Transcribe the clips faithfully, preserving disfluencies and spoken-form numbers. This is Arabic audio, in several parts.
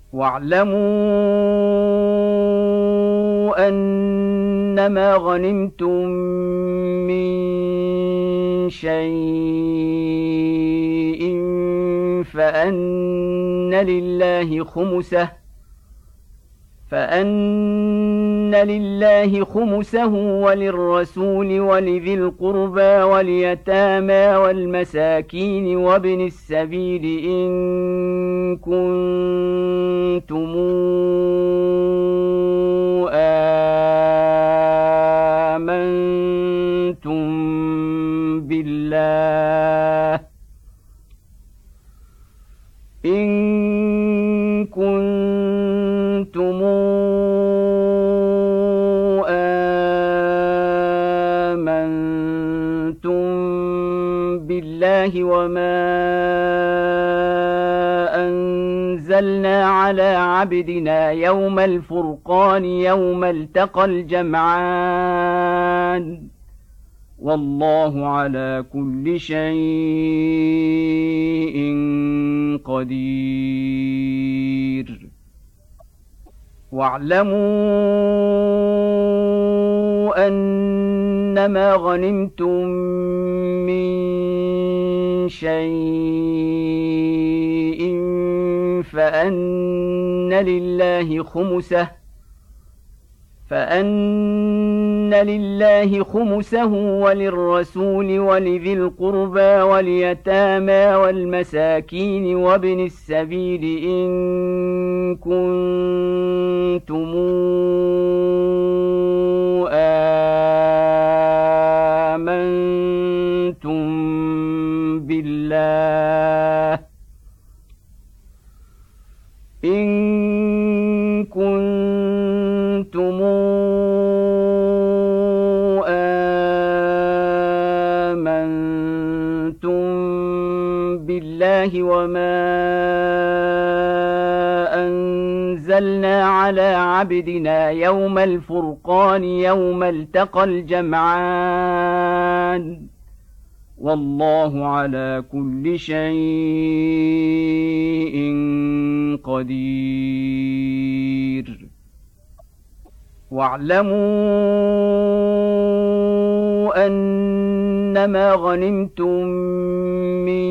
واعلموا أنما غنمتم من شيء فأن لله خمسه فأن لله خمسه وللرسول ولذي القربى واليتامى والمساكين وابن السبيل إن كنتم آمنتم بالله إن كنتم آمنتم بالله وما أنزلنا على عبدنا يوم الفرقان يوم التقى الجمعان والله على كل شيء قدير واعلموا أنما غنمتم من شيء فأن لله خمسه فأن لله خمسه وللرسول ولذي القربى واليتامى والمساكين وابن السبيل إن كنتم آمنتم بالله إن كنتم آمنتم بالله وما أنزلنا على عبدنا يوم الفرقان يوم التقى الجمعان والله على كل شيء قدير واعلموا أنما غنمتم من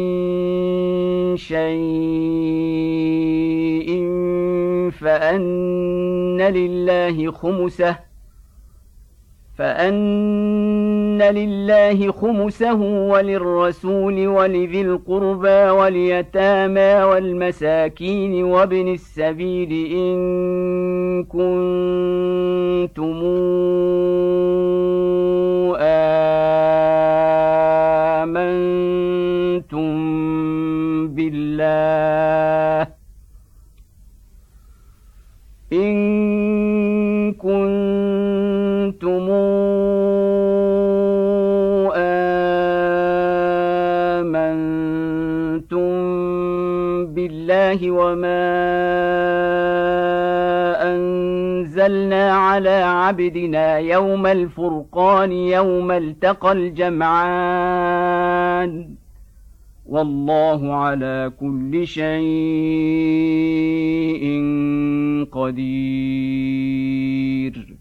شيء فأن لله خمسه فأن لله خمسه وللرسول ولذي القربى واليتامى والمساكين وابن السبيل إن كنتم آمنتم بالله إن كنتم آمنتم بالله وما أنزلنا على عبدنا يوم الفرقان يوم التقى الجمعان والله على كل شيء قدير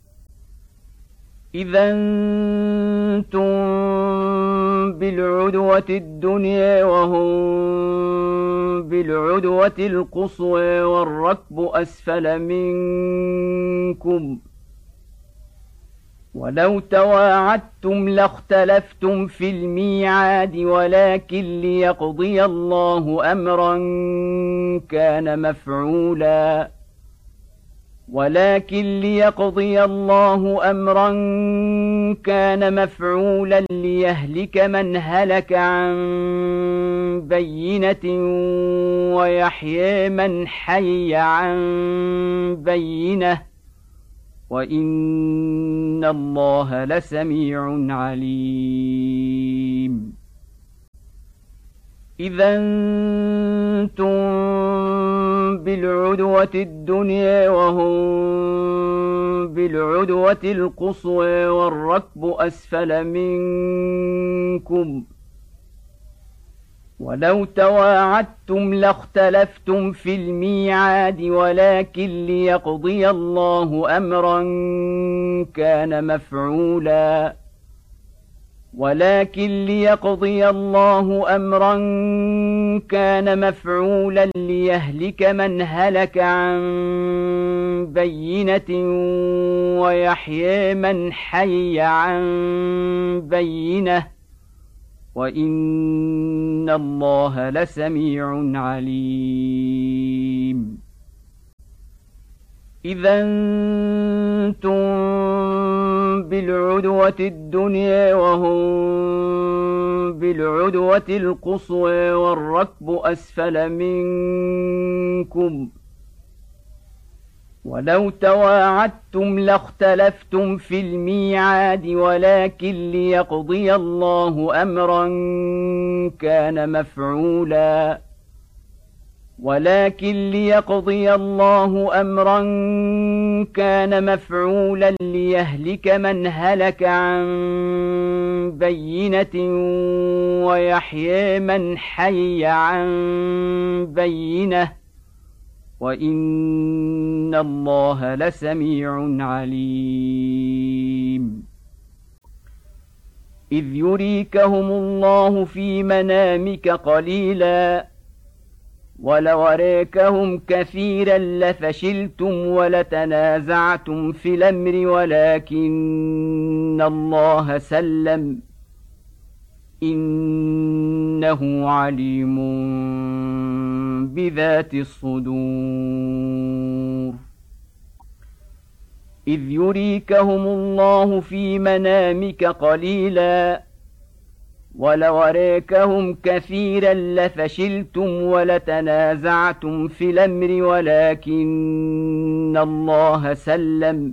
إذا أنتم بالعدوة الدنيا وهم بالعدوة القصوى والركب أسفل منكم ولو تواعدتم لاختلفتم في الميعاد ولكن ليقضي الله أمرا كان مفعولا ولكن ليقضي الله أمرا كان مفعولا ليهلك من هلك عن بينة ويحيي من حي عن بينة وإن الله لسميع عليم إذا أنتم بالعدوة الدنيا وهم بالعدوة القصوى والركب أسفل منكم ولو تواعدتم لاختلفتم في الميعاد ولكن ليقضي الله أمرا كان مفعولا ولكن ليقضي الله أمرا كان مفعولا ليهلك من هلك عن بينة ويحيي من حي عن بينة وإن الله لسميع عليم. إذا أنتم بالعدوة الدنيا وهم بالعدوة القصوى والركب أسفل منكم ولو تواعدتم لاختلفتم في الميعاد ولكن ليقضي الله أمرا كان مفعولا ولكن ليقضي الله أمرا كان مفعولا ليهلك من هلك عن بينة ويحيي من حي عن بينة وإن الله لسميع عليم. إذ يريكهم الله في منامك قليلا ولو أريكهم كثيرا لفشلتم ولتنازعتم في الأمر ولكن الله سلم إنه عليم بذات الصدور. إذ يريكهم الله في منامك قليلا ولو أريكهم كثيرا لفشلتم ولتنازعتم في الأمر ولكن الله سلم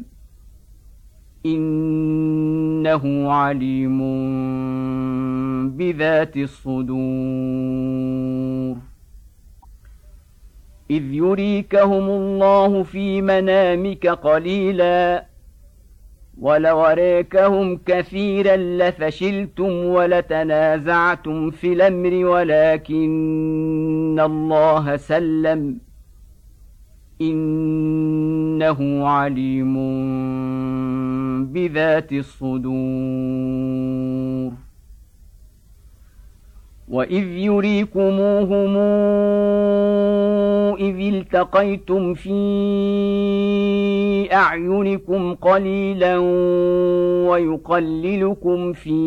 إنه عليم بذات الصدور. إذ يريكهم الله في منامك قليلا ولو أريكهم كثيرا لفشلتم ولتنازعتم في الأمر ولكن الله سلم إنه عليم بذات الصدور. وإذ يريكموهم إذ التقيتم في أعينكم قليلا ويقللكم في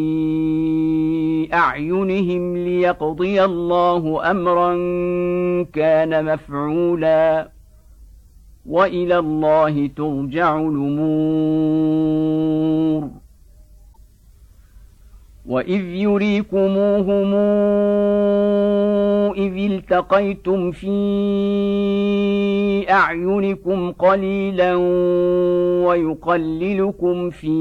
أعينهم ليقضي الله أمرا كان مفعولا وإلى الله ترجع الأمور. وإذ يريكموهم إذ التقيتم في أعينكم قليلا ويقللكم في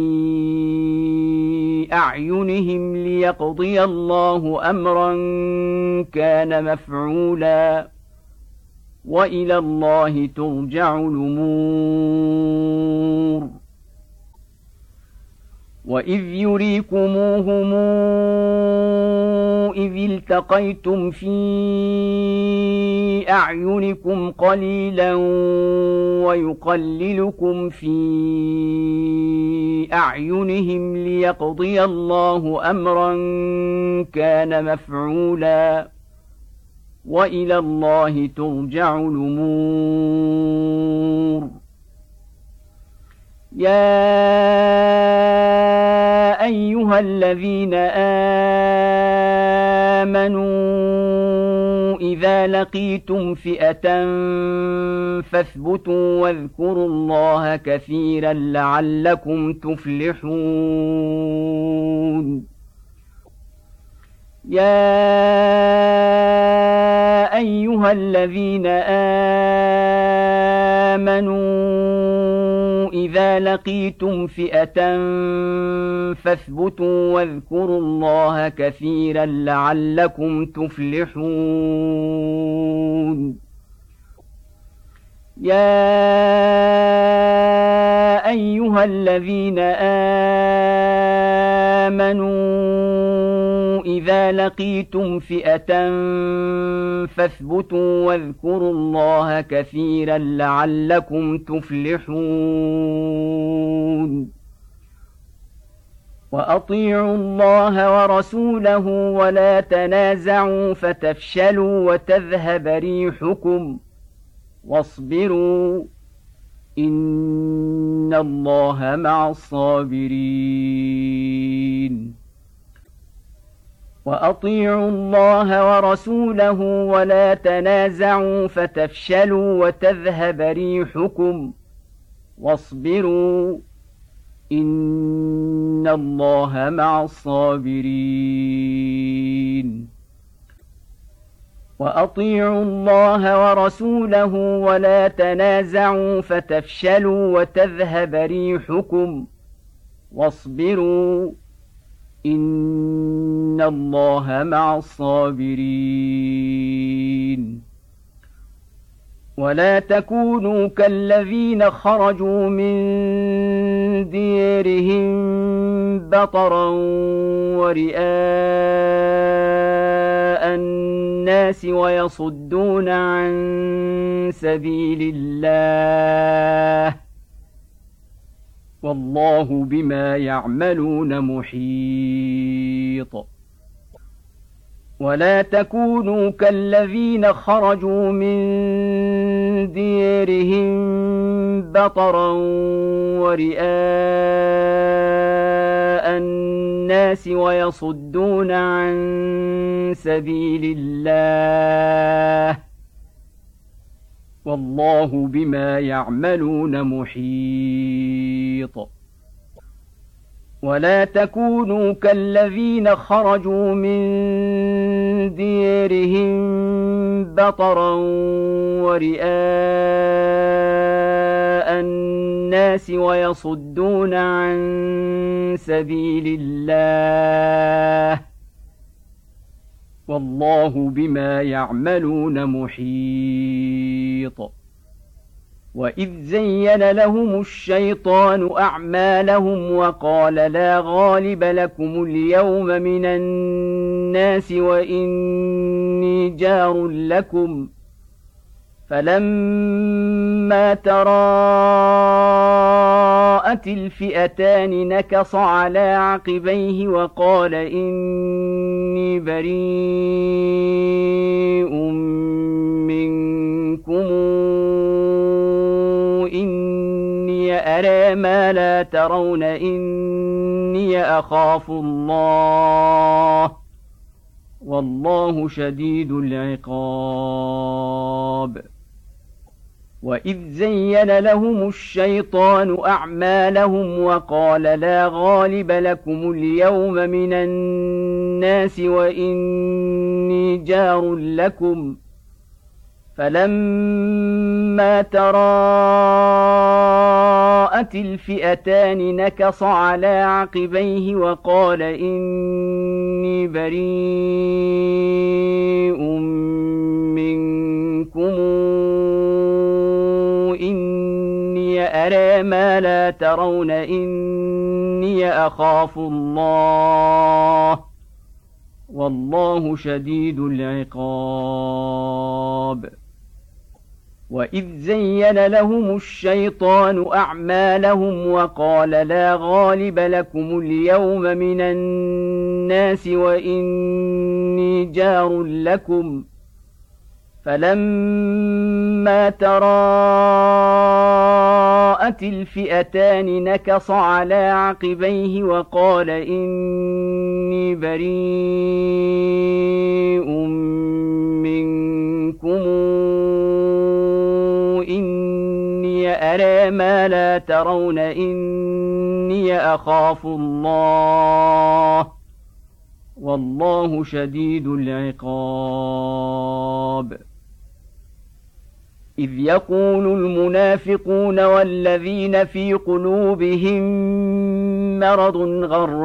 أعينهم ليقضي الله أمرا كان مفعولا وإلى الله ترجع الأمور. وإذ يريكموهم إذ التقيتم في أعينكم قليلا ويقللكم في أعينهم ليقضي الله أمرا كان مفعولا وإلى الله ترجع الأمور. يا أيها الذين آمنوا إذا لقيتم فئة فاثبتوا واذكروا الله كثيرا لعلكم تفلحون. يا أيها الذين آمنوا إذا لقيتم فئة فاثبتوا واذكروا الله كثيرا لعلكم تفلحون. يا أيها الذين آمنوا إذا لقيتم فئة فاثبتوا واذكروا الله كثيرا لعلكم تفلحون وأطيعوا الله ورسوله ولا تنازعوا فتفشلوا وتذهب ريحكم واصبروا إن الله مع الصابرين وأطيعوا الله ورسوله ولا تنازعوا فتفشلوا وتذهب ريحكم واصبروا إن الله مع الصابرين وأطيعوا الله ورسوله ولا تنازعوا فتفشلوا وتذهب ريحكم واصبروا إن الله مع الصابرين ولا تكونوا كالذين خرجوا من ديارهم بطرا ورئاء الناس ويصدون عن سبيل الله والله بما يعملون محيط ولا تكونوا كالذين خرجوا من ديارهم بطرا ورئاء الناس ويصدون عن سبيل الله والله بما يعملون محيط ولا تكونوا كالذين خرجوا من ديارهم بطرا ورئاء الناس ويصدون عن سبيل الله والله بما يعملون محيط وإذ زين لهم الشيطان أعمالهم وقال لا غالب لكم اليوم من الناس وإني جار لكم فلما تراءت الفئتان نكص على عقبيه وقال إني بريء منكم إني أرى ما لا ترون إني أخاف الله والله شديد العقاب وإذ زين لهم الشيطان أعمالهم وقال لا غالب لكم اليوم من الناس وإني جار لكم فلما تراءت الفئتان نكص على عقبيه وقال إني بريء منكم إني أرى ما لا ترون إني أخاف الله والله شديد العقاب وإذ زين لهم الشيطان أعمالهم وقال لا غالب لكم اليوم من الناس وإني جار لكم فلما تراءت الفئتان نكص على عقبيه وقال إني بريء منكم إني أرى ما لا ترون إني أخاف الله والله شديد العقاب إذ يقول المنافقون والذين في قلوبهم مرض غر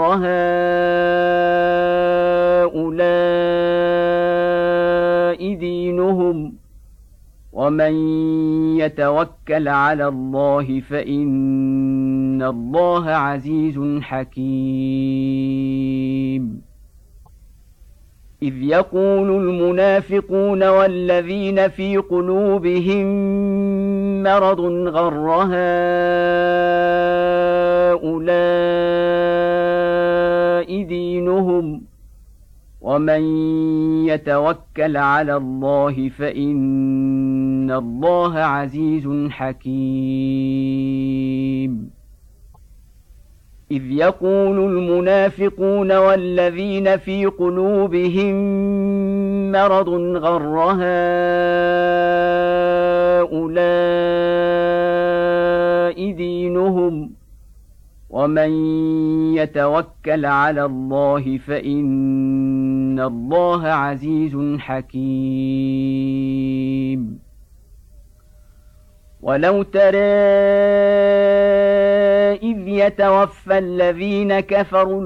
هؤلاء دينهم ومن يتوكل على الله فإن الله عزيز حكيم إذ يقول المنافقون والذين في قلوبهم مرض غر هؤلاء دينهم ومن يتوكل على الله فإن الله عزيز حكيم إذ يقول المنافقون والذين في قلوبهم مرض غر هؤلاء دينهم ومن يتوكل على الله فإن الله عزيز حكيم ولو ترى إذ يتوفى الذين كفروا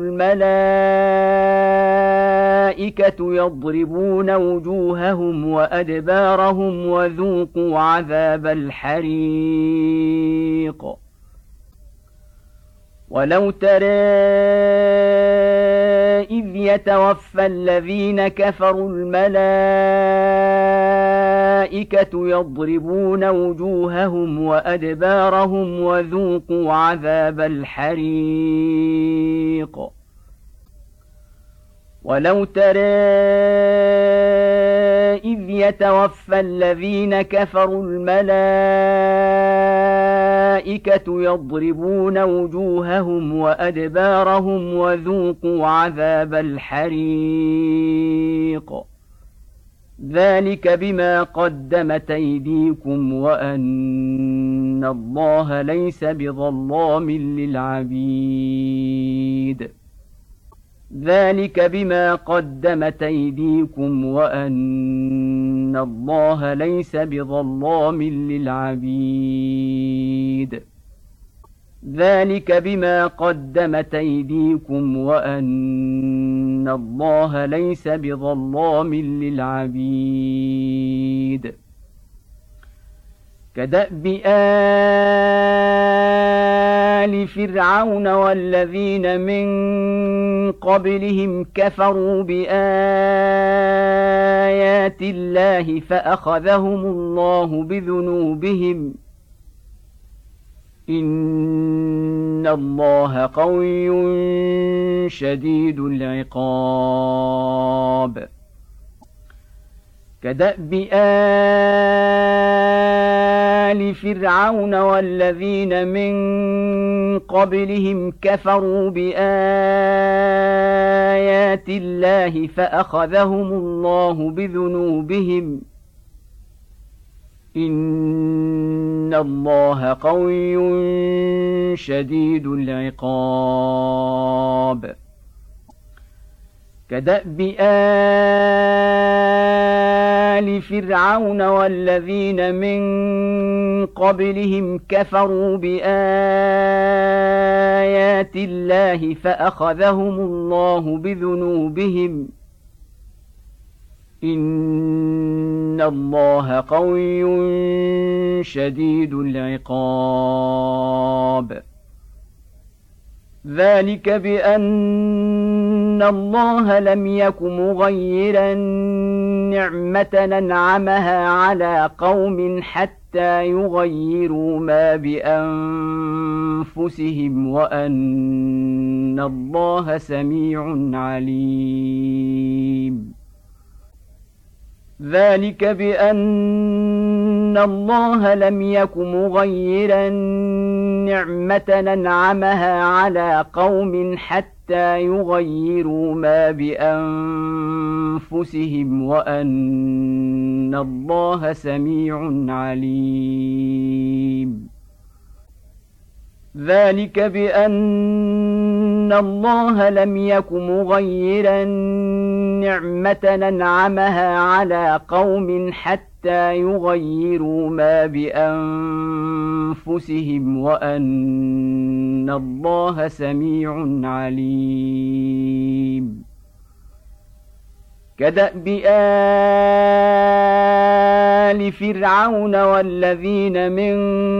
الملائكة يضربون وجوههم وأدبارهم وذوقوا عذاب الحريق ولو ترى إذ يتوفى الذين كفروا الملائكة يضربون وجوههم وأدبارهم وذوقوا عذاب الحريق ولو ترى إذ يتوفى الذين كفروا الملائكة يضربون وجوههم وأدبارهم وذوقوا عذاب الحريق ذلك بما قدمت أيديكم وأن الله ليس بظلام للعبيد ذلك بما قدمت أيديكم وأن الله ليس بظلام للعبيد ذلك بما قدمت أيديكم وأن الله ليس بظلام للعبيد كدأب آل فرعون والذين من قبلهم كفروا بآيات الله فأخذهم الله بذنوبهم إن الله قوي شديد العقاب كدأب آل فرعون والذين من قبلهم كفروا بآيات الله فأخذهم الله بذنوبهم إن الله قوي شديد العقاب كدأب آل فرعون والذين من قبلهم كفروا بآيات الله فأخذهم الله بذنوبهم إن الله قوي شديد العقاب ذلك بأن الله لم يك مغيرا نعمة أنعمها على قوم حتى يغيروا ما بأنفسهم وأن الله سميع عليم ذلك بأن الله لم يك مغيرا نعمة أنعمها على قوم حتى يغيروا ما بأنفسهم وأن الله سميع عليم ذلك بأن الله لم يك مغيرا نعمة أنعمها على قوم حتى يغيروا ما بأنفسهم وأن الله سميع عليم كدأب آل فرعون والذين من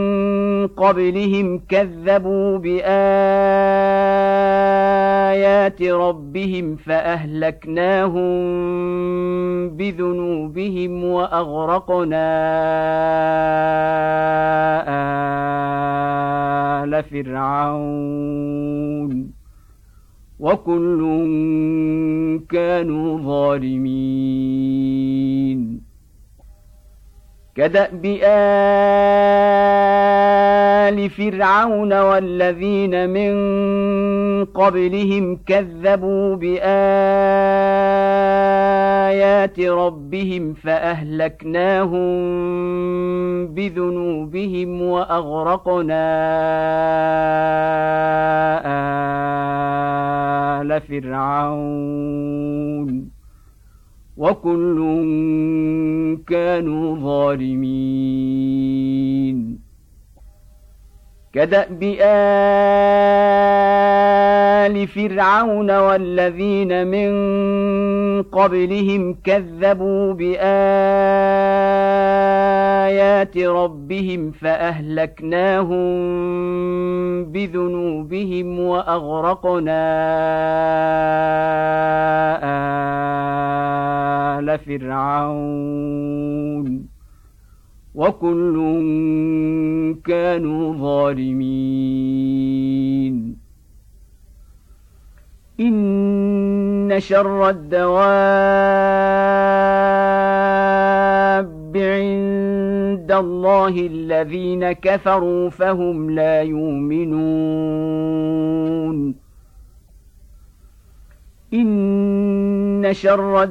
قبلهم كذبوا بآيات ربهم فأهلكناهم بذنوبهم وأغرقنا آل فرعون وكل كانوا ظالمين كدأب آل فرعون والذين من قبلهم كذبوا بآيات ربهم فأهلكناهم بذنوبهم وأغرقنا آل فرعون وكل كانوا ظالمين كدأب آل فرعون والذين من قبلهم كذبوا بآيات ربهم فأهلكناهم بذنوبهم وأغرقنا آل فرعون وكل كانوا ظالمين إن شر الدواب عند الله الذين كفروا فهم لا يؤمنون إن شر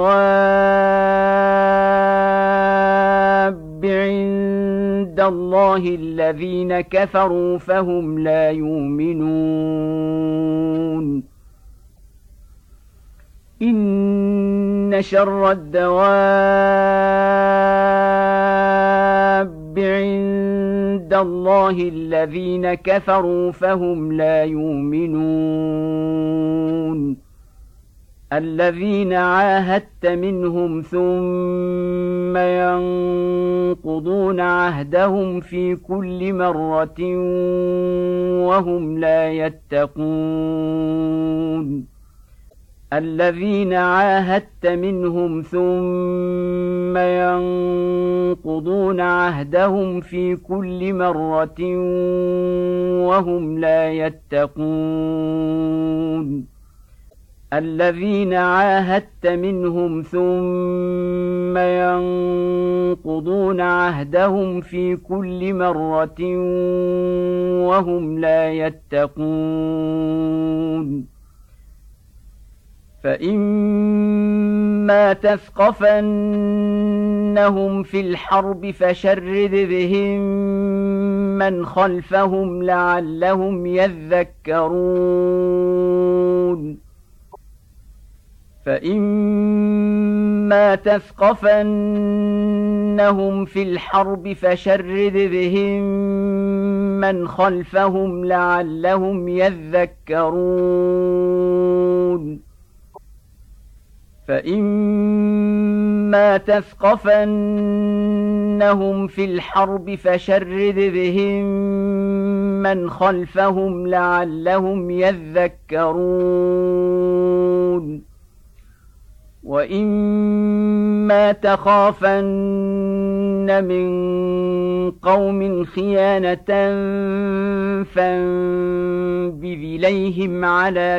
الدواب عند الله الذين كفروا فهم لا يؤمنون إن شر الدواب عند الله الذين كفروا فهم لا يؤمنون الذين عاهدت منهم ثم ينقضون عهدهم في كل مرة وهم لا يتقون الذين عاهدت منهم ثم ينقضون عهدهم في كل مرة وهم لا يتقون الذين عاهدت منهم ثم ينقضون عهدهم في كل مرة وهم لا يتقون فإما تثقفنهم في الحرب فشرد بهم من خلفهم لعلهم يذكرون فإما تثقفنهم في الحرب فشرد بهم من خلفهم لعلهم يذكرون فإما تثقفنهم في الحرب فشرد بهم من خلفهم لعلهم يذكرون وإما تخافن من قوم خيانة فانبذ إليهم على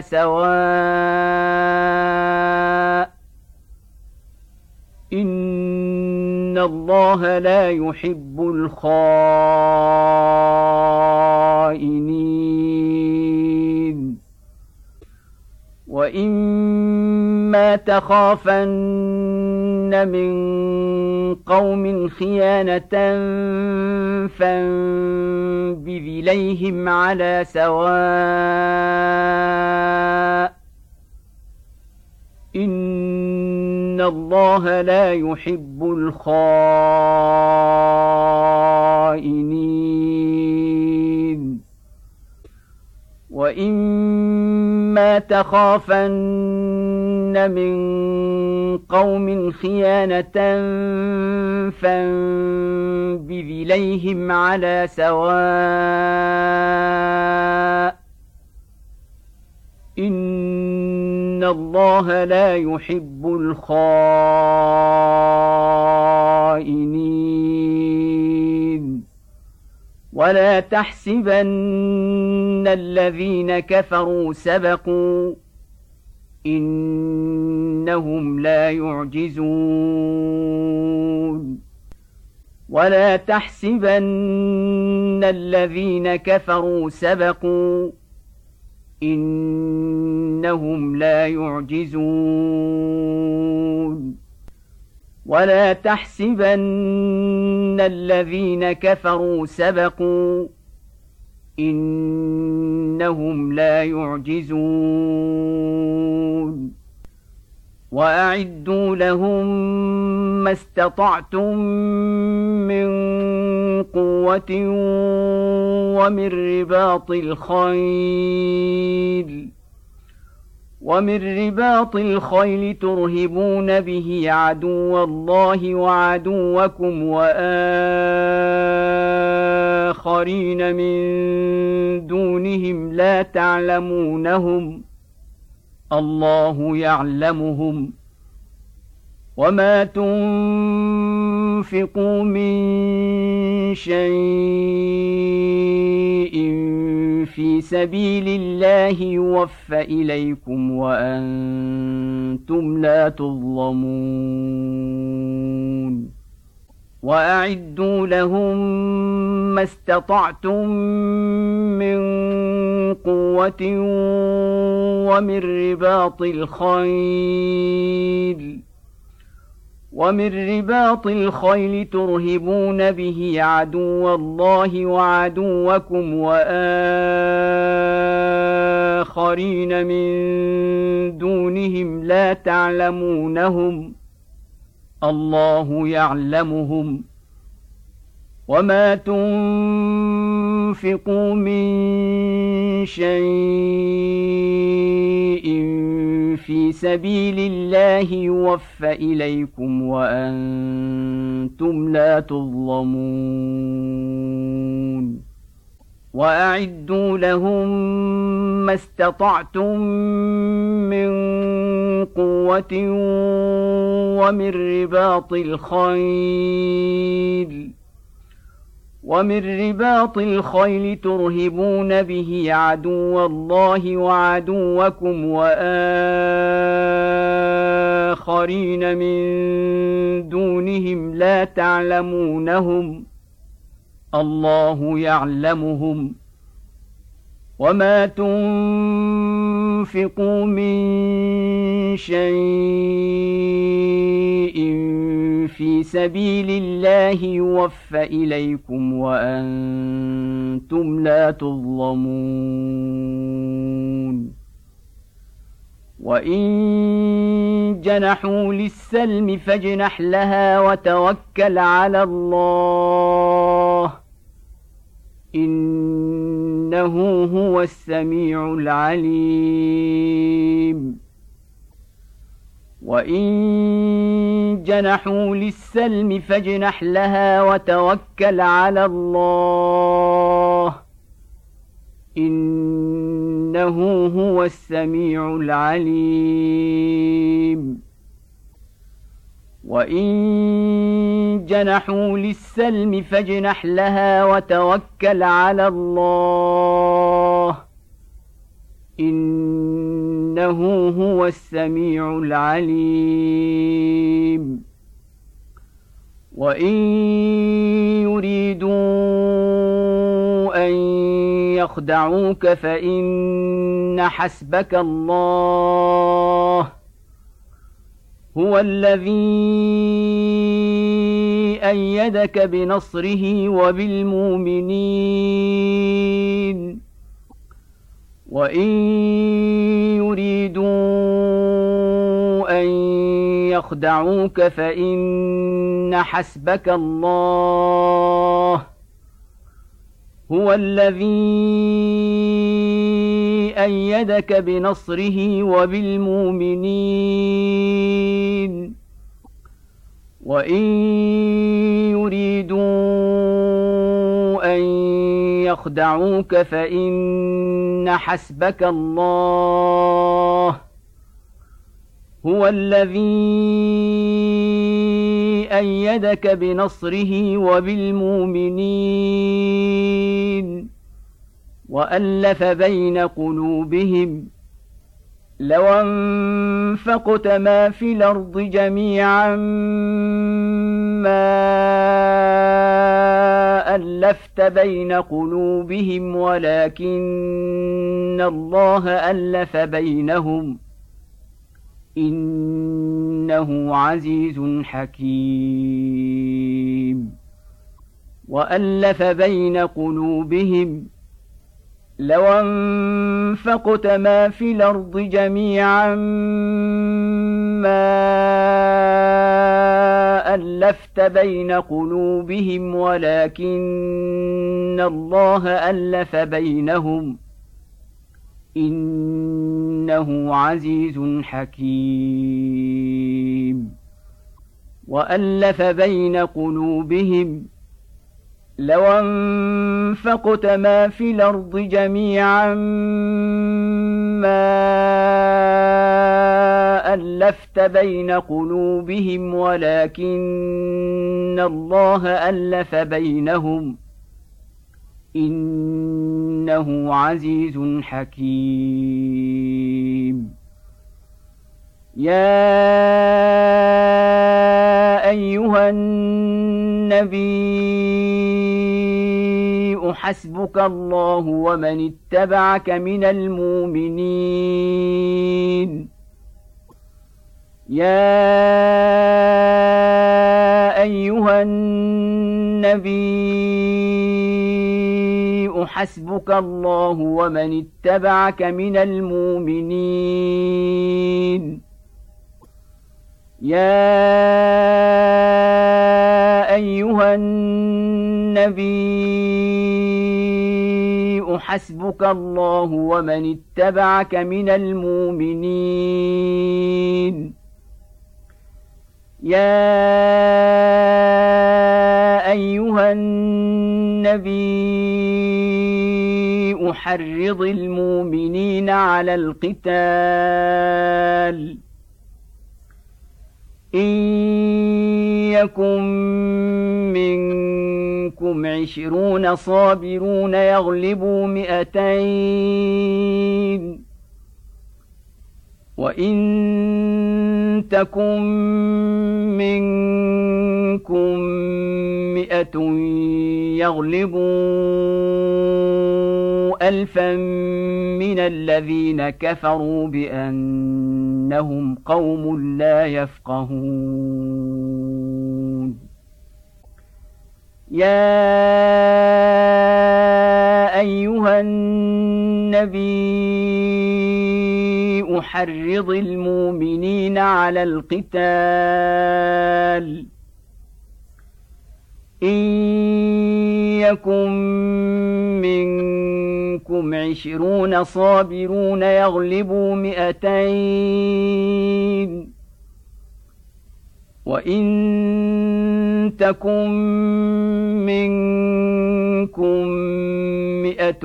سواء إن الله لا يحب الخائنين وإما تخافن من قوم خيانة فانبذ إليهم على سواء إن الله لا يحب الخائنين وإما وإما تخافن من قوم خيانة فانبذ إليهم على سواء إن الله لا يحب الخائنين ولا تحسبن الذين كفروا سبقوا إنهم لا يعجزون ولا تحسبن الذين كفروا سبقوا إنهم لا يعجزون ولا تحسبن الذين كفروا سبقوا إنهم لا يعجزون وأعدوا لهم ما استطعتم من قوة ومن رباط الخيل ومن رباط الخيل ترهبون به عدو الله وعدوكم وآخرين من دونهم لا تعلمونهم الله يعلمهم وما تنفقوا من شيء في سبيل الله يوفى إليكم وأنتم لا تظلمون وأعدوا لهم ما استطعتم من قوة ومن رباط الخيل ومن رباط الخيل ترهبون به عدو الله وعدوكم وآخرين من دونهم لا تعلمونهم الله يعلمهم وما تنفقوا من شيء في سبيل الله يوفى إليكم وأنتم لا تظلمون وأعدوا لهم ما استطعتم من قوة ومن رباط الخيل ومن رباط الخيل ترهبون به عدو الله وعدوكم وآخرين من دونهم لا تعلمونهم الله يعلمهم وما تنفقوا من شيء في سبيل الله يوفى إليكم وأنتم لا تظلمون وإن جنحوا للسلم فاجنح لها وتوكل على الله إنه هو السميع العليم وإن جنحوا للسلم فاجنح لها وتوكل على الله إنه هو السميع العليم وإن جنحوا للسلم فاجنح لها وتوكل على الله إنه هو السميع العليم وإن يريدوا أن يخدعوك فإن حسبك الله هو الذي أيدك بنصره وبالمؤمنين وإن يريدوا أن يخدعوك فإن حسبك الله هو الذي أيدك بنصره وبالمؤمنين وإن يريدوا أن يخدعوك فإن حسبك الله هو الذي أيدك بنصره وبالمؤمنين وألف بين قلوبهم لو أنفقت ما في الأرض جميعا ما ألفت بين قلوبهم ولكن الله ألف بينهم إنه عزيز حكيم وألف بين قلوبهم لو أنفقت ما في الأرض جميعا ما ألفت بين قلوبهم ولكن الله ألف بينهم إنه عزيز حكيم وألف بين قلوبهم لو أنفقت ما في الأرض جميعا ما ألفت بين قلوبهم ولكن الله ألف بينهم إنه عزيز حكيم يا أيها النبي حسبك الله ومن اتبعك من المؤمنين يا أيها النبي حسبك الله ومن اتبعك من المؤمنين يا أيها النبي حسبك الله ومن اتبعك من المؤمنين يا أيها النبي حرض المؤمنين على القتال إن يكن منكم عشرون صابرون يغلبوا مئتين وإن تكن منكم مئة يغلبوا ألفا من الذين كفروا بأنهم قوم لا يفقهون يا أيها النبي حرض المؤمنين على القتال إن يكن منكم عشرون صابرون يغلبوا مئتين وإن تكن منكم مئة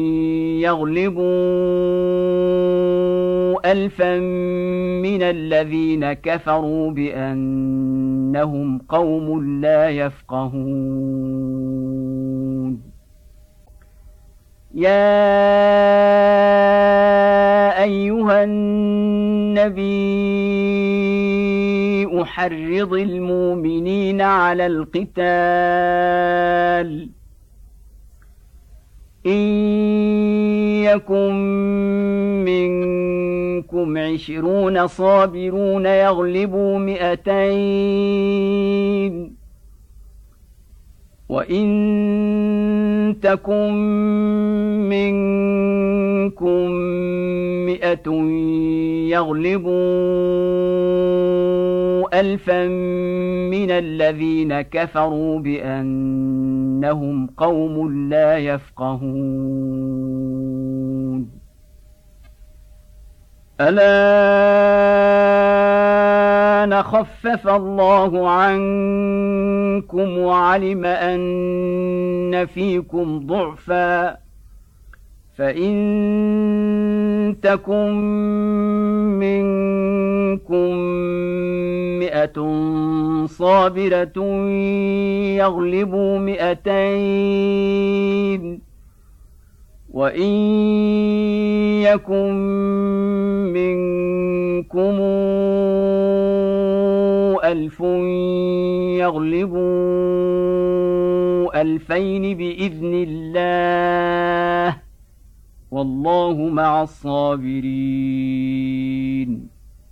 يغلبوا ألفا من الذين كفروا بأنهم قوم لا يفقهون يا أيها النبي حرض المؤمنين على القتال إن يكن منكم عشرون صابرون يغلبوا مئتين وإن تكن منكم مئة يغلبوا ألفا من الذين كفروا بأنهم قوم لا يفقهون الآن خفف الله عنكم وعلم أن فيكم ضعفا فإن تكن منكم مئة صابرة يغلبوا مئتين وإن يكن منكم ألف يغلبوا ألفين بإذن الله والله مع الصابرين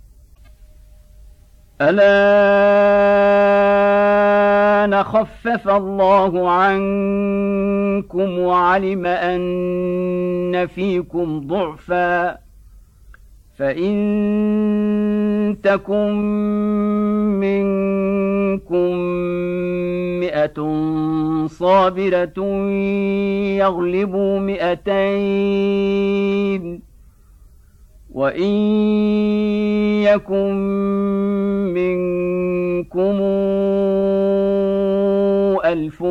الآن خفف الله عنكم وعلم أن فيكم ضعفا فإن تكن منكم مئة صابرة يغلبوا مئتين وإن يكن منكم ألف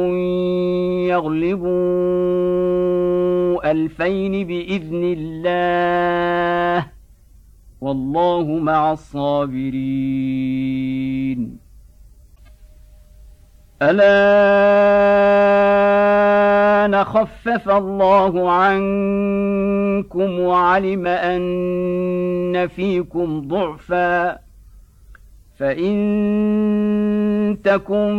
يغلبوا ألفين بإذن الله والله مع الصابرين الآن خفف الله عنكم وعلم أن فيكم ضعفا فإن تكن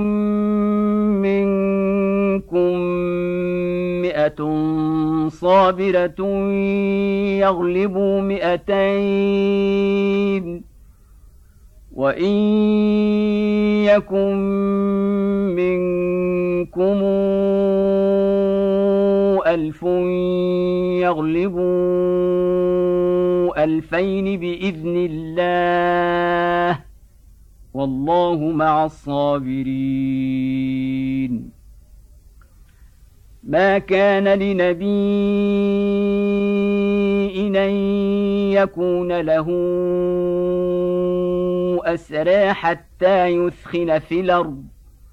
منكم مئة صابرة يغلبوا مئتين وإن يكن منكم ألف يغلبوا ألفين بإذن الله والله مع الصابرين ما كان لنبي أن يكون له أسرى حتى يثخن في الأرض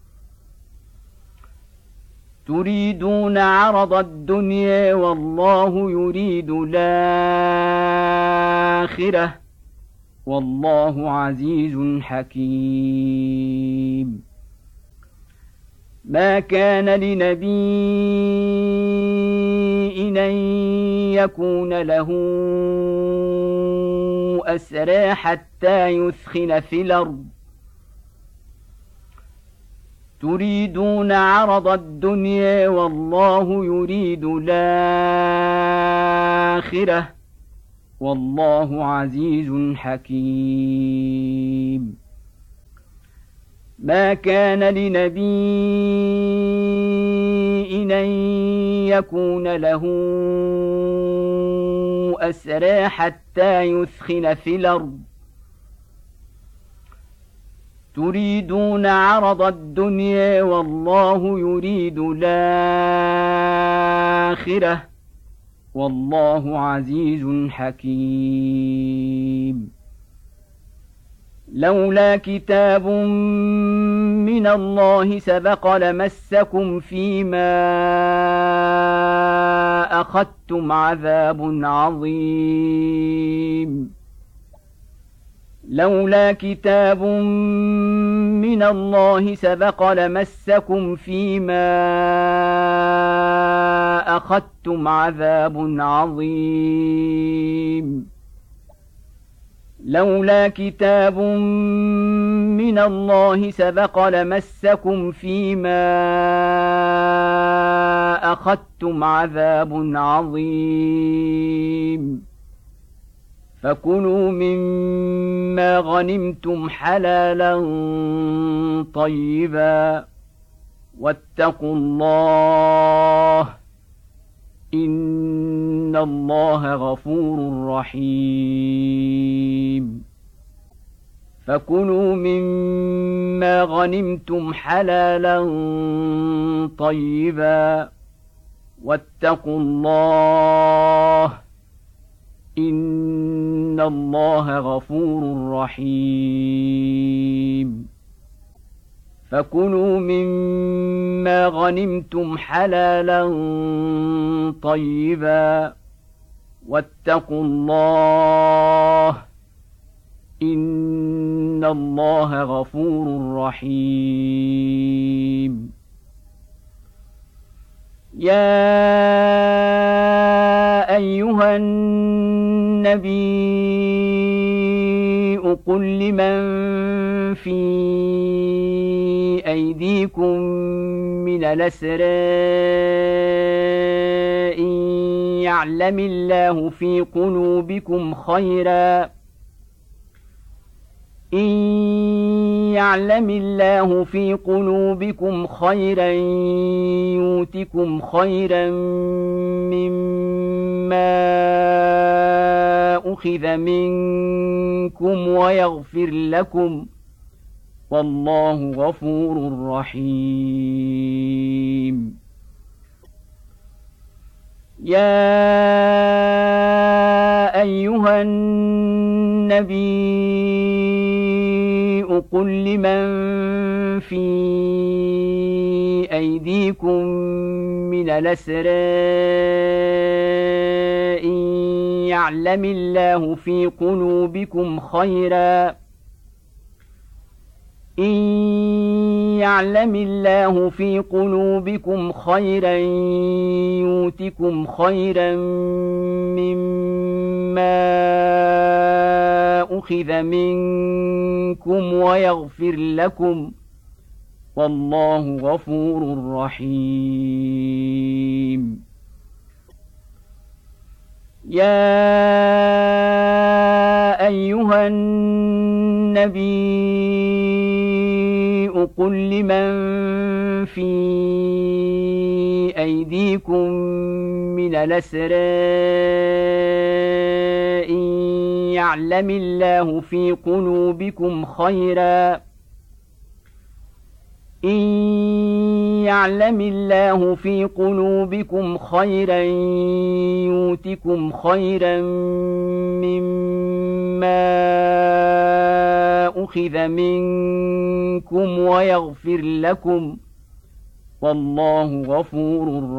تريدون عرض الدنيا والله يريد الآخرة والله عزيز حكيم ما كان لنبي أن يكون له أسرى حتى يثخن في الأرض تريدون عرض الدنيا والله يريد الآخرة والله عزيز حكيم ما كان لنبي أن يكون له أسرى حتى يثخن في الأرض تريدون عرض الدنيا والله يريد الآخرة والله عزيز حكيم لولا كتاب من الله سبق لمسكم فيما أخذتم عذاب عظيم لولا كتاب من الله سبق لمسكم فيما أخذتم عذاب عظيم لولا كتاب من الله سبق لمسكم فيما أخذتم عذاب عظيم فكلوا مما غنمتم حلالا طيبا واتقوا الله إن الله غفور رحيم فكلوا مما غنمتم حلالا طيبا واتقوا الله إن الله غفور رحيم فكلوا مما غنمتم حلالا طيبا واتقوا الله إن الله غفور رحيم يا أيها النبي قل لمن في أيديكم من الأسرى إن يعلم الله في قلوبكم خيرا إن يعلم الله في قلوبكم خيرا يؤتكم خيرا مما أخذ منكم ويغفر لكم والله غفور رحيم يا أيها النبي قل لمن في أيديكم من الأسرى إن يعلم الله في قلوبكم خيرا إن يعلم الله في قلوبكم خيرا يؤتكم خيرا مما أخذ منكم ويغفر لكم والله غفور رحيم يا أيها النبي قل لمن في أيديكم من الأسرى إن يعلم الله في قلوبكم خيرا إن يعلم الله في قلوبكم خيرا يؤتكم خيرا مما أخذ منكم ويغفر لكم والله غفور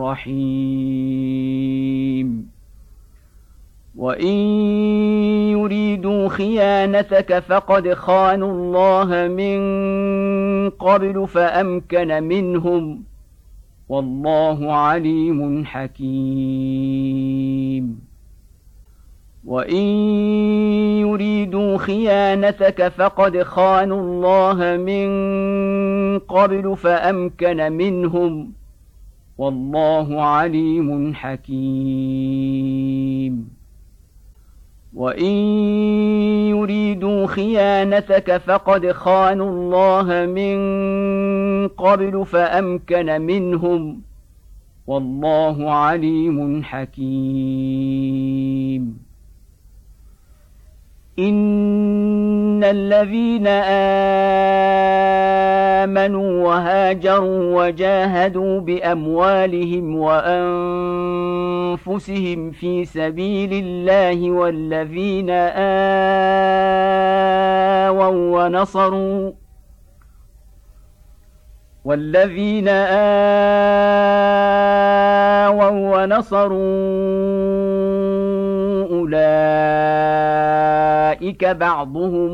رحيم وإن يريدوا خيانتك فقد خانوا الله من قبل فأمكن منهم والله عليم حكيم وإن يريدوا خيانتك فقد خانوا الله من قبل فأمكن منهم والله عليم حكيم وإن يريدوا خيانتك فقد خانوا الله من قبل فأمكن منهم والله عليم حكيم إن الذين آمنوا وهاجروا وجاهدوا بأموالهم وأنفسهم في سبيل الله والذين آووا ونصروا والذين آووا ونصروا أولئك بعضهم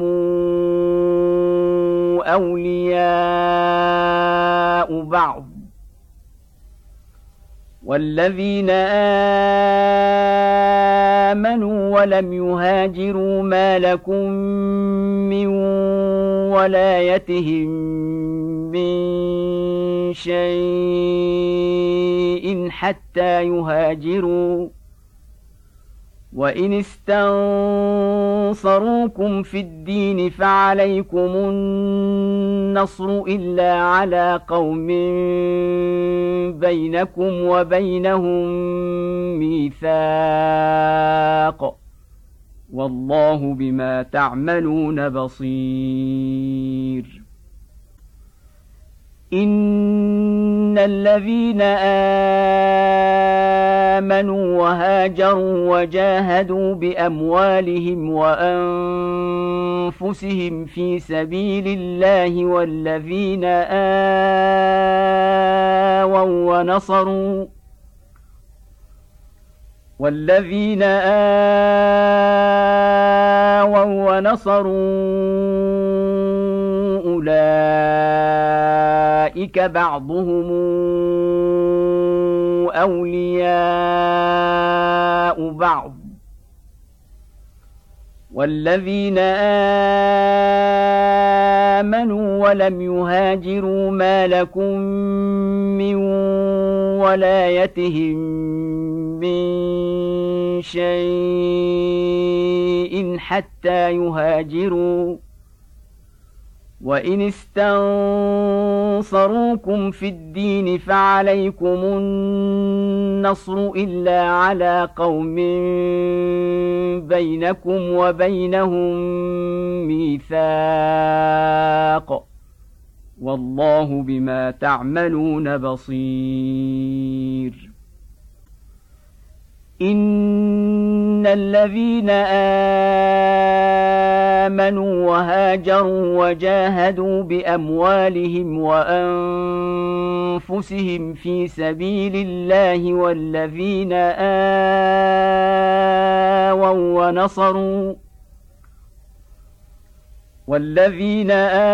أولياء بعض والذين آمنوا ولم يهاجروا ما لكم من ولايتهم من شيء حتى يهاجروا وإن استنصروكم في الدين فعليكم النصر إلا على قوم بينكم وبينهم ميثاق والله بما تعملون بصير إن الذين آمنوا وهاجروا وجاهدوا بأموالهم وأنفسهم في سبيل الله والذين آووا ونصروا والذين آووا ونصروا أولئك بعضهم أولياء بعض والذين آمنوا ولم يهاجروا ما لكم من ولايتهم من شيء حتى يهاجروا وإن استنصروكم في الدين فعليكم النصر إلا على قوم بينكم وبينهم ميثاق والله بما تعملون بصير إن الذين آمنوا وهاجروا وجاهدوا بأموالهم وأنفسهم في سبيل الله والذين آووا ونصروا والذين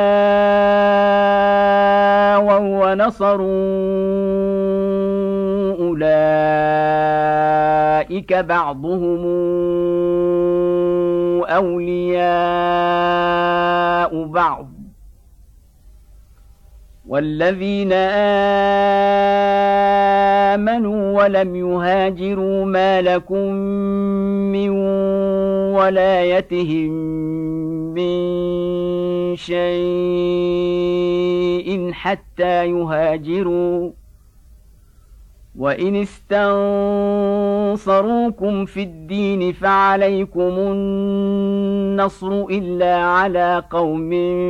آووا ونصروا أولئك بعضهم أولياء بعض والذين آمنوا ولم يهاجروا ما لكم من ولايتهم من شيء حتى يهاجروا وإن استنصروكم في الدين فعليكم النصر إلا على قوم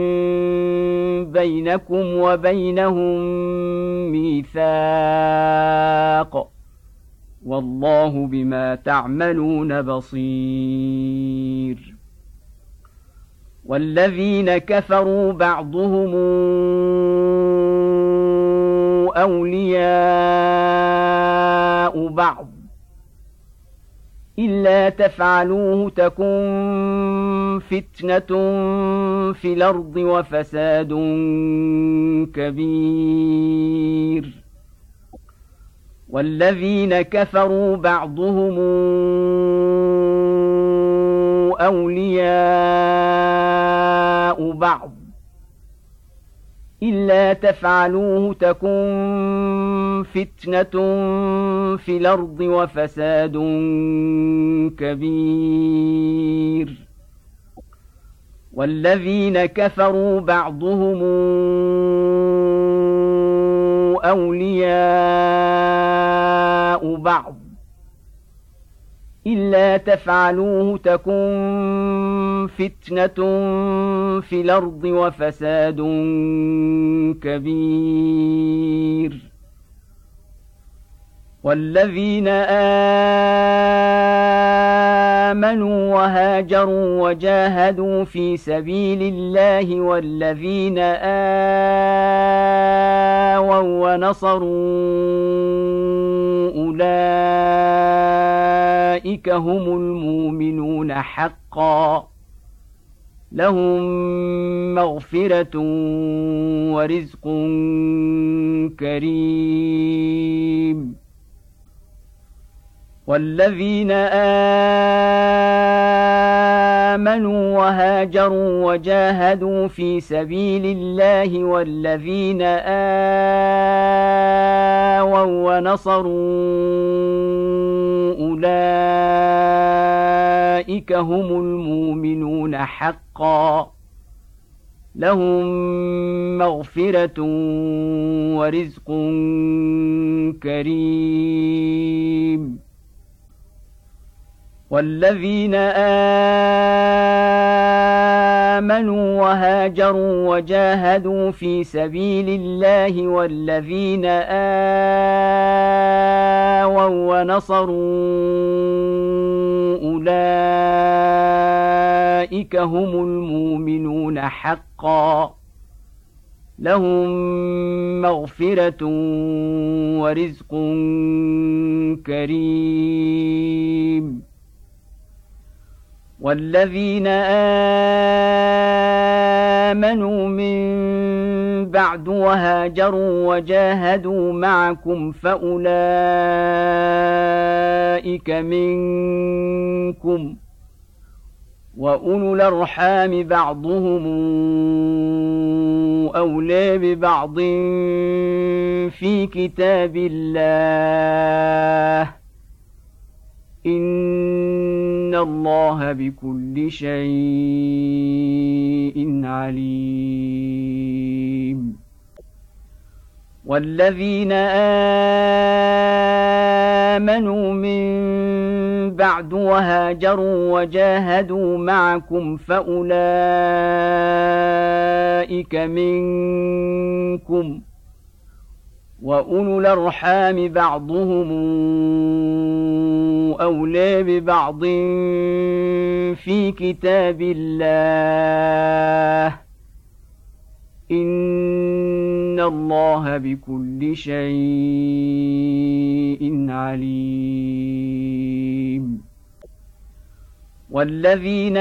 بينكم وبينهم ميثاق والله بما تعملون بصير والذين كفروا بعضهم أولياء بعض إلا تفعلوه تكن فتنة في الأرض وفساد كبير والذين كفروا بعضهم أولياء بعض إلا تفعلوه تكن فتنة في الأرض وفساد كبير والذين كفروا بعضهم أولياء بعض إلا تفعلوه تكن فتنة في الأرض وفساد كبير والذين آمنوا وهاجروا وجاهدوا في سبيل الله والذين آووا ونصروا أولئك هم المؤمنون حقا لهم مغفرة ورزق كريم والذين آمنوا وهاجروا وجاهدوا في سبيل الله والذين آووا ونصروا أولئك هم المؤمنون حقا لهم مغفرة ورزق كريم والذين آمنوا وهاجروا وجاهدوا في سبيل الله والذين آووا ونصروا أولئك هم المؤمنون حقا لهم مغفرة ورزق كريم. والذين آمنوا من بعد وهاجروا وجاهدوا معكم فأولئك منكم وأولو الأرحام بعضهم أولى ببعض في كتاب الله إن الله بكل شيء عليم. والذين آمنوا من بعد وهاجروا وجاهدوا معكم فأولئك منكم وأولو الأرحام بعضهم أولى ببعض في كتاب الله إن الله بكل شيء عليم. والذين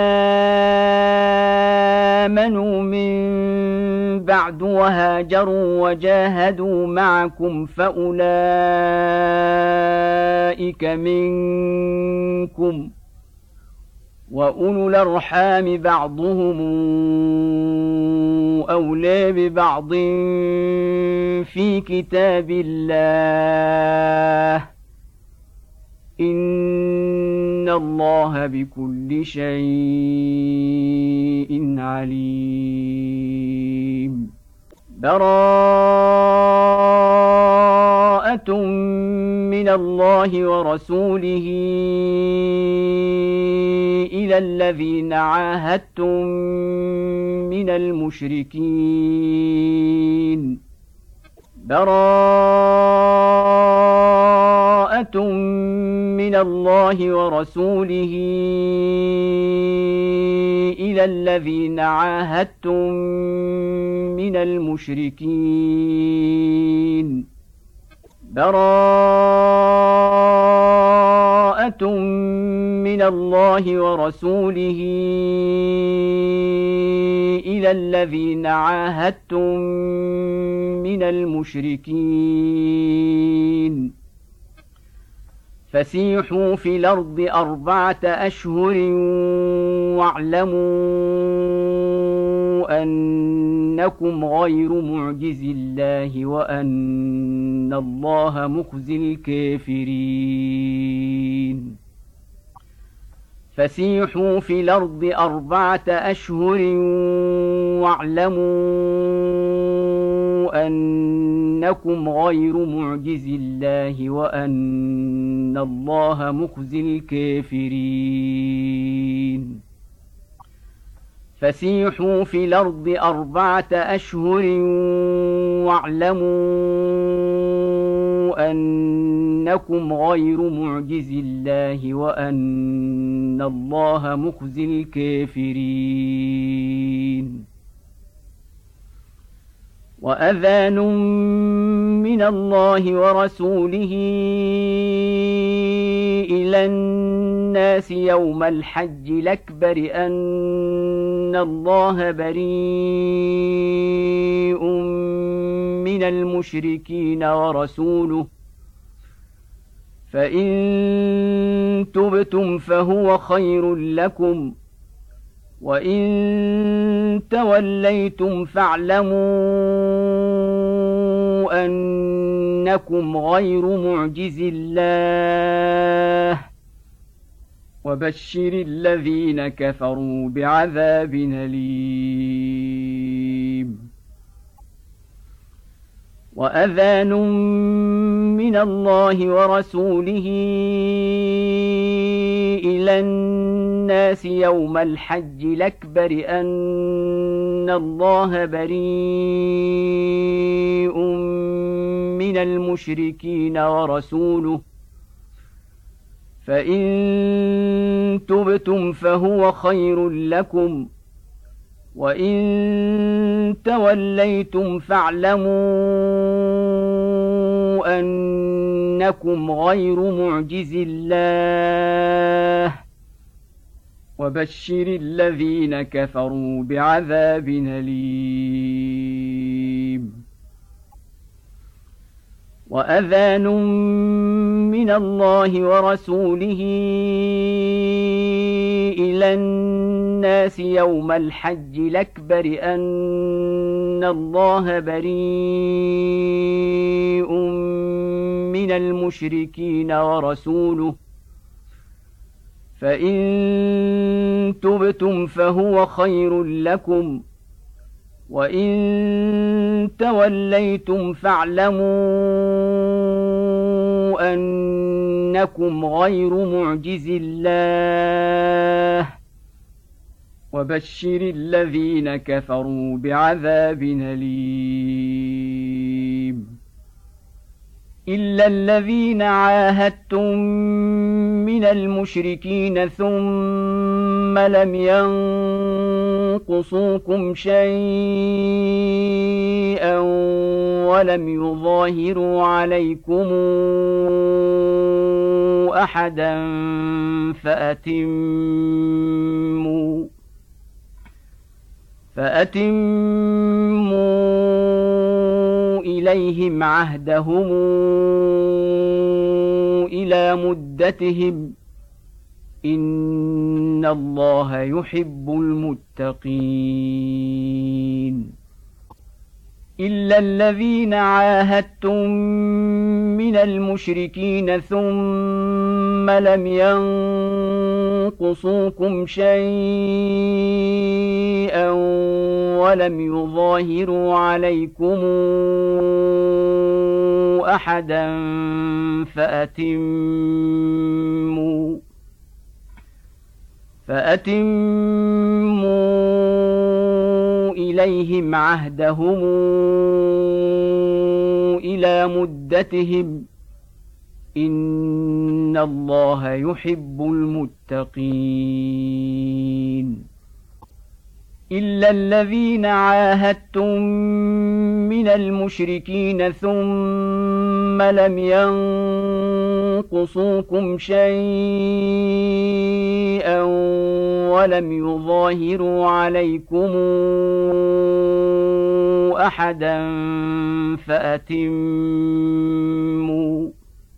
آمنوا من بعد وهاجروا وجاهدوا معكم فأولئك منكم وأولو الأرحام بعضهم أولى ببعض في كتاب الله إن الله بكل شيء عليم. براءة من الله ورسوله إلى الذين عاهدتم من المشركين براءة من الله ورسوله إلى الذين عاهدتم من المشركين براءة من الله ورسوله إلى الذين عاهدتم من المشركين فسيحوا في الأرض أربعة أشهر واعلموا أنكم غير معجز الله وأن الله مخزي الكافرين. فسيحوا في الأرض أربعة أشهر واعلموا أنكم غير معجز الله وأن الله مخزي الكافرين. فسيحوا في الأرض أربعة أشهر واعلموا أنكم غير معجز الله وأن الله مخزي الكافرين. وأذان من الله ورسوله إلى الناس يوم الحج الأكبر أن الله بريء من المشركين ورسوله فإن تبتم فهو خير لكم وإن توليتم فاعلموا أنكم غير معجز الله وبشر الذين كفروا بعذاب أليم. وأذان من الله ورسوله إلى الناس يوم الحج الأكبر أن الله بريء من المشركين ورسوله فإن تبتم فهو خير لكم وإن توليتم فاعلموا أنكم غير معجز الله وبشر الذين كفروا بعذاب أليم. وأذان من الله ورسوله إلى الناس يوم الحج الأكبر أن الله بريء من المشركين ورسوله فإن تبتم فهو خير لكم وإن توليتم فاعلموا أنكم غير معجز الله وبشر الذين كفروا بعذاب أليم. إلا الذين عاهدتم من المشركين ثم لم ينقصوكم شيئا ولم يظاهروا عليكم أحدا فأتموا فأتموا إليهم عهدهم إلى مدتهم إن الله يحب المتقين. إلا الذين عاهدتم من المشركين ثم لم ينقصوكم شيئا ولم يظاهروا عليكم أحدا فأتموا فأتموا إليهم عهدهم إلى مدتهم إن الله يحب المتقين. إلا الذين عاهدتم من المشركين ثم لم ينقصوكم شيئا ولم يظاهروا عليكم أحدا فأتموا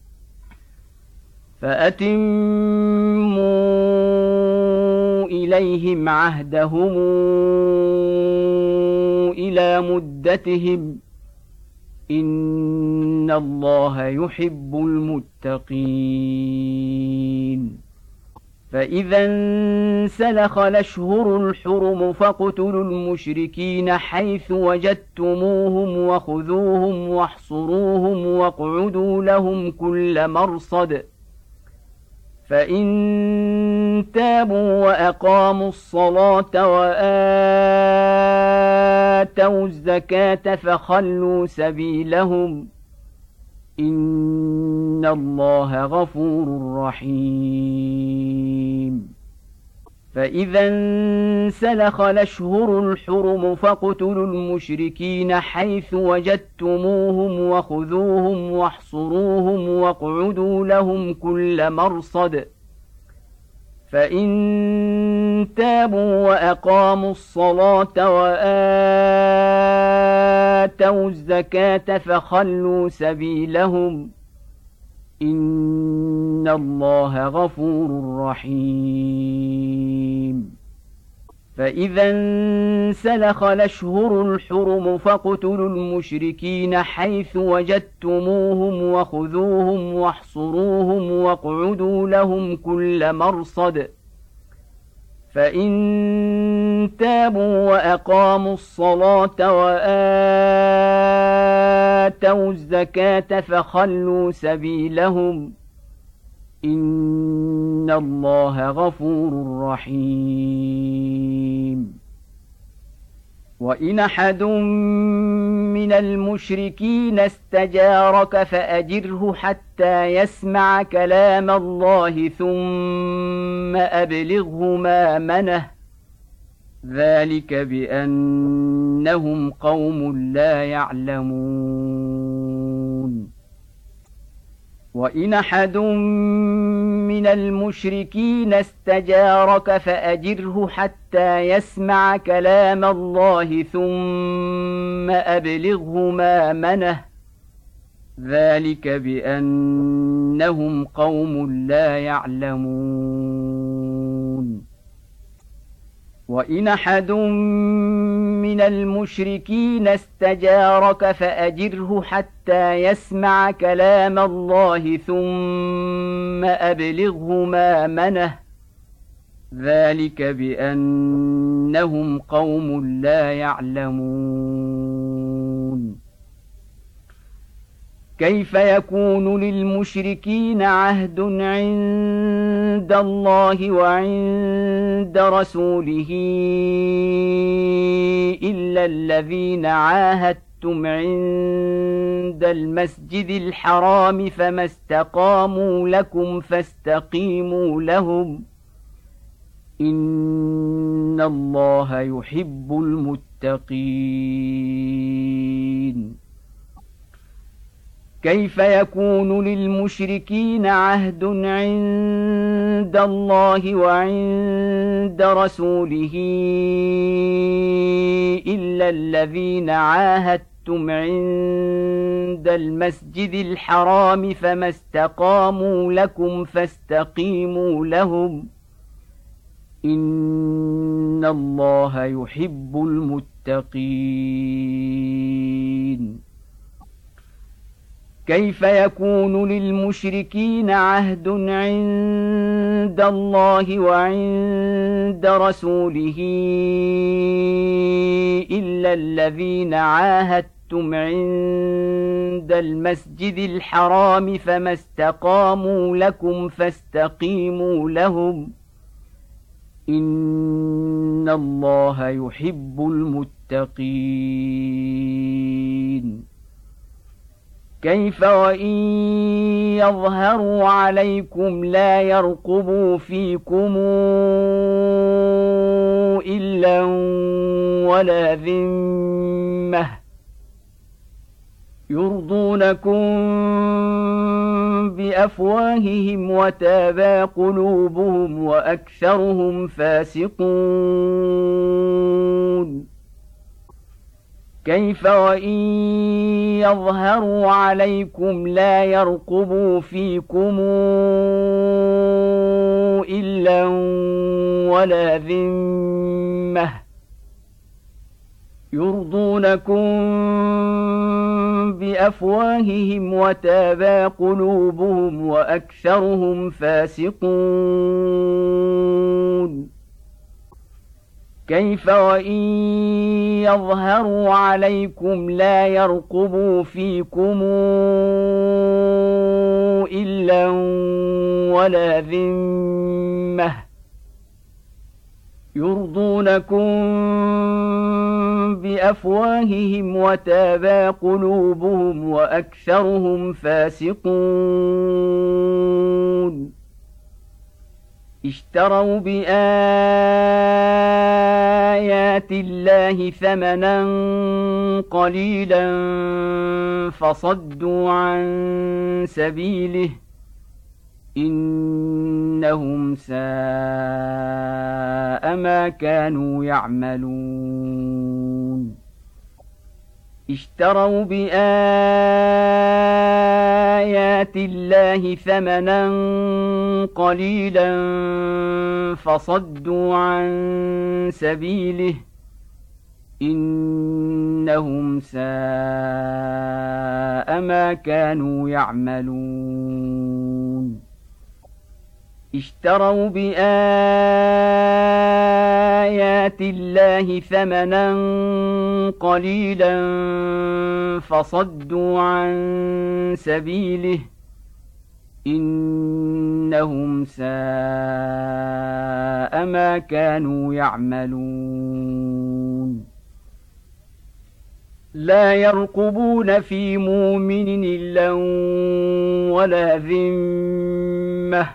فأتموا إليهم عهدهم إلى مدتهم إن الله يحب المتقين. فإذا انسلخ الأشهر الحرم فاقتلوا المشركين حيث وجدتموهم وخذوهم واحصروهم واقعدوا لهم كل مرصد فإن تابوا وأقاموا الصلاة وآتوا الزكاة فخلوا سبيلهم إن الله غفور رحيم. فإذا انسلخ الأشهر الحرم فاقتلوا المشركين حيث وجدتموهم وخذوهم واحصروهم واقعدوا لهم كل مرصد فإن تابوا وأقاموا الصلاة وآتوا الزكاة فخلوا سبيلهم إن الله غفور رحيم. فإذا انسلخ الأشهر الحرم فاقتلوا المشركين حيث وجدتموهم وخذوهم واحصروهم واقعدوا لهم كل مرصد فإن تابوا وأقاموا الصلاة وآتوا الزكاة فخلوا سبيلهم إن الله غفور رحيم. وإن أحد من المشركين استجارك فأجره حتى يسمع كلام الله ثم أبلغه مأمنه، ذلك بأنهم قوم لا يعلمون. وإن أحد من المشركين استجارك فأجره حتى يسمع كلام الله ثم أبلغه مأمنه، ذلك بأنهم قوم لا يعلمون. وإن أحد من المشركين استجارك فأجره حتى يسمع كلام الله ثم أبلغه مأمنه، ذلك بأنهم قوم لا يعلمون. كيف يكون للمشركين عهد عند الله وعند رسوله إلا الذين عاهدتم عند المسجد الحرام فما استقاموا لكم فاستقيموا لهم، إن الله يحب المتقين. كيف يكون للمشركين عهد عند الله وعند رسوله إلا الذين عاهدتم عند المسجد الحرام فما استقاموا لكم فاستقيموا لهم، إن الله يحب المتقين. كيف يكون للمشركين عهد عند الله وعند رسوله إلا الذين عاهدتم عند المسجد الحرام فما استقاموا لكم فاستقيموا لهم، إن الله يحب المتقين. كيف وإن يظهروا عليكم لا يرقبوا فيكم إلا ولا ذمة، يرضونكم بأفواههم وتابى قلوبهم وأكثرهم فاسقون. كيف وإن يظهروا عليكم لا يرقبوا فيكم إلا ولا ذمة، يرضونكم بأفواههم وتابى قلوبهم وأكثرهم فاسقون. كيف وإن يظهروا عليكم لا يرقبوا فيكم إلا ولا ذمة، يرضونكم بأفواههم وتابى قلوبهم وأكثرهم فاسقون. اشتروا بآيات الله ثمنا قليلا فصدوا عن سبيله، إنهم ساء ما كانوا يعملون. اشتروا بآيات الله ثمنا قليلا فصدوا عن سبيله، إنهم ساء ما كانوا يعملون. اشتروا بآيات الله ثمنا قليلا فصدوا عن سبيله، إنهم ساء ما كانوا يعملون. لا يرقبون في مؤمن إلا ولا ذمة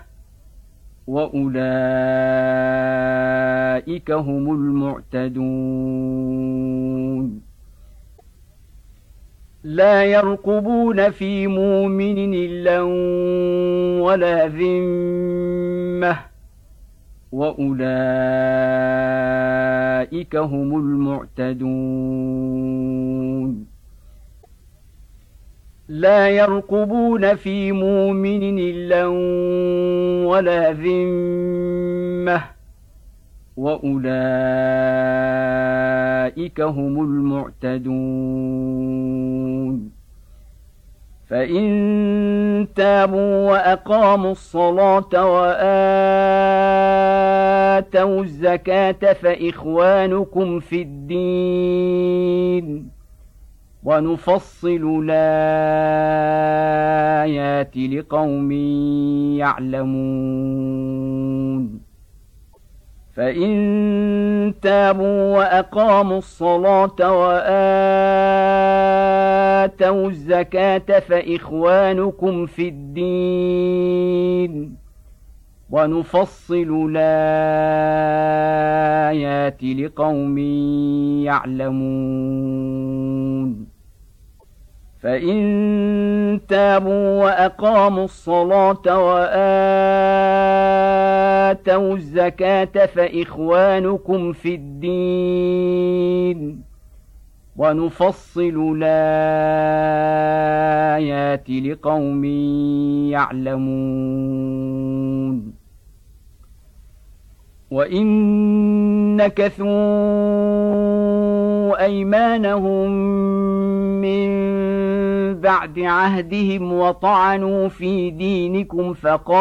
وأولئك هم المعتدون لا يرقبون في مؤمن إلا ولا ذمة وأولئك هم المعتدون لا يرقبون في مؤمن إلا ولا ذمة وأولئك هم المعتدون فإن تابوا وأقاموا الصلاة وآتوا الزكاة فإخوانكم في الدين ونفصل الآيات لقوم يعلمون فإن تابوا وأقاموا الصلاة وآتوا الزكاة فإخوانكم في الدين ونفصل الآيات لقوم يعلمون فإن تابوا وأقاموا الصلاة وآتوا الزكاة فإخوانكم في الدين ونفصل الآيات لقوم يعلمون وإن نكثوا أيمانهم من بعد عهدهم وطعنوا في دينكم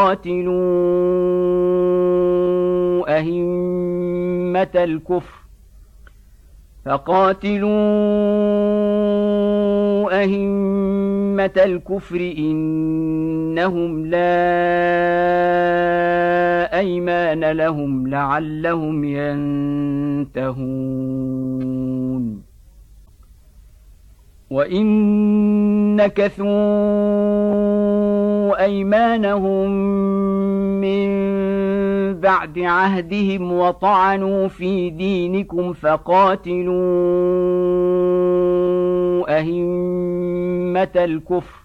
فقاتلوا أئمة الكفر فقاتلوا أئمة الكفر إنهم لا أيمان لهم لعلهم ينتهون وإن نكثوا أيمانهم من بعد عهدهم وطعنوا في دينكم فقاتلوا أئمة الكفر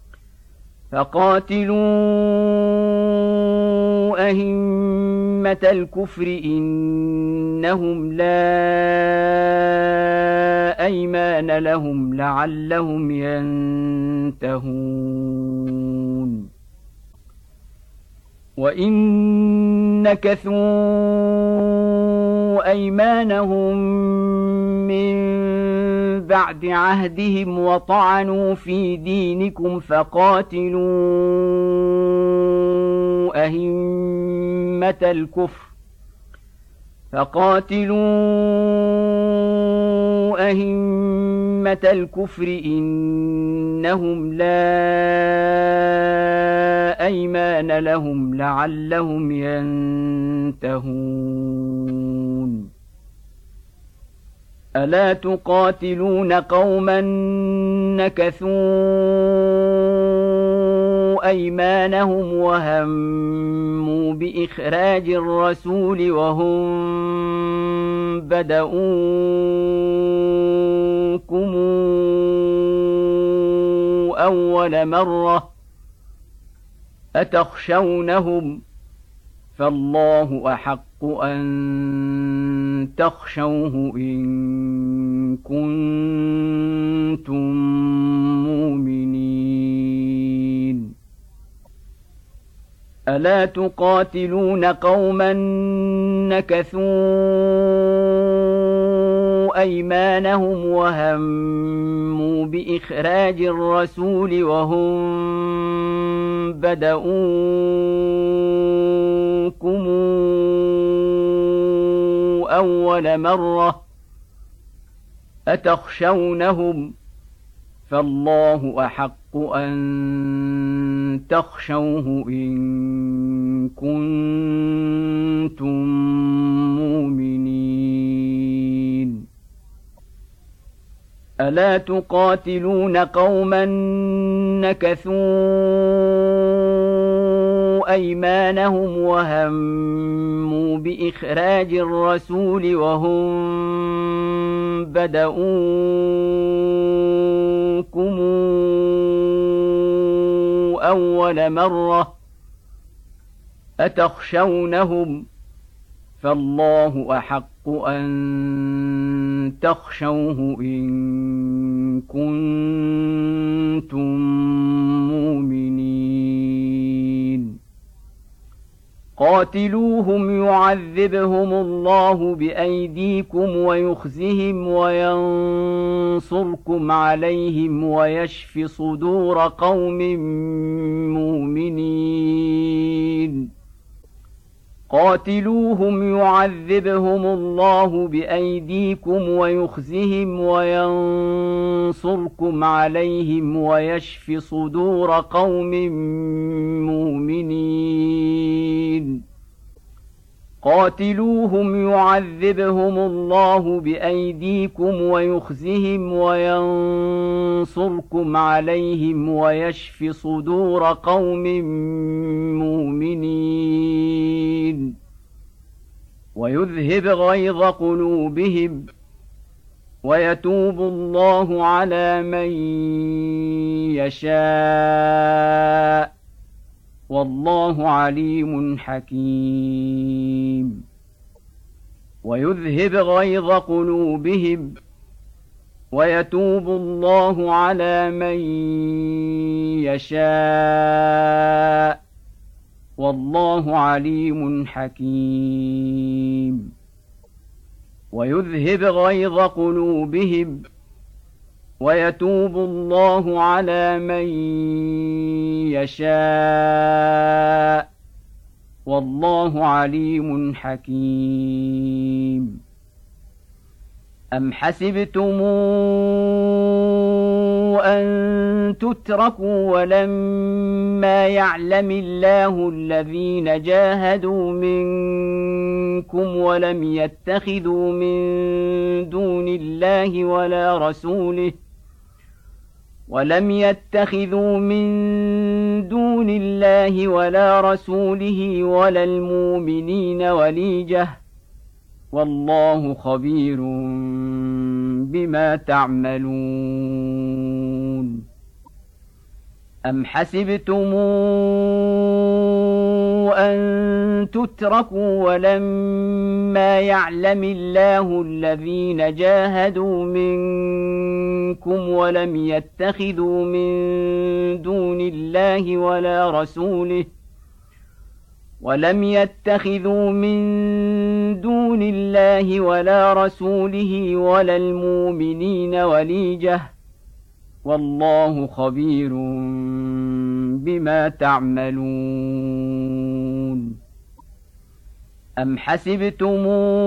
فقاتلوا أئمة الكفر إنهم لا أيمان لهم لعلهم ينتهون وإن نكثوا أيمانهم من بعد عهدهم وطعنوا في دينكم فقاتلوا أئمة الكفر فقاتلوا أئمة الكفر إنهم لا أيمان لهم لعلهم ينتهون ألا تقاتلون قوما نكثوا أيمانهم وهموا بإخراج الرسول وهم بدؤوكم أول مرة أتخشونهم فالله أحق أن تخشوه إن كنتم مؤمنين ألا تقاتلون قوما نكثوا أيمانهم وهموا بإخراج الرسول وهم بدؤوكم أول مرة أتخشونهم فالله أحق أن تخشوه إن كنتم مؤمنين ألا تقاتلون قوما نكثوا أيمانهم وهموا بإخراج الرسول وهم بدؤوكم أول مرة أتخشونهم فالله أحق أن تخشوه إن كنتم مؤمنين قاتلوهم يعذبهم الله بأيديكم ويخزهم وينصركم عليهم ويشف صدور قوم مؤمنين قاتلوهم يعذبهم الله بأيديكم ويخزهم وينصركم عليهم ويشف صدور قوم مؤمنين قاتلوهم يعذبهم الله بأيديكم ويخزهم وينصركم عليهم ويشف صدور قوم مؤمنين ويذهب غيظ قلوبهم ويتوب الله على من يشاء والله عليم حكيم ويذهب غيظ قلوبهم ويتوب الله على من يشاء والله عليم حكيم ويذهب غيظ قلوبهم ويتوب الله على من يشاء والله عليم حكيم أم حسبتم أن تتركوا ولما يعلم الله الذين جاهدوا منكم ولم يتخذوا من دون الله ولا رسوله ولم يتخذوا من دون الله ولا رسوله ولا المؤمنين وليجة والله خبير بما تعملون أم حسبتم أن تتركوا ولما يعلم الله الذين جاهدوا منكم ولم يتخذوا من دون الله ولا رسوله ولم يتخذوا من دون الله ولا رسوله ولا المؤمنين وليجة والله خبير بما تعملون أم حسبتم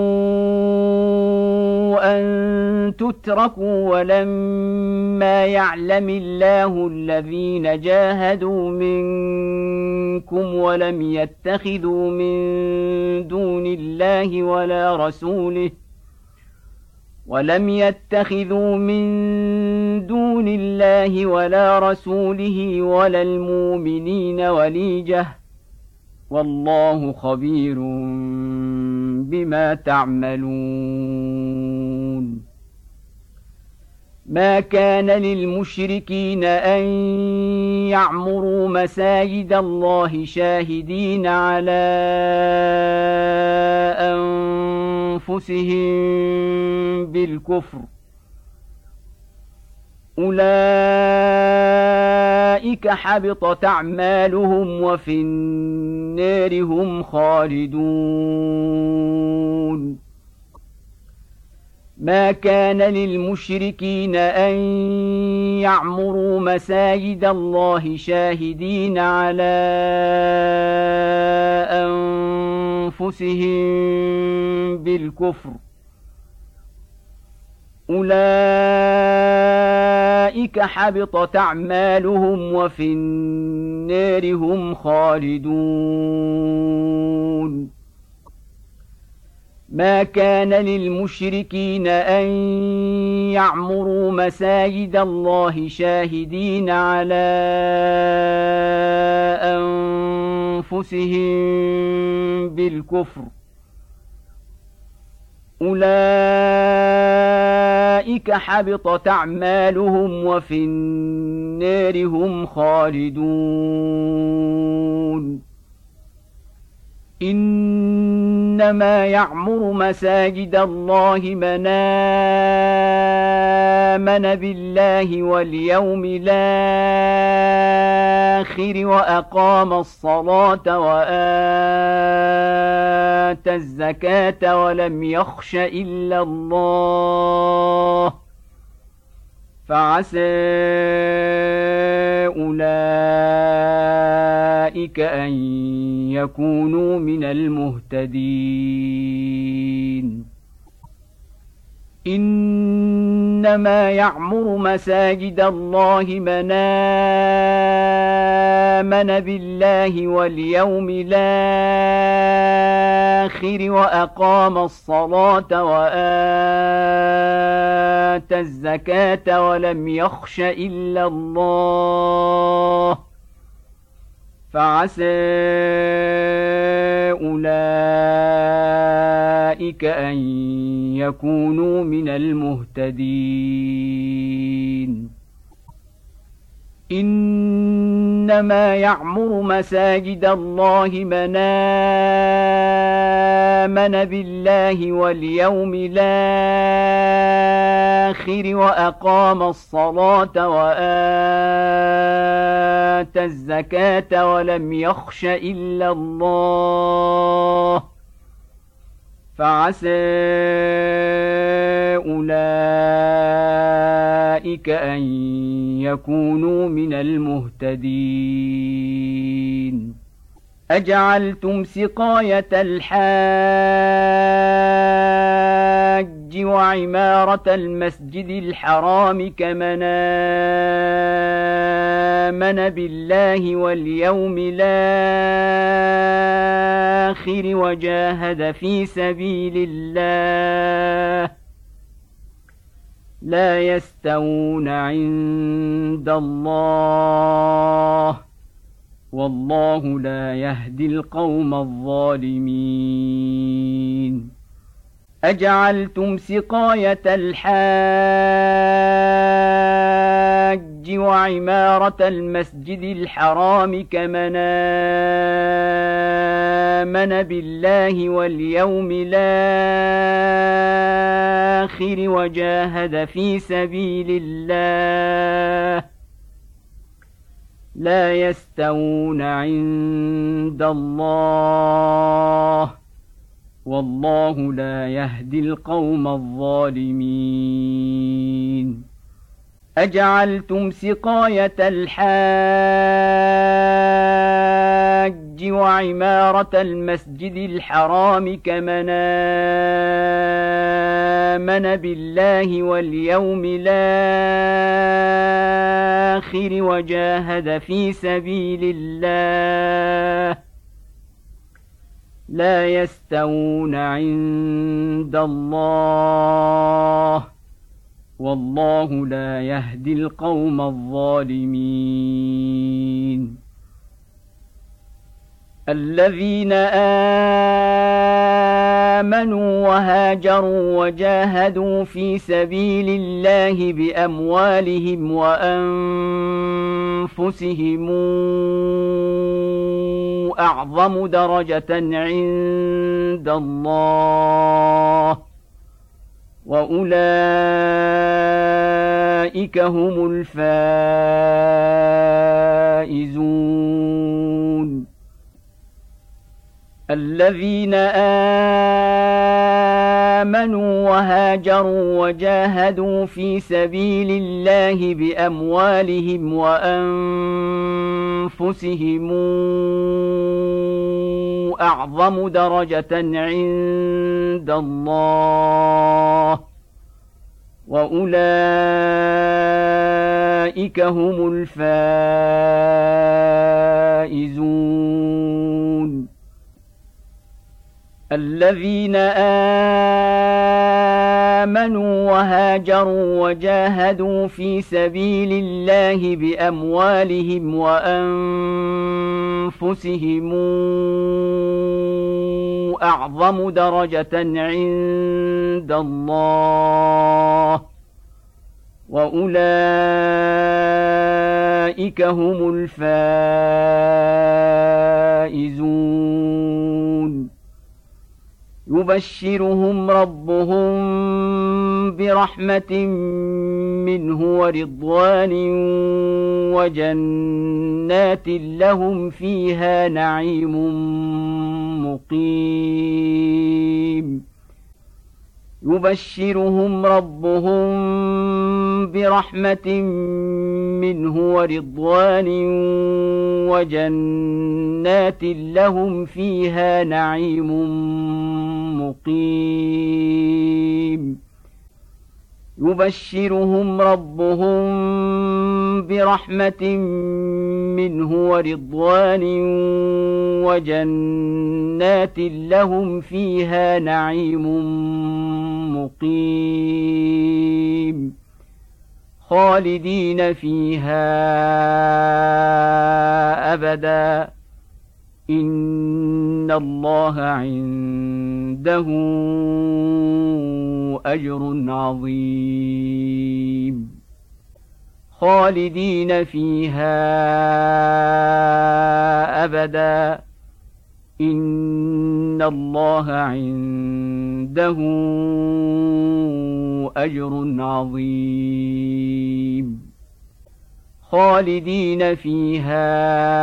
أن تتركوا ولما يعلم الله الذين جاهدوا منكم ولم يتخذوا من دون الله ولا رسوله ولم يتخذوا من دون الله ولا رسوله ولا المؤمنين وليجة والله خبير بما تعملون ما كان للمشركين أن يعمروا مساجد الله شاهدين على أنفسهم بالكفر أولئك حبطت أعمالهم وفي النار هم خالدون ما كان للمشركين أن يعمروا مساجد الله شاهدين على أنفسهم بالكفر أولئك حبطت أعمالهم وفي النار هم خالدون ما كان للمشركين أن يعمروا مساجد الله شاهدين على أنفسهم بالكفر أولئك حبطت أعمالهم وفي النار هم خالدون إنما يعمر مساجد الله من آمن بالله واليوم الآخر وأقام الصلاة وآتى الزكاة ولم يخش إلا الله فعسى أولئك أن يكونوا من المهتدين إنما يعمر مساجد الله من آمن بالله واليوم الآخر وأقام الصلاة وآتى الزكاة ولم يخش إلا الله فعسى أولئك أن يكونوا من المهتدين إنما يعمر مساجد الله من آمن بالله واليوم الآخر وأقام الصلاة وآتى الزكاة ولم يخش إلا الله فعسى أولئك أن يكونوا من المهتدين أجعلتم سقاية الحاج وعمارة المسجد الحرام كمن آمن بالله واليوم الآخر وجاهد في سبيل الله لا يستوون عند الله والله لا يهدي القوم الظالمين أجعلتم سقاية الحاج وعمارة المسجد الحرام كمن آمن بالله واليوم الآخر وجاهد في سبيل الله لا يستوون عند الله والله لا يهدي القوم الظالمين أجعلتم سقاية الحاج وعمارة المسجد الحرام كمن آمن بالله واليوم الآخر وجاهد في سبيل الله لا يستوون عند الله والله لا يهدي القوم الظالمين الذين آمنوا وهاجروا وجاهدوا في سبيل الله بأموالهم وأنفسهم أعظم درجة عند الله وأولئك هم الفائزون الذين آمنوا وهاجروا وجاهدوا في سبيل الله بأموالهم وأنفسهم أعظم درجة عند الله وأولئك هم الفائزون الذين آمنوا وهاجروا وجاهدوا في سبيل الله بأموالهم وأنفسهم أعظم درجة عند الله وأولئك هم الفائزون يبشرهم ربهم برحمة منه ورضوان وجنات لهم فيها نعيم مقيم يبشرهم ربهم برحمة منه ورضوان وجنات لهم فيها نعيم مقيم يبشرهم ربهم برحمة منه ورضوان وجنات لهم فيها نعيم مقيم خالدين فيها أبدا إن الله عنده أجر عظيم خالدين فيها أبدا إن الله عنده أجر عظيم خالدين فيها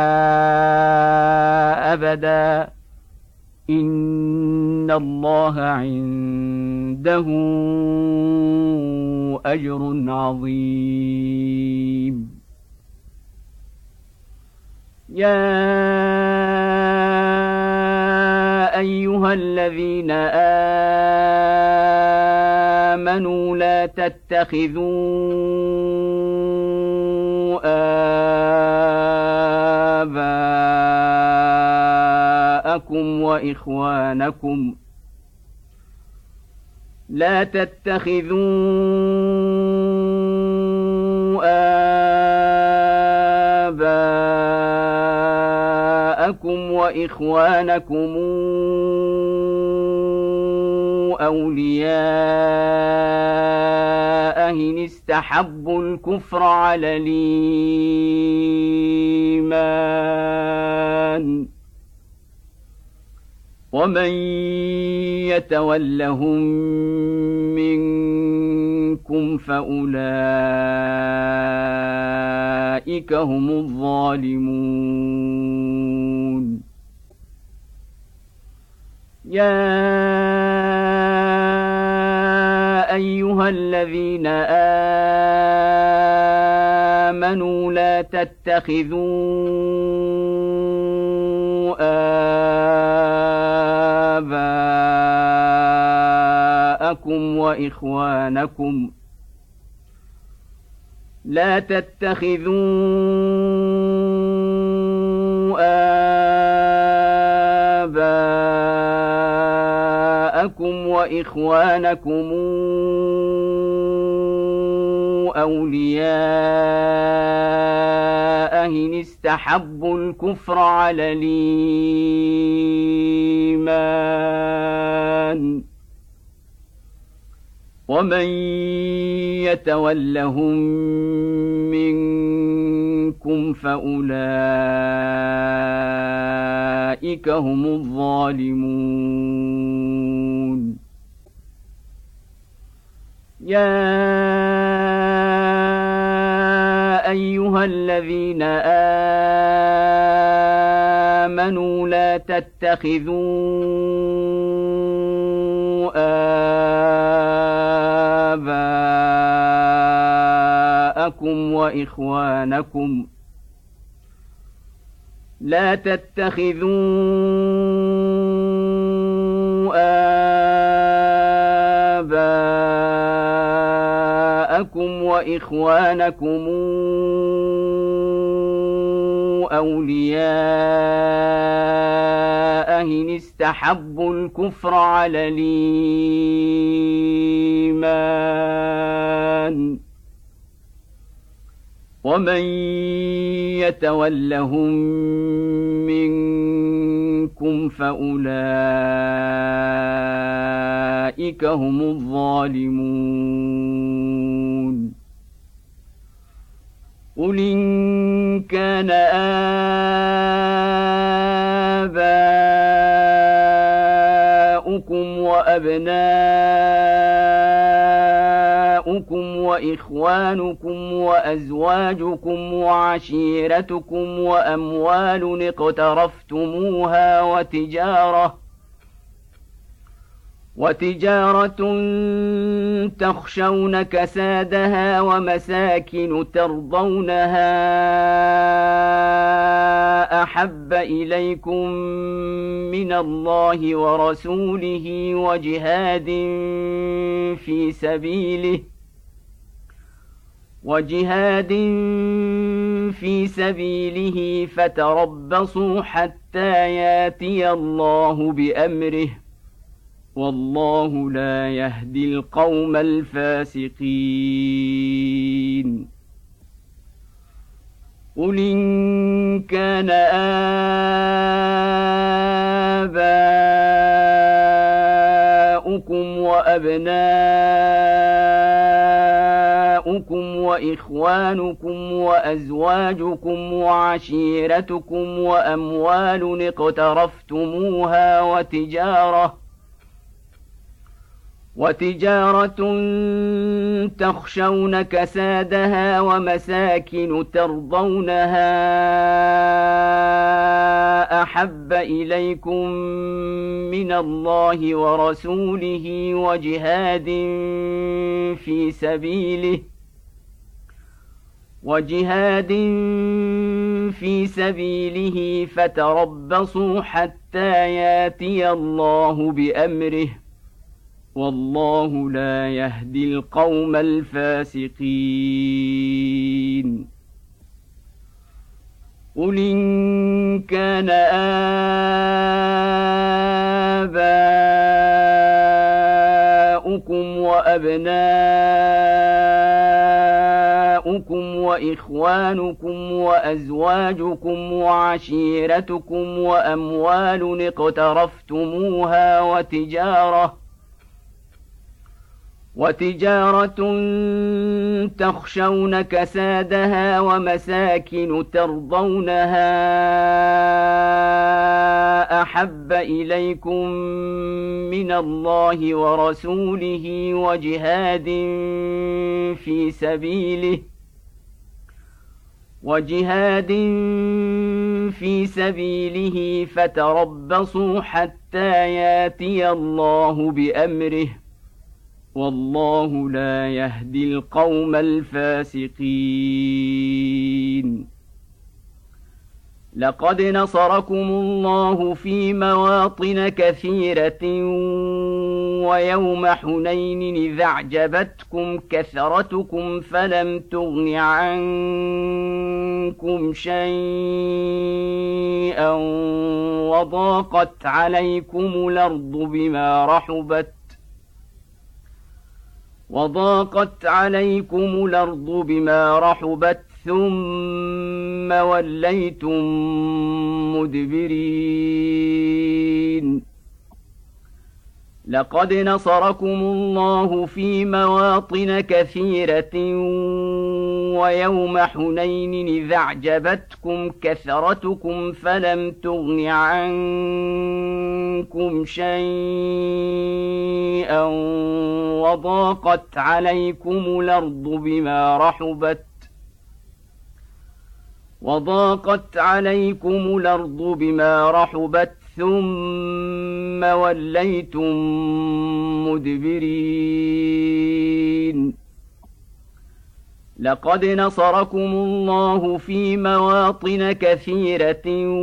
أبدا إن الله عنده أجر عظيم يا أيها الذين آمنوا لا تتخذوا آباءكم وإخوانكم لا تتخذوا آباءكم وإخوانكم أولياء إن استحبوا الكفر على الإيمان ومن يتولهم منكم فأولئك هم الظالمون يا أيها الذين آمنوا لا تتخذوا آباءكم وإخوانكم لا تتخذوا آباءكم وإخوانكم أولياء إن استحبوا الكفر على الإيمان ومن يتولهم منكم فأولئك هم الظالمون يا أيها الذين آمنوا لا تتخذوا آباءكم وإخوانكم لا تتخذوا آباءكم وإخوانكم أولياء إن استحبوا الكفر على الإيمان ومن يتولهم منكم فأولئك هم الظالمون قل إن كان آباؤكم وأبناؤكم وإخوانكم وأزواجكم وعشيرتكم وأموال اقترفتموها وتجارة وتجارة تخشون كسادها ومساكن ترضونها أحب إليكم من الله ورسوله وجهاد في سبيله وجهاد في سبيله فتربصوا حتى ياتي الله بأمره والله لا يهدي القوم الفاسقين قل إن كان آباؤكم وأبناؤكم وإخوانكم وأزواجكم وعشيرتكم وأموال اقترفتموها وتجارة وتجارة تخشون كسادها ومساكن ترضونها أحب إليكم من الله ورسوله وجهاد في سبيله وجهاد في سبيله فتربصوا حتى ياتي الله بأمره والله لا يهدي القوم الفاسقين قل إن كان آباؤكم وأبناؤكم وإخوانكم وأزواجكم وعشيرتكم وأموال اقترفتموها وتجارة وتجارة تخشون كسادها ومساكن ترضونها أحب إليكم من الله ورسوله وجهاد في سبيله وجهاد في سبيله فتربصوا حتى ياتي الله بأمره والله لا يهدي القوم الفاسقين لقد نصركم الله في مواطن كثيرة ويوم حنين إذ أعجبتكم كثرتكم فلم تغن عنكم شيئا وضاقت عليكم الأرض بما رحبت وضاقت عليكم الأرض بما رحبت ثم وليتم مدبرين لقد نصركم الله في مواطن كثيرة ويوم حنين إذ أعجبتكم كثرتكم فلم تغن عنكم شيئا وضاقت عليكم الأرض بما رحبت وضاقت عليكم الأرض بما رحبت ثم وليتم مدبرين لقد نصركم الله في مواطن كثيرة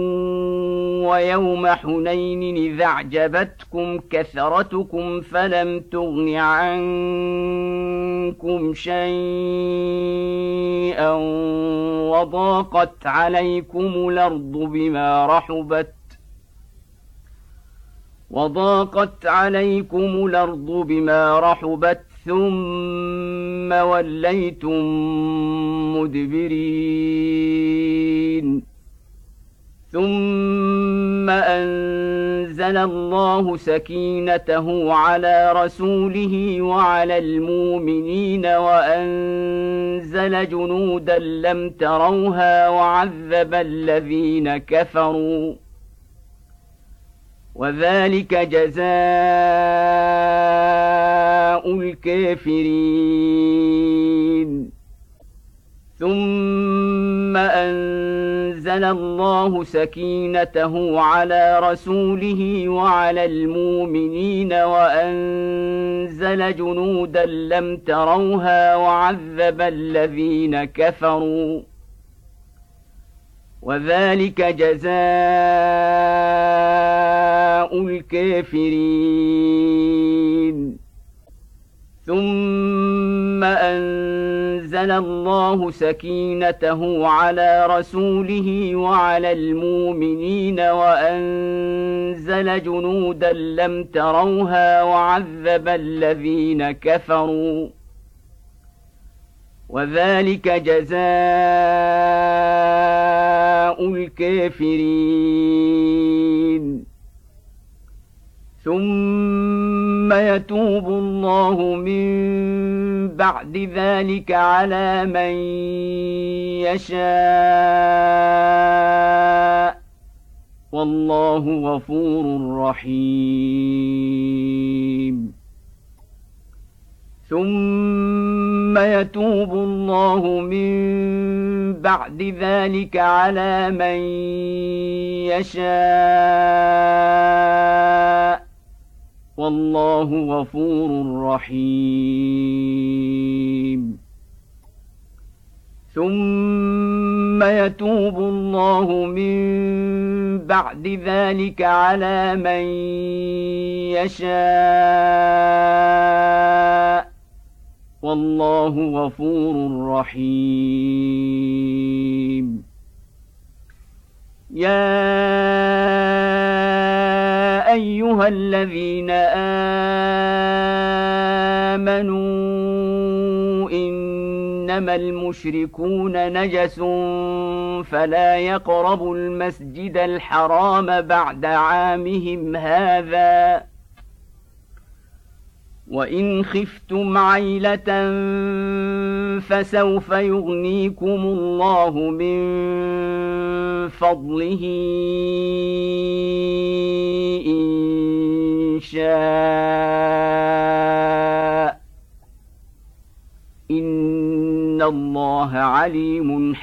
ويوم حنين إذ أعجبتكم كثرتكم فلم تغن عنكم شيئا وضاقت عليكم الأرض بما رحبت وضاقت عليكم الأرض بما رحبت ثم وليتم مدبرين ثم أنزل الله سكينته على رسوله وعلى المؤمنين وأنزل جنودا لم تروها وعذب الذين كفروا وذلك جزاء الكافرين ثم أنزل الله سكينته على رسوله وعلى المؤمنين وأنزل جنودا لم تروها وعذب الذين كفروا وذلك جزاء الكافرين ثم أنزل الله سكينته على رسوله وعلى المؤمنين وأنزل جنودا لم تروها وعذب الذين كفروا وذلك جزاء الكافرين ثم يتوب الله من بعد ذلك على من يشاء والله غفور رحيم ثم يتوب الله من بعد ذلك على من يشاء والله غفور رحيم ثم يتوب الله من بعد ذلك على من يشاء والله غفور رحيم يا أيها الذين آمنوا إنما المشركون نجس فلا يقربوا المسجد الحرام بعد عامهم هذا وإن خفتم عيلة فسوف يغنيكم الله من فضله إن شاء إن الله عليم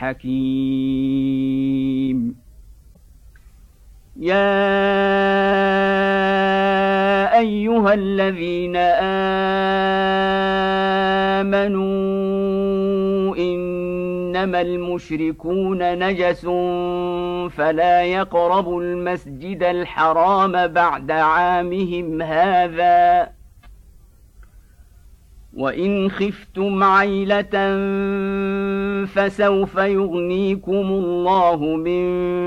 حكيم يا أيها الذين آمنوا إنما المشركون نجس فلا يقربوا المسجد الحرام بعد عامهم هذا وإن خفتم عيلة فسوف يغنيكم الله من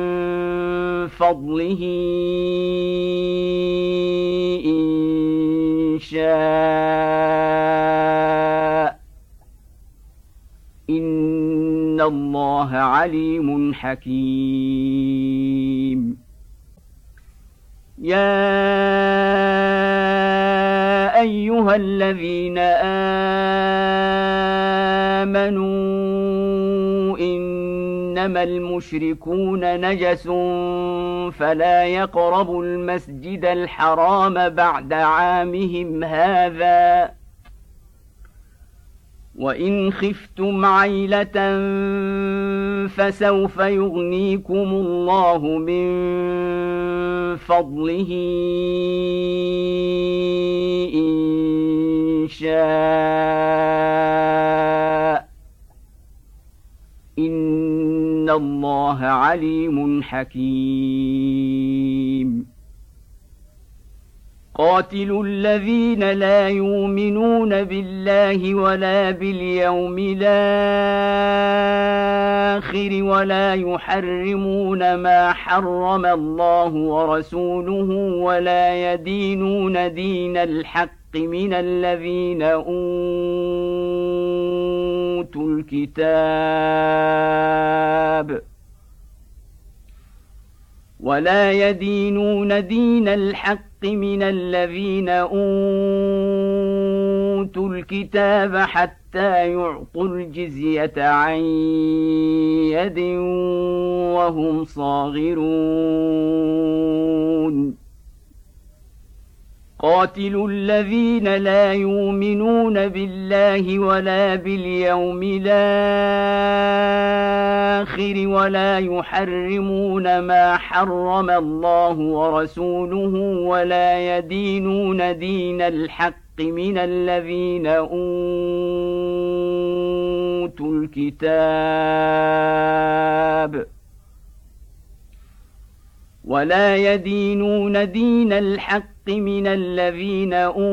فضله إن شاء إن الله عليم حكيم يا أيها الذين آمنوا إنما المشركون نجس فلا يقربوا المسجد الحرام بعد عامهم هذا وإن خفتم عيلة فسوف يغنيكم الله من فضله إن شاء إن الله عليم حكيم قاتلوا الذين لا يؤمنون بالله ولا باليوم الآخر ولا يحرمون ما حرم الله ورسوله ولا يدينون دين الحق من الذين أوتوا الكتاب ولا يدينون دين الحق من الذين أوتوا الكتاب حتى يعطوا الجزية عن يد وهم صاغرون قاتلوا الذين لا يؤمنون بالله ولا باليوم الآخر ولا يحرمون ما حرم الله ورسوله ولا يدينون دين الحق من الذين أوتوا الكتاب ولا يدينون دين الحق من الذين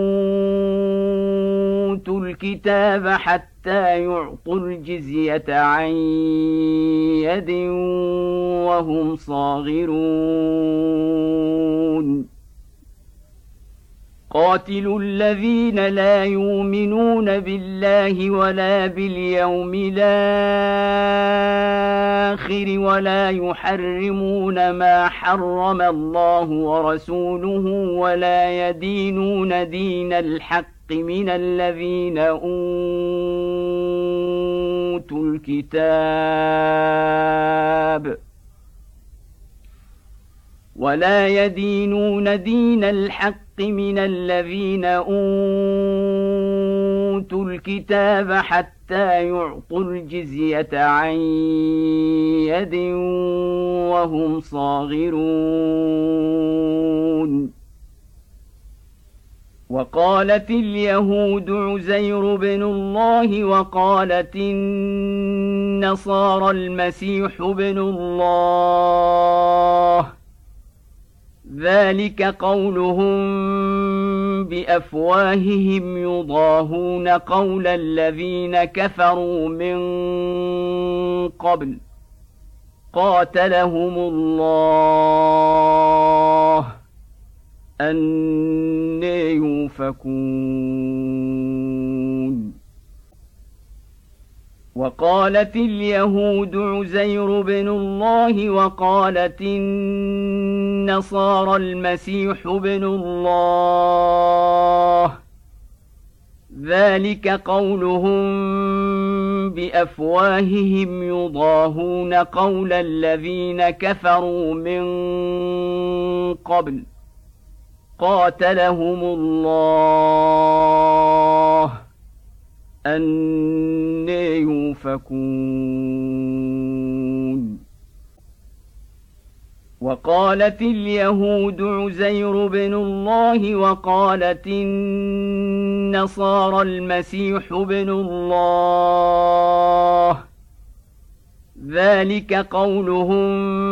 أوتوا الكتاب حتى يعطوا الجزية عن يد وهم صاغرون قاتلوا الذين لا يؤمنون بالله ولا باليوم الآخر ولا يحرمون ما حرم الله ورسوله ولا يدينون دين الحق من الذين أوتوا الكتاب ولا يدينون دين الحق من الذين أوتوا الكتاب حتى يعطوا الجزية عن يد وهم صاغرون وقالت اليهود عزير بن الله وقالت النصارى المسيح بن الله ذلك قولهم بأفواههم يضاهون قول الذين كفروا من قبل قاتلهم الله أنى يؤفكون وقالت اليهود عزير بن الله وقالت النصارى المسيح بن الله ذلك قولهم بأفواههم يضاهون قول الذين كفروا من قبل قاتلهم الله أنى يؤفكون وقالت اليهود عزير بن الله وقالت النصارى المسيح بن الله ذلك قولهم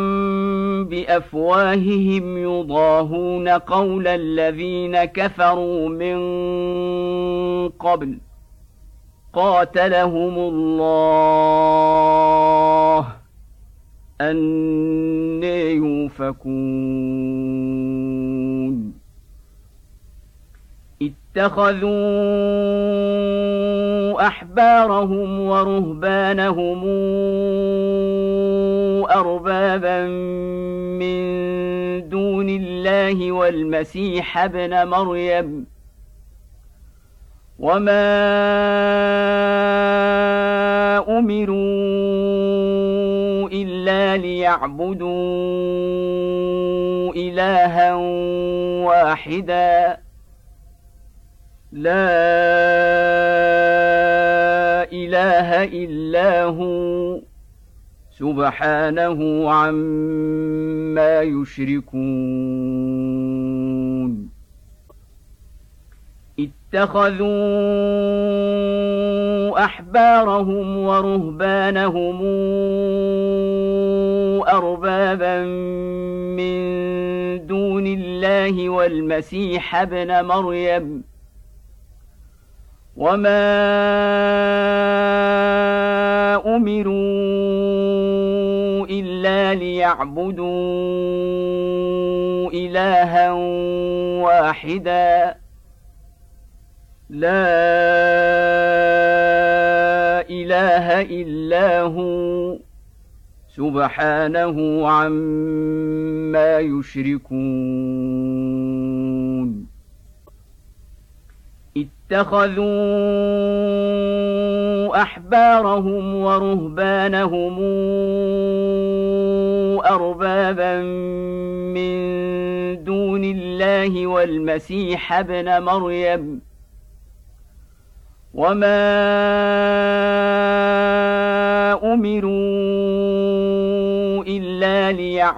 بأفواههم يضاهون قول الذين كفروا من قبل قاتلهم الله أنى يؤفكون اتخذوا أحبارهم ورهبانهم أربابا من دون الله والمسيح ابن مريم وما أمروا إلا ليعبدوا إلها واحدا لا إله إلا هو سبحانه عما يشركون اتخذوا أحبارهم ورهبانهم أربابا من دون الله الله والمسيح ابن مريم وما أمروا إلا ليعبدوا إلها واحدا لا إله إلا هو سبحانه عما يشركون اتخذوا أحبارهم ورهبانهم أربابا من دون الله والمسيح ابن مريم وما أمروا إلا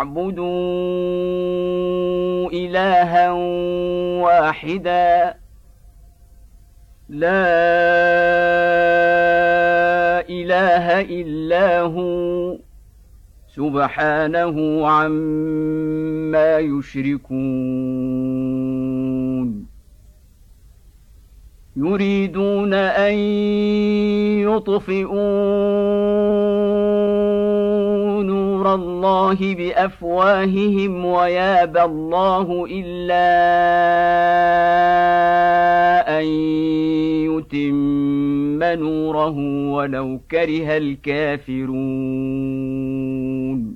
ليعبدوا إلها واحدا لا إله إلا هو سبحانه عما يشركون يريدون أن يطفئوا نور الله بأفواههم ويابى الله إلا أن يتم نوره ولو كره الكافرون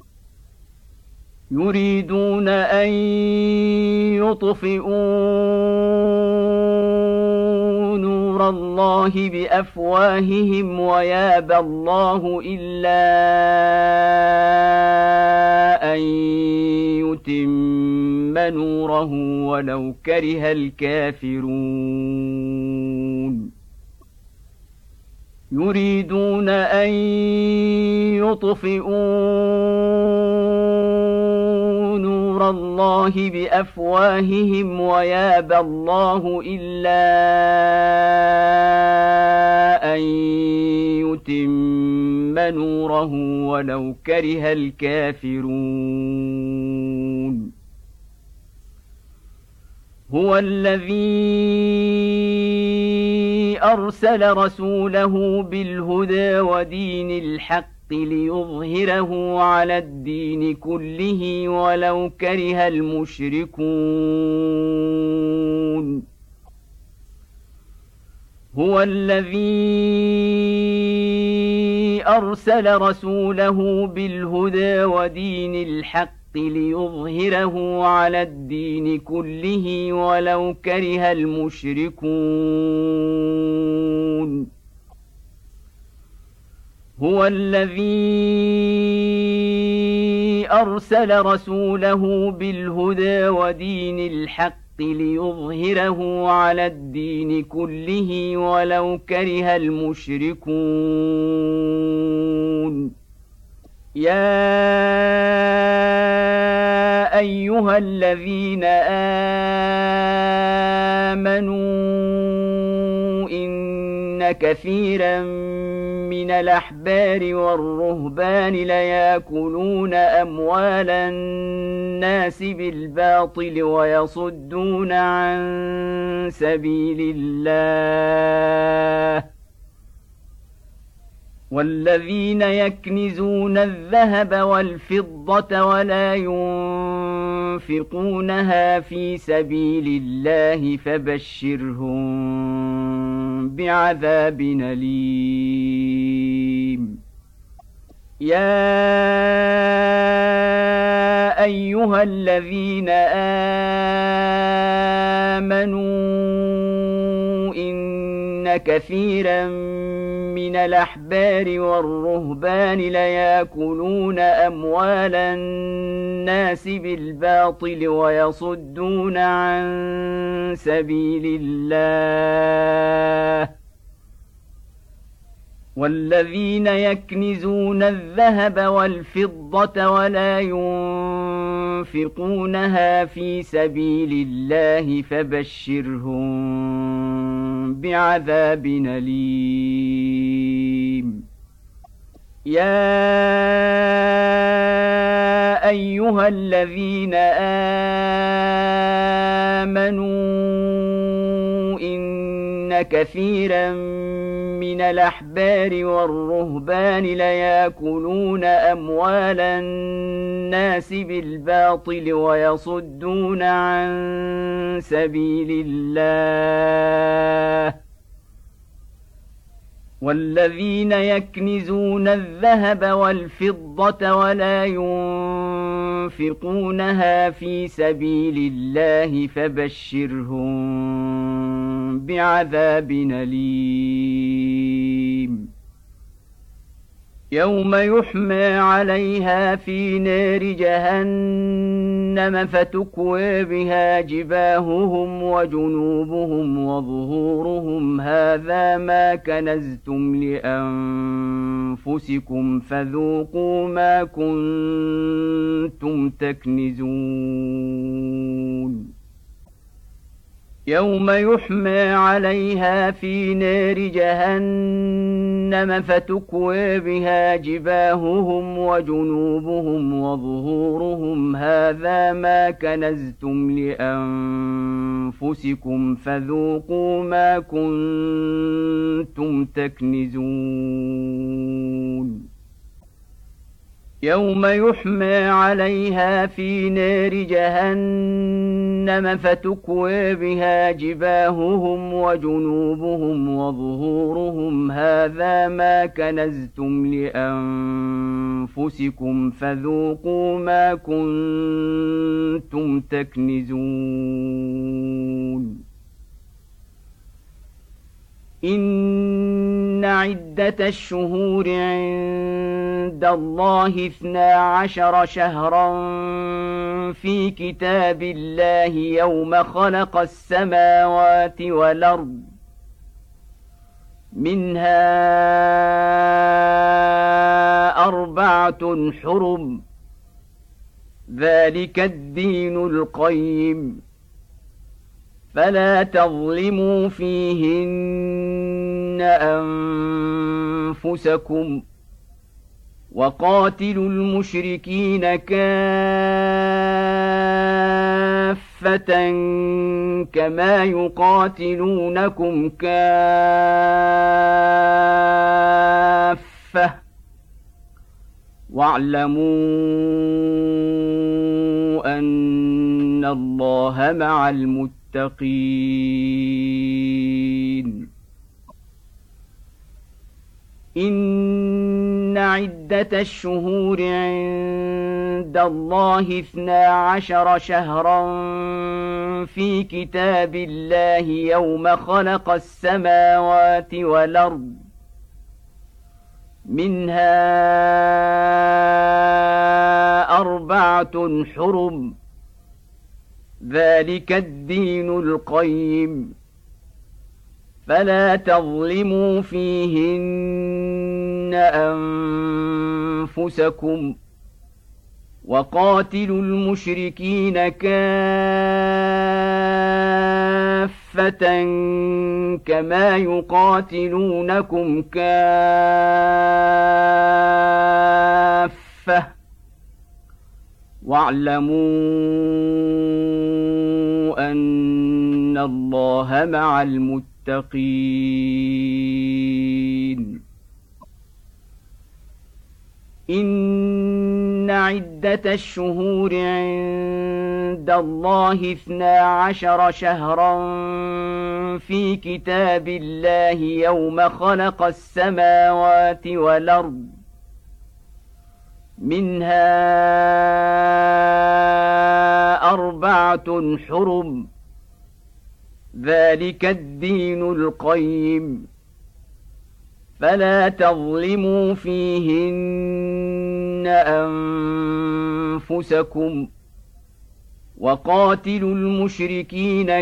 يريدون أن يطفئوا نور الله بأفواههم ويابى الله إلا أن يتم نوره ولو كره الكافرون يريدون أن يطفئوا نور الله بأفواههم ويابى الله إلا أن يتم نوره ولو كره الكافرون هو الذي أرسل رسوله بالهدى ودين الحق ليظهره على الدين كله ولو كره المشركون هو الذي أرسل رسوله بالهدى ودين الحق ليظهره على الدين كله ولو كره المشركون هو الذي أرسل رسوله بالهدى ودين الحق ليظهره على الدين كله ولو كره المشركون يا أيها الذين آمنوا إن كثيرا من الأحبار والرهبان ليأكلون أموال الناس بالباطل ويصدون عن سبيل الله والذين يكنزون الذهب والفضة ولا ينفقونها في سبيل الله فبشرهم بعذاب أليم يا أيها الذين آمنوا إن كثيرا من الأحبار والرهبان ليأكلون أموال الناس بالباطل ويصدون عن سبيل الله والذين يكنزون الذهب والفضة ولا ينفقونها في سبيل الله فبشرهم بعذاب أليم يا أيها الذين آمنوا إن كثيرا من الأحبار والرهبان ليأكلون أموال الناس بالباطل ويصدون عن سبيل الله والذين يكنزون الذهب والفضة ولا ينفقونها في سبيل الله فبشرهم بعذاب أليم يوم يحمى عليها في نار جهنم فتكوى بها جباههم وجنوبهم وظهورهم هذا ما كنزتم لأنفسكم فذوقوا ما كنتم تكنزون يوم يحمى عليها في نار جهنم فتكوى بها جباههم وجنوبهم وظهورهم هذا ما كنزتم لأنفسكم فذوقوا ما كنتم تكنزون يوم يحمى عليها في نار جهنم فتكوى بها جباههم وجنوبهم وظهورهم هذا ما كنزتم لأنفسكم فذوقوا ما كنتم تكنزون إن عدة الشهور عند الله اثنا عشر شهرا في كتاب الله يوم خلق السماوات والأرض منها أربعة حرم ذلك الدين القيم فلا تظلموا فيهن أنفسكم وقاتلوا المشركين كافة كما يقاتلونكم كافة واعلموا أن الله مع المتقين المتقين إن عدة الشهور عند الله اثنا عشر شهرا في كتاب الله يوم خلق السماوات والأرض منها أربعة حرم ذلك الدين القيم فلا تظلموا فيهن أنفسكم وقاتلوا المشركين كافة كما يقاتلونكم كافة واعلموا أن الله مع المتقين إن عدة الشهور عند الله اثنا عشر شهرا في كتاب الله يوم خلق السماوات والأرض منها أربعة حرم ذلك الدين القيم فلا تظلموا فيهن أنفسكم وقاتلوا المشركين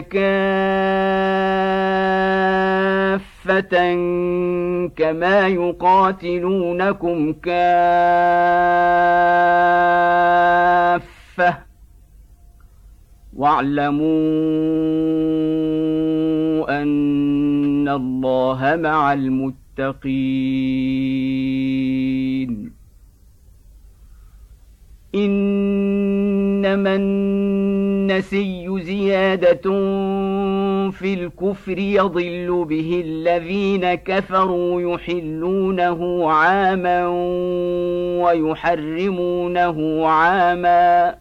كافة كما يقاتلونكم كافة واعلموا أن الله مع المتقين للمتقين إنما النسي زيادة في الكفر يضل به الذين كفروا يحلونه عاما ويحرمونه عاما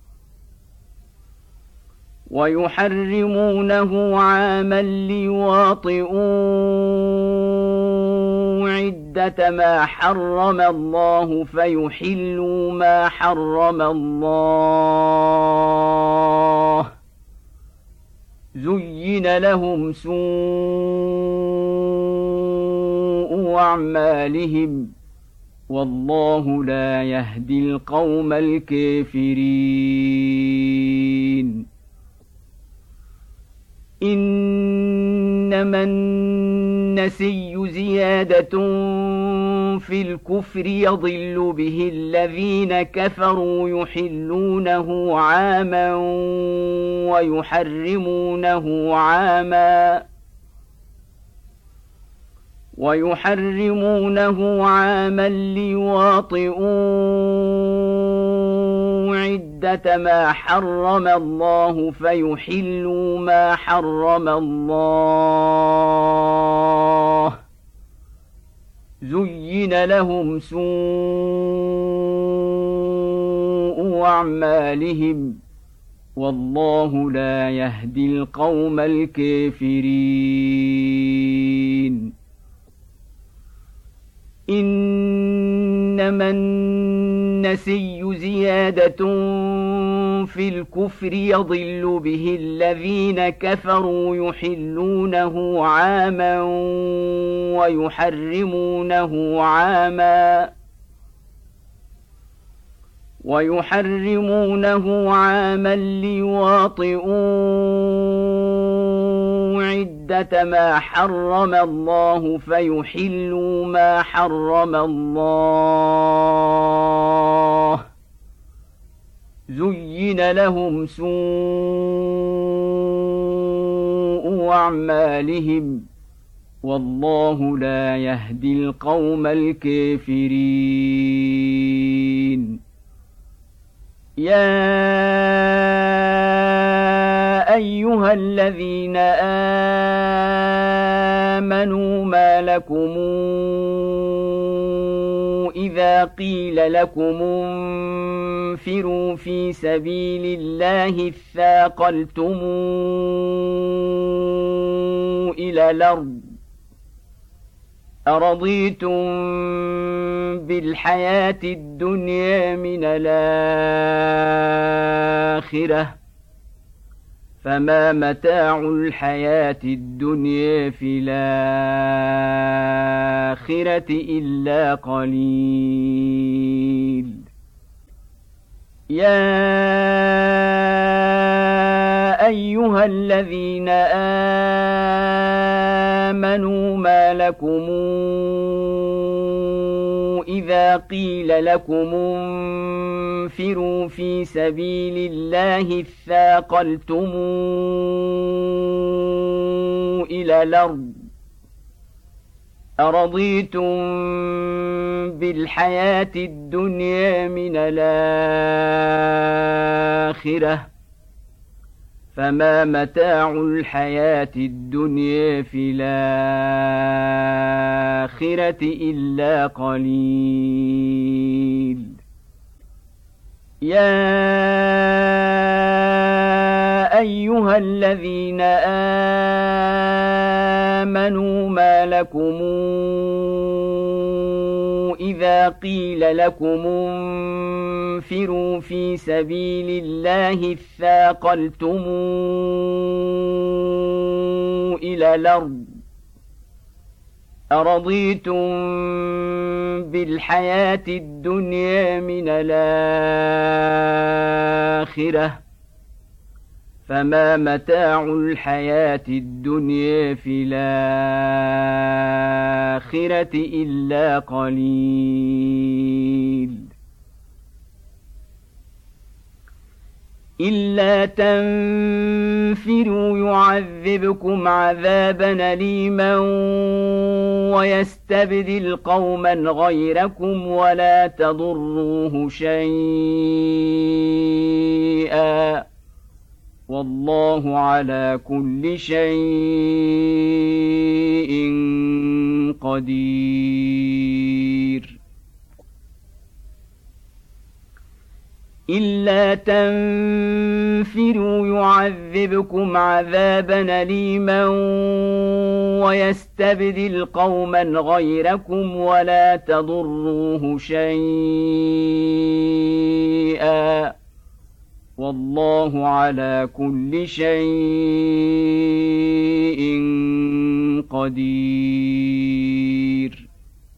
ويحرمونه عاما ليواطئوا عدة ما حرم الله فيحلوا ما حرم الله زين لهم سوء أعمالهم والله لا يهدي القوم الكافرين إنما النسي زيادة في الكفر يضل به الذين كفروا يحلونه عاما ويحرمونه عاما ويحرمونه عاما ليواطئوا عدة ما حرم الله فيحلوا ما حرم الله زين لهم سوء أعمالهم والله لا يهدي القوم الكافرين إنما النسي زيادة في الكفر يضل به الذين كفروا يحلونه عاما ويحرمونه عاما ويحرمونه عاما ليواطئوا عدة ما حرم الله فيحلوا ما حرم الله زين لهم سوء أعمالهم والله لا يهدي القوم الكافرين يا أيها الذين آمنوا ما لكم إذا قيل لكم انفروا في سبيل الله اثاقلتم إلى الأرض أرضيتم بالحياة الدنيا من الآخرة فما متاع الحياة الدنيا في الآخرة إلا قليل يا أيها الذين آمنوا ما لكم إذا قيل لكم انفروا في سبيل الله اثاقلتم إلى الأرض أرضيتم بالحياة الدنيا من الآخرة فما متاع الحياة الدنيا في الآخرة إلا قليل يا أيها الذين آمنوا ما لكم إذا قيل لكم انفروا في سبيل الله اثاقلتم إلى الأرض أرضيتم بالحياة الدنيا من الآخرة فما متاع الحياة الدنيا في الآخرة إلا قليل إلا تنفروا يعذبكم عذابا أليما ويستبدل قوما غيركم ولا تضروه شيئا والله على كل شيء قدير إلا تنفروا يعذبكم عذابا أليما ويستبدل قوما غيركم ولا تضروه شيئا والله على كل شيء قدير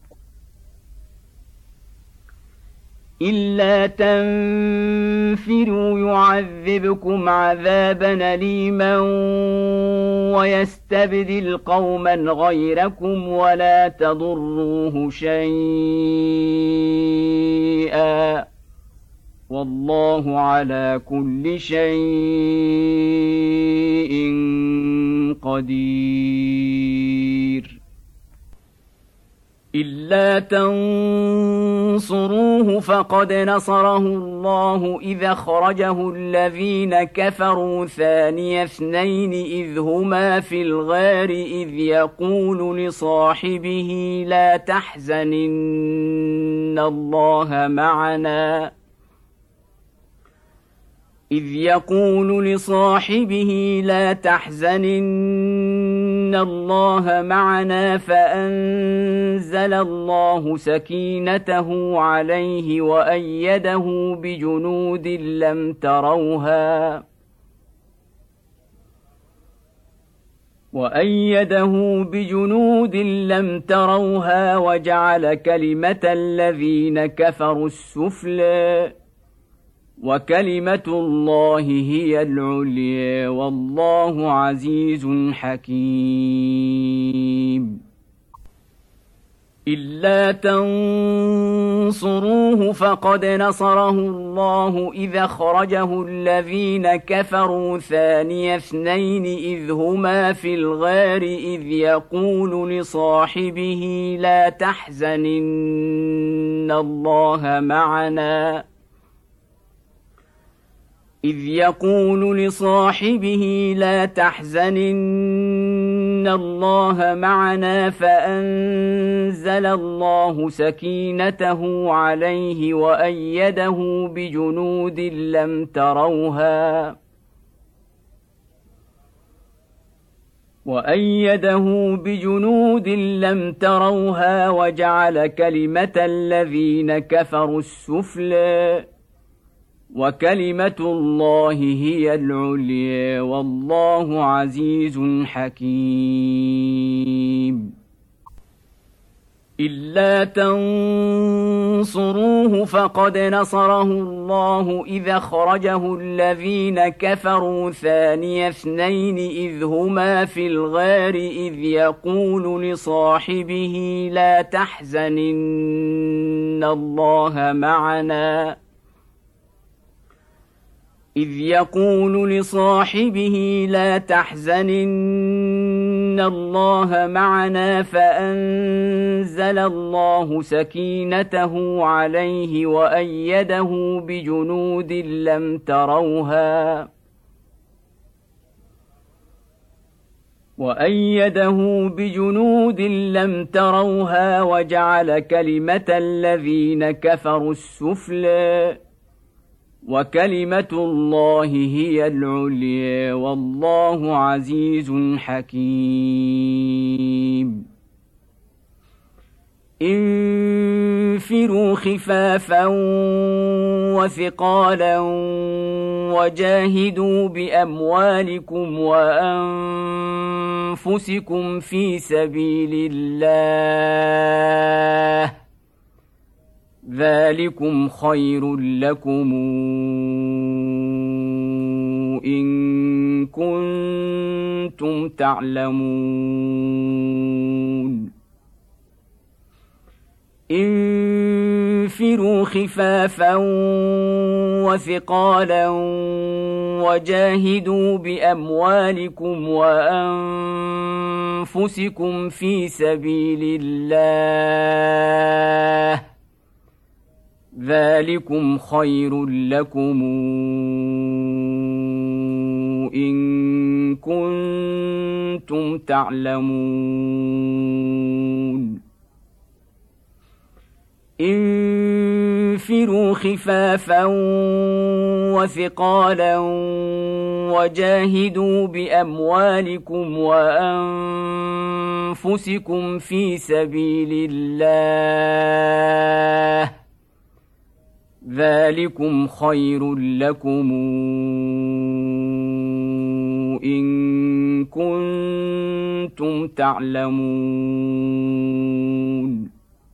إلا تنفروا يعذبكم عذابا أليما ويستبدل قوما غيركم ولا تضروه شيئا والله على كل شيء قدير إلا تنصروه فقد نصره الله إذ أخرجه الذين كفروا ثاني اثنين إذ هما في الغار إذ يقول لصاحبه لا تحزن إن الله معنا إذ يقول لصاحبه لا تحزن إن الله معنا فأنزل الله سكينته عليه وأيده بجنود لم تروها وأيده بجنود لم تروها وجعل كلمة الذين كفروا السفلى وكلمة الله هي العليا والله عزيز حكيم إلا تنصروه فقد نصره الله إذ أخرجه الذين كفروا ثاني اثنين إذ هما في الغار إذ يقول لصاحبه لا تحزن إن الله معنا إذ يقول لصاحبه لا تحزن إن الله معنا فأنزل الله سكينته عليه وأيده بجنود لم تروها وأيده بجنود لم تروها وجعل كلمة الذين كفروا السفلى وكلمة الله هي العليا والله عزيز حكيم إلا تنصروه فقد نصره الله إذ أخرجه الذين كفروا ثاني اثنين إذ هما في الغار إذ يقول لصاحبه لا تحزن إن الله معنا إذ يقول لصاحبه لا تحزن إن الله معنا فأنزل الله سكينته عليه وأيده بجنود لم تروها وأيده بجنود لم تروها وجعل كلمة الذين كفروا السفلى وكلمة الله هي العليا والله عزيز حكيم انفروا خفافا وثقالا وجاهدوا بأموالكم وأنفسكم في سبيل الله ذلكم خير لكم إن كنتم تعلمون انفروا خفافا وثقالا وجاهدوا بأموالكم وأنفسكم في سبيل الله ذلكم خير لكم إن كنتم تعلمون انفروا خفافا وثقالا وجاهدوا بأموالكم وأنفسكم في سبيل الله ذلكم خير لكم إن كنتم تعلمون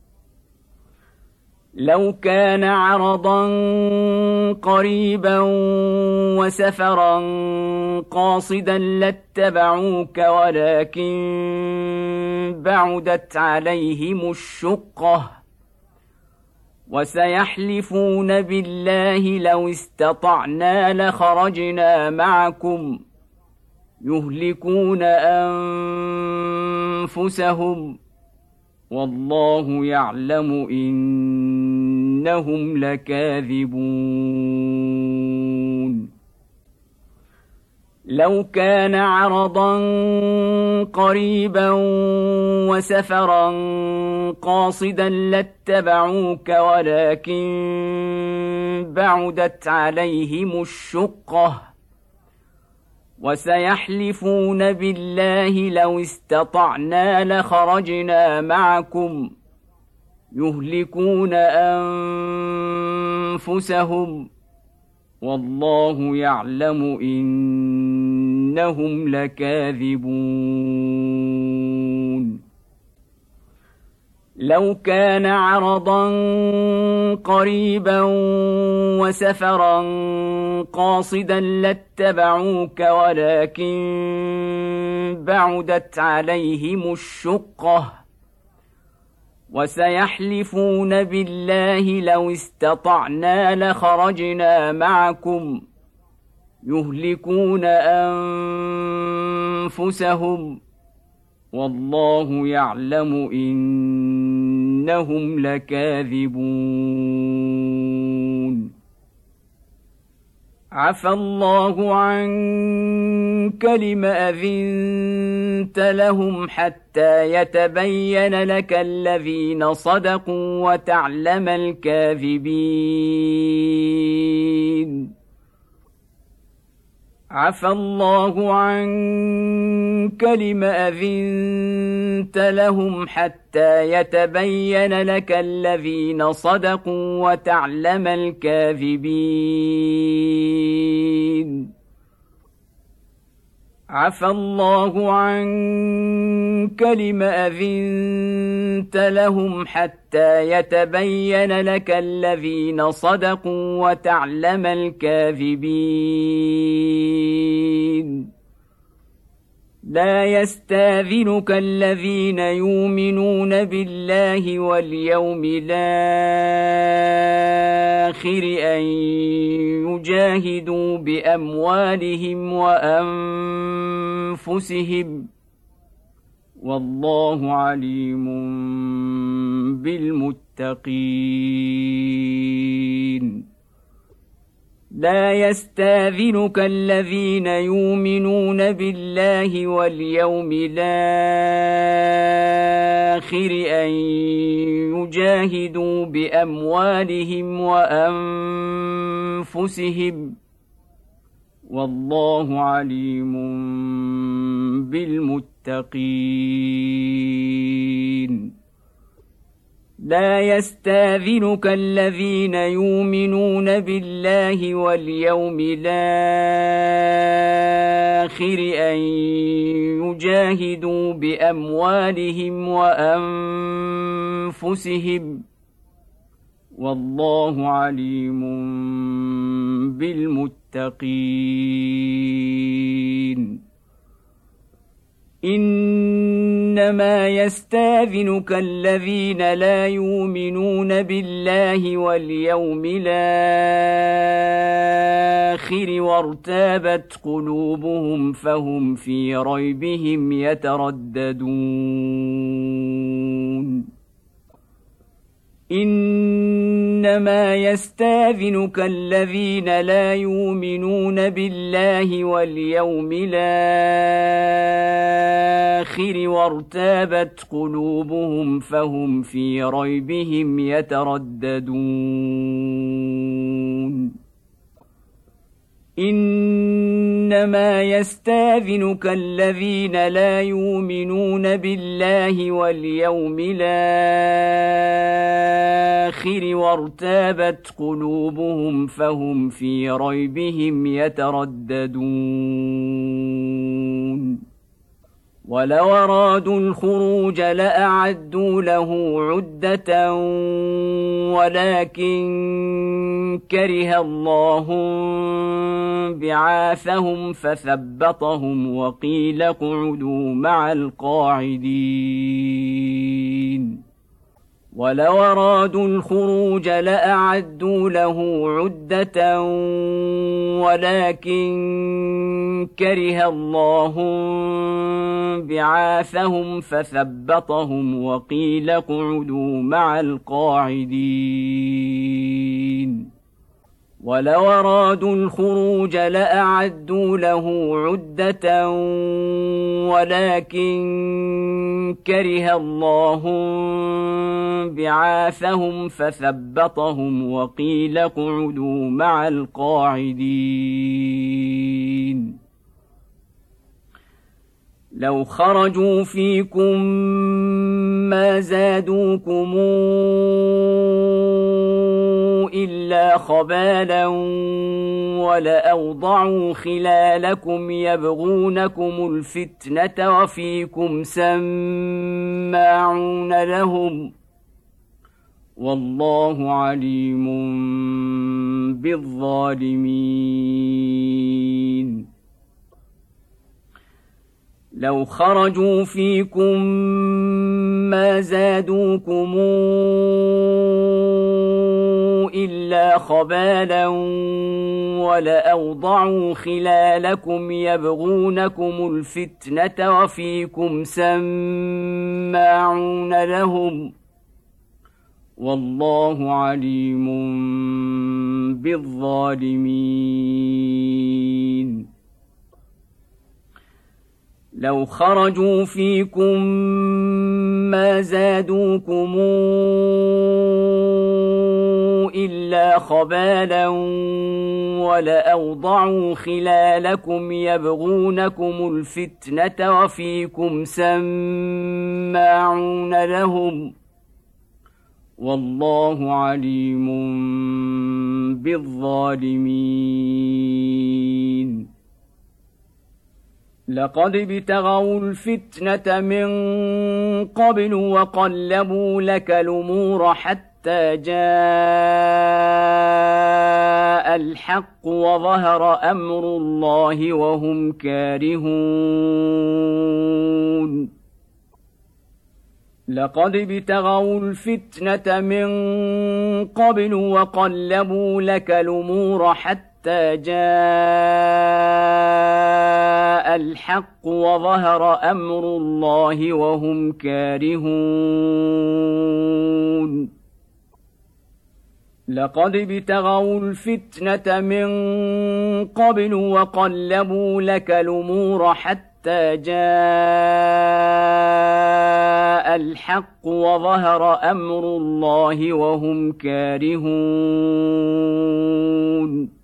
لو كان عرضا قريبا وسفرا قاصدا لاتبعوك ولكن بعدت عليهم الشقة وسيحلفون بالله لو استطعنا لخرجنا معكم يهلكون أنفسهم والله يعلم إنهم لكاذبون لو كان عرضا قريبا وسفرا قاصدا لاتبعوك ولكن بعدت عليهم الشقة وسيحلفون بالله لو استطعنا لخرجنا معكم يهلكون أنفسهم والله يعلم إنهم لكاذبون لو كان عرضا قريبا وسفرا قاصدا لاتبعوك ولكن بعدت عليهم الشقة وسيحلفون بالله لو استطعنا لخرجنا معكم يهلكون أنفسهم والله يعلم إنهم لكاذبون عفى الله عنك لم أذنت لهم حتى يتبين لك الذين صدقوا وتعلم الكاذبين عفى الله عنك لم أذنت لهم حتى يتبين لك الذين صدقوا وتعلم الكاذبين عفى الله عنك لم أذنت لهم حتى يتبين لك الذين صدقوا وتعلم الكاذبين لا يستاذنك الذين يؤمنون بالله واليوم الآخر أن يجاهدوا بأموالهم وأنفسهم والله عليم بالمتقين لا يستاذنك الذين يؤمنون بالله واليوم الآخر أن يجاهدوا بأموالهم وأنفسهم والله عليم بالمتقين لا يستاذنك الذين يؤمنون بالله واليوم الآخر أن يجاهدوا بأموالهم وأنفسهم والله عليم بالمتقين إن إنما يستأذنك الذين لا يؤمنون بالله واليوم الآخر وارتابت قلوبهم فهم في ريبهم يترددون إنما يستأذنك الذين لا يؤمنون بالله واليوم الآخر وارتابت قلوبهم فهم في ريبهم يترددون إنما يستأذنك الذين لا يؤمنون بالله واليوم الآخر وارتابت قلوبهم فهم في ريبهم يترددون ولو أرادوا الخروج لأعدوا له عدة ولكن كره الله بعاثهم فثبطهم وقيل اقعدوا مع القاعدين ولو أرادوا الخروج لأعدوا له عدة ولكن كره الله بعاثهم فثبطهم وقيل اقعدوا مع القاعدين ولو أرادوا الخروج لأعدوا له عدة ولكن كره الله بعاثهم فثبطهم وقيل اقعدوا مع القاعدين لو خرجوا فيكم ما زادوكم إلا خبالا ولأوضعوا خلالكم يبغونكم الفتنة وفيكم سماعون لهم والله عليم بالظالمين لو خرجوا فيكم ما زادوكم إلا خبالا ولأوضعوا خلالكم يبغونكم الفتنة وفيكم سماعون لهم والله عليم بالظالمين لو خرجوا فيكم ما زادوكم إلا خبالا ولأوضعوا خلالكم يبغونكم الفتنة وفيكم سماعون لهم والله عليم بالظالمين لقد ابتغوا الفتنة من قبل وقلبوا لك الأمور حتى جاء الحق وظهر أمر الله وهم كارهون لقد ابتغوا الفتنة من قبل وقلبوا لك الأمور حتى جاء الحق وظهر أمر الله وهم كارهون لقد ابتغوا الفتنة من قبل وقلبوا لك الأمور حتى جاء الحق وظهر أمر الله وهم كارهون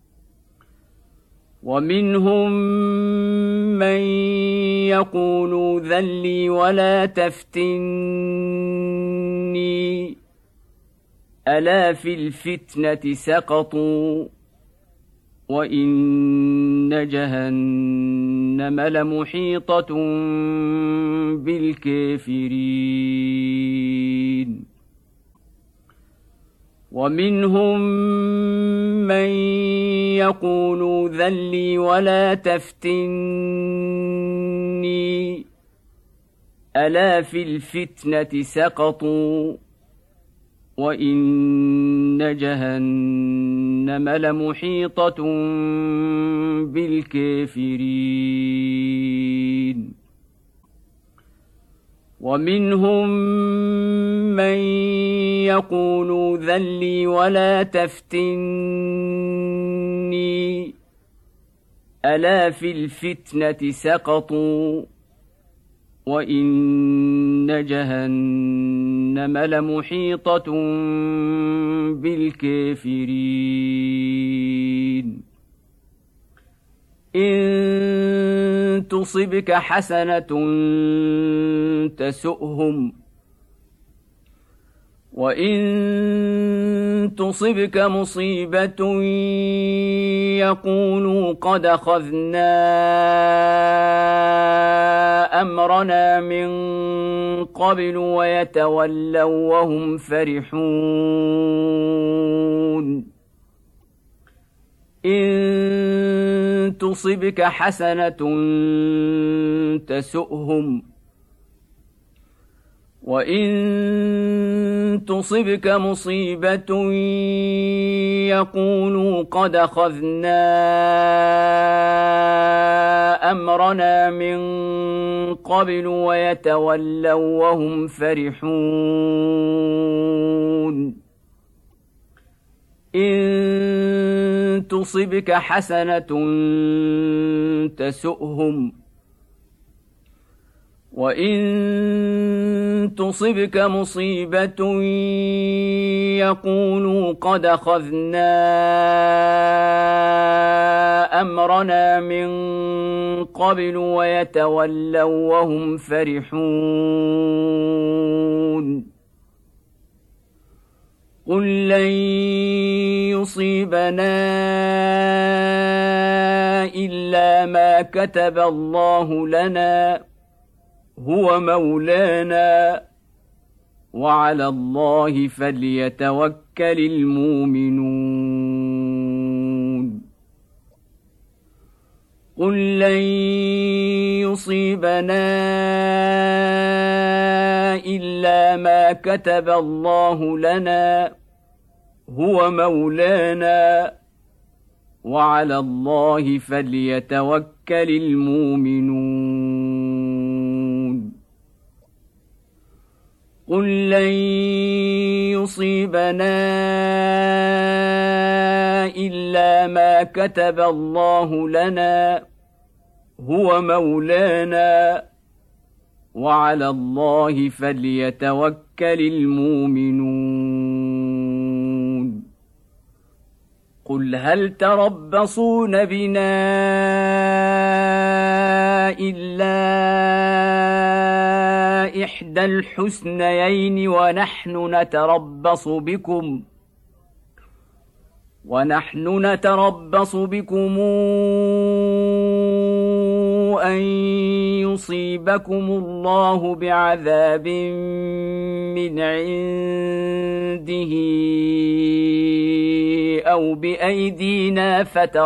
ومنهم من يقول ذلي ولا تفتني ألا في الفتنة سقطوا وإن جهنم لمحيطة بالكافرين ومنهم من يقول ذلي ولا تفتني ألا في الفتنة سقطوا وإن جهنم لمحيطة بالكافرين ومنهم من يقول ذلي ولا تفتني ألا في الفتنة سقطوا وإن جهنم لمحيطة بالكافرين إن تصبك حسنة تسؤهم وإن تصبك مصيبة يقولوا قد أخذنا أمرنا من قبل ويتولوا وهم فرحون إن تصبك حسنة تسؤهم وإن تصبك مصيبة يقولوا قد أخذنا أمرنا من قبل ويتولوا وهم فرحون إن تصبك حسنة تسؤهم وإن تصبك مصيبة يقولوا قد أخذنا أمرنا من قبل ويتولوا وهم فرحون قل لن يصيبنا إلا ما كتب الله لنا هو مولانا وعلى الله فليتوكل المؤمنون قل لن يصيبنا إلا ما كتب الله لنا هو مولانا وعلى الله فليتوكل المؤمنون قل لن يصيبنا إلا ما كتب الله لنا هو مولانا وعلى الله فليتوكل المؤمنون قل هل تربصون بنا إلا إحدى الحسنيين ونحن نتربص بكم ونحن نتربص بكم أن يصيبكم الله بعذاب من عنده أو بأيدينا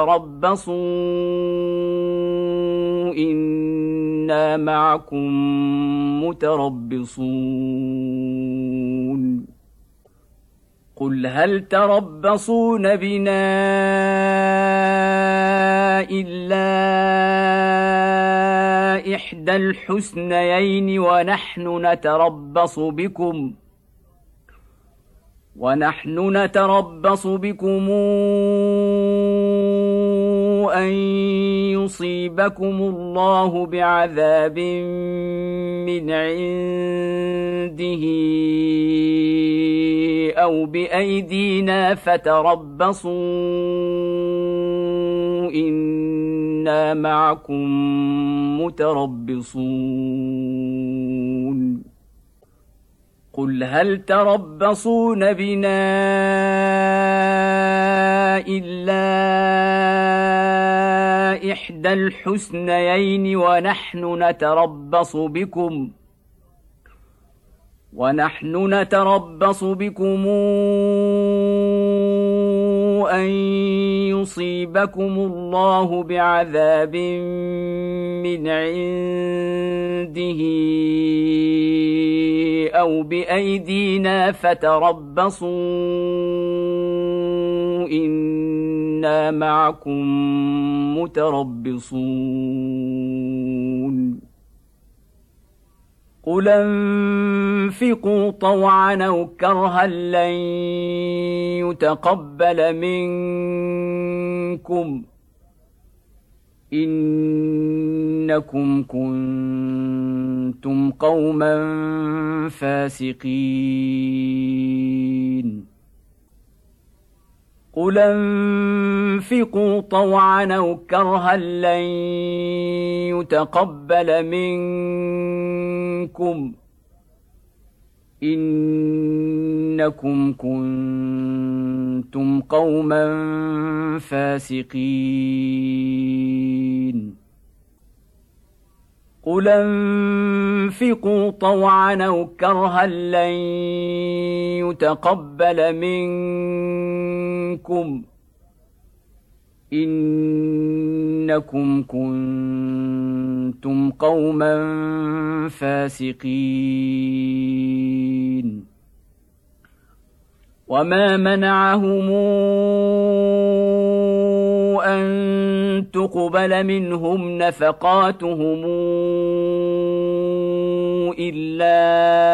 فتربصوا إنا معكم متربصون قل هل تربصون بنا إلا إحدى الحسنيين ونحن نتربص بكم ونحن نتربص بكم أن يصيبكم الله بعذاب من عنده أو بأيدينا فتربصوا إنا معكم متربصون قل هل تربصون بنا إلا إحدى الحسنيين ونحن نتربص بكم ونحن نتربص بكم أن يصيبكم الله بعذاب من عنده أو بأيدينا فتربصوا إنا معكم متربصون قل انفقوا طوعا أو كرها لن يتقبل منكم إنكم كنتم قوما فاسقين قل انفقوا طوعا أو كرها لن يتقبل منكم إنكم كنتم قوما فاسقين قل انفقوا طوعا أو كرها لن يتقبل منكم إنكم كنتم قوما فاسقين وما منعهم أن تقبل منهم نفقاتهم إلا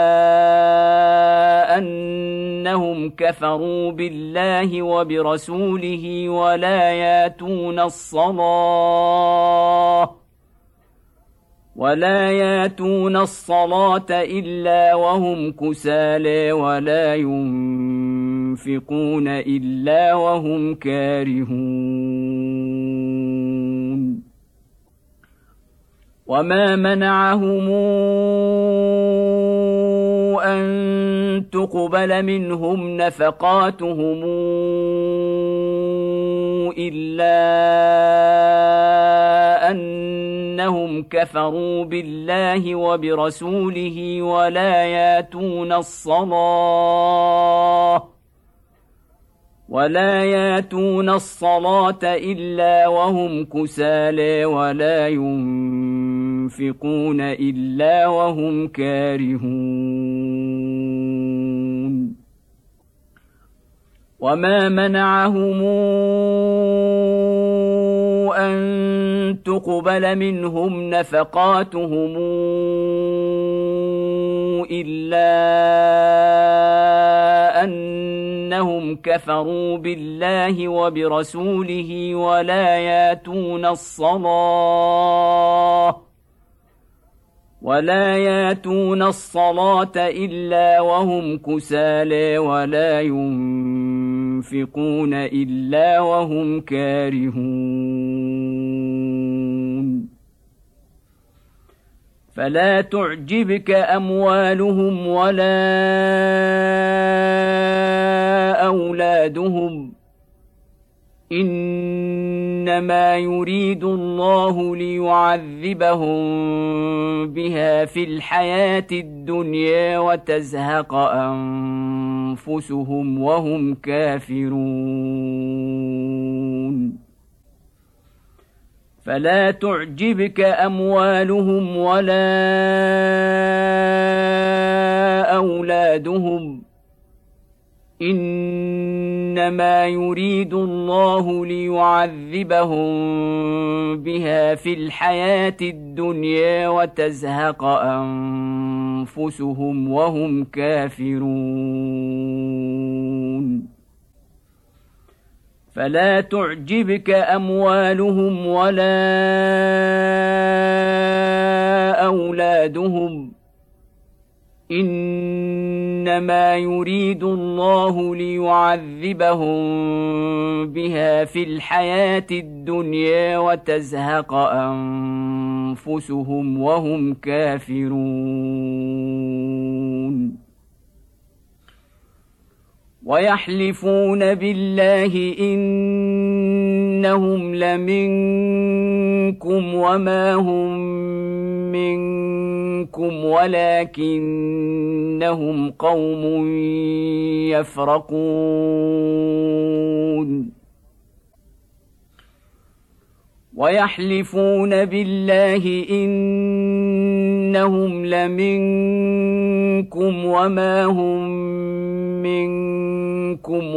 أنهم كفروا بالله وبرسوله ولا ياتون الصلاة ولا ياتون الصلاة إلا وهم كسالى ولا ينفقون إلا وهم كارهون وما منعهم أن تقبل منهم نفقاتهم إلا أنهم كفروا بالله وبرسوله ولا ياتون الصلاة ولا ياتون الصلاة إلا وهم كسالى ولا ينفقون إلا وهم كارهون وما منعهم أن تقبل منهم نفقاتهم إلا أنهم كفروا بالله وبرسوله ولا ياتون الصلاة ولا ياتون الصلاة إلا وهم كسالى ولا ينفقون إلا وهم كارهون فلا تعجبك أموالهم ولا أولادهم إنما يريد الله ليعذبهم بها في الحياة الدنيا وتزهق أنفسهم وهم كافرون فلا تعجبك أموالهم ولا أولادهم إنما يريد الله ليعذبهم بها في الحياة الدنيا وتزهق أنفسهم وهم كافرون فلا تعجبك أموالهم ولا أولادهم إنما يريد الله ليعذبهم بها في الحياة الدنيا وتزهق أنفسهم وهم كافرون ويحلفون بالله إنهم لمنكم وما هم منكم ولكنهم قوم يفرقون ويحلفون بالله إنهم لمنكم وما هم منكم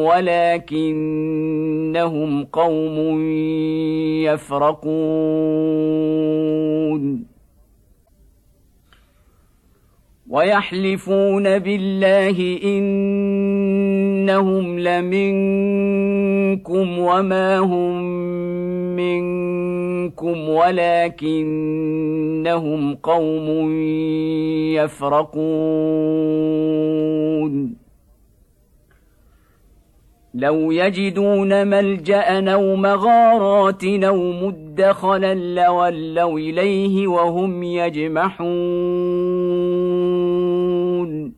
ولكنهم قوم يفرقون ويحلفون بالله إنهم لمنكم وما هم منكم ولكنهم قوم يفرقون لو يجدون ملجأ أو مغارات أو مدخلا لولوا إليه وهم يجمحون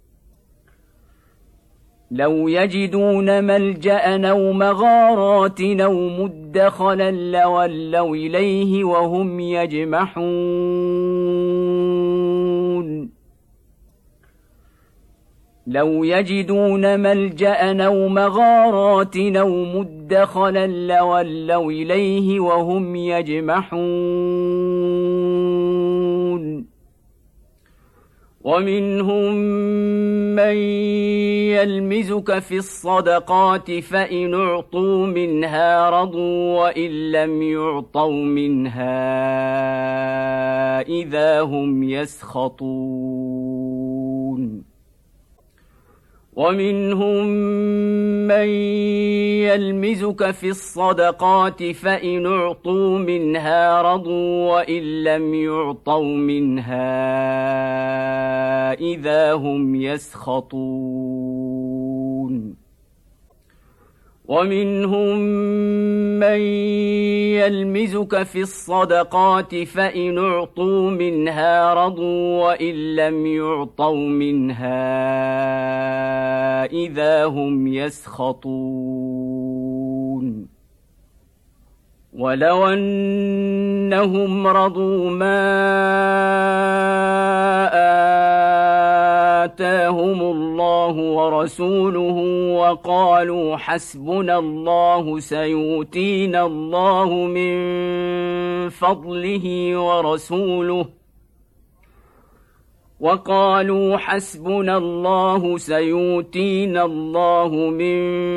لو يجدون ملجأ أو مغارات أو مدخلا لولوا إليه وهم يجمحون لو يجدون ملجأ أو مغارات أو مدخلا لولوا إليه وهم يجمحون ومنهم من يلمزك في الصدقات فإن أعطوا منها رضوا وإن لم يعطوا منها إذا هم يسخطون ومنهم من يلمزك في الصدقات فإن أعطوا منها رضوا وإن لم يعطوا منها إذا هم يسخطون ومنهم من يلمزك في الصدقات فإن أعطوا منها رضوا وإن لم يعطوا منها إذا هم يسخطون ولو أنهم رضوا ما آتاهم الله ورسوله وقالوا حسبنا الله سيؤتينا الله من فضله ورسوله وقالوا حسبنا الله سيؤتينا الله من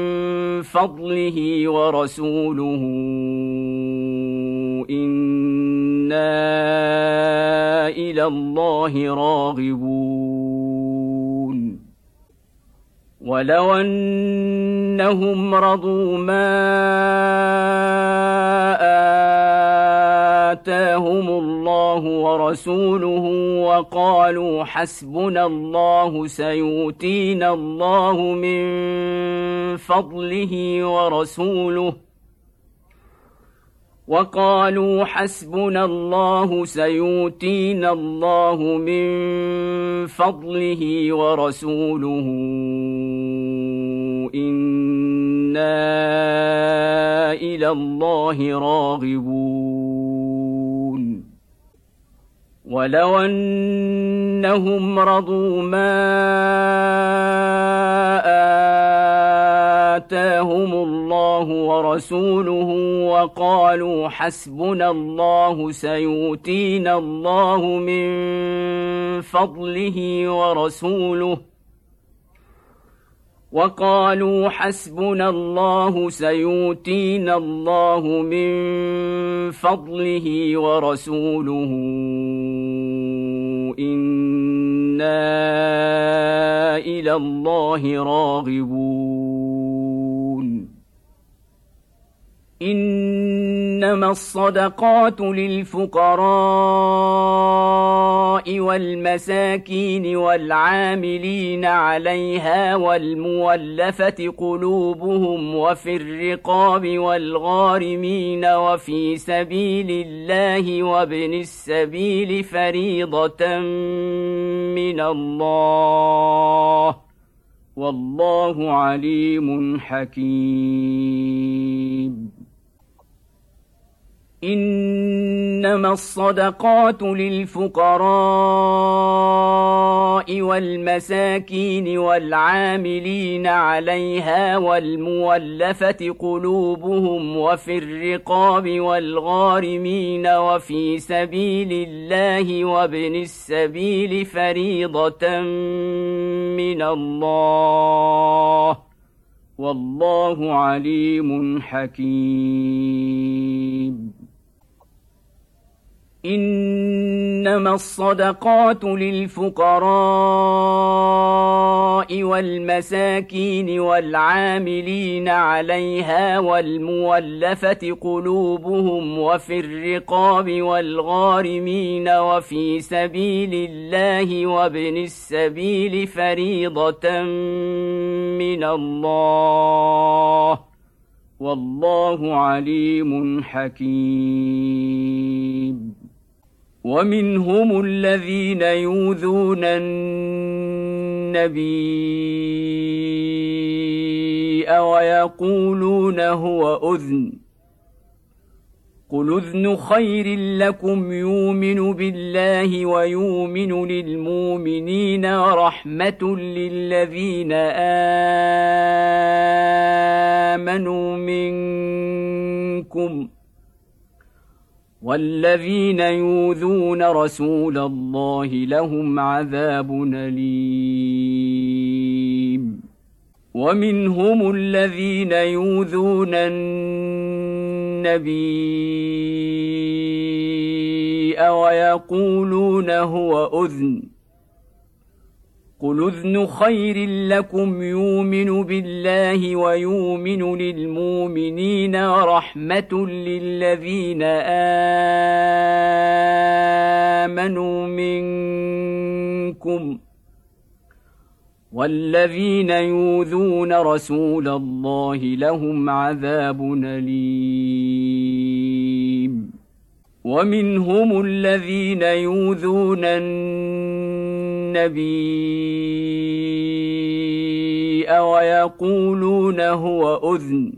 فضله ورسوله إنا إلى الله راغبون ولو أنهم رضوا ما آتاهم الله ورسوله وقالوا حسبنا الله سيؤتينا الله من فضله ورسوله وقالوا حسبنا الله سيؤتينا الله من فضله ورسوله إنا إلى الله راغبون ولو أنهم رضوا ما آتاهم الله ورسوله وقالوا حسبنا الله سيؤتينا الله من فضله ورسوله وقالوا حسبنا الله سيؤتينا الله من فضله ورسوله إنا إلى الله راغبون إنما الصدقات للفقراء والمساكين والعاملين عليها والمولفة قلوبهم وفي الرقاب والغارمين وفي سبيل الله وابن السبيل فريضة من الله والله عليم حكيم إنما الصدقات للفقراء والمساكين والعاملين عليها والمولفة قلوبهم وفي الرقاب والغارمين وفي سبيل الله وابن السبيل فريضة من الله والله عليم حكيم. إنما الصدقات للفقراء والمساكين والعاملين عليها والمولفة قلوبهم وفي الرقاب والغارمين وفي سبيل الله وابن السبيل فريضة من الله والله عليم حكيم. ومنهم الذين يؤذون النبي ويقولون هو أذن قل أذن خير لكم يؤمن بالله ويؤمن للمؤمنين ورحمة للذين آمنوا منكم والذين يؤذون رسول الله لهم عذاب أليم. ومنهم الذين يؤذون النبي ويقولون هو أذن قل أذن خير لكم يؤمن بالله ويؤمن للمؤمنين ورحمة للذين آمنوا منكم والذين يؤذون رسول الله لهم عذاب أليم. ومنهم الذين يؤذون النبي ويقولون هو أذن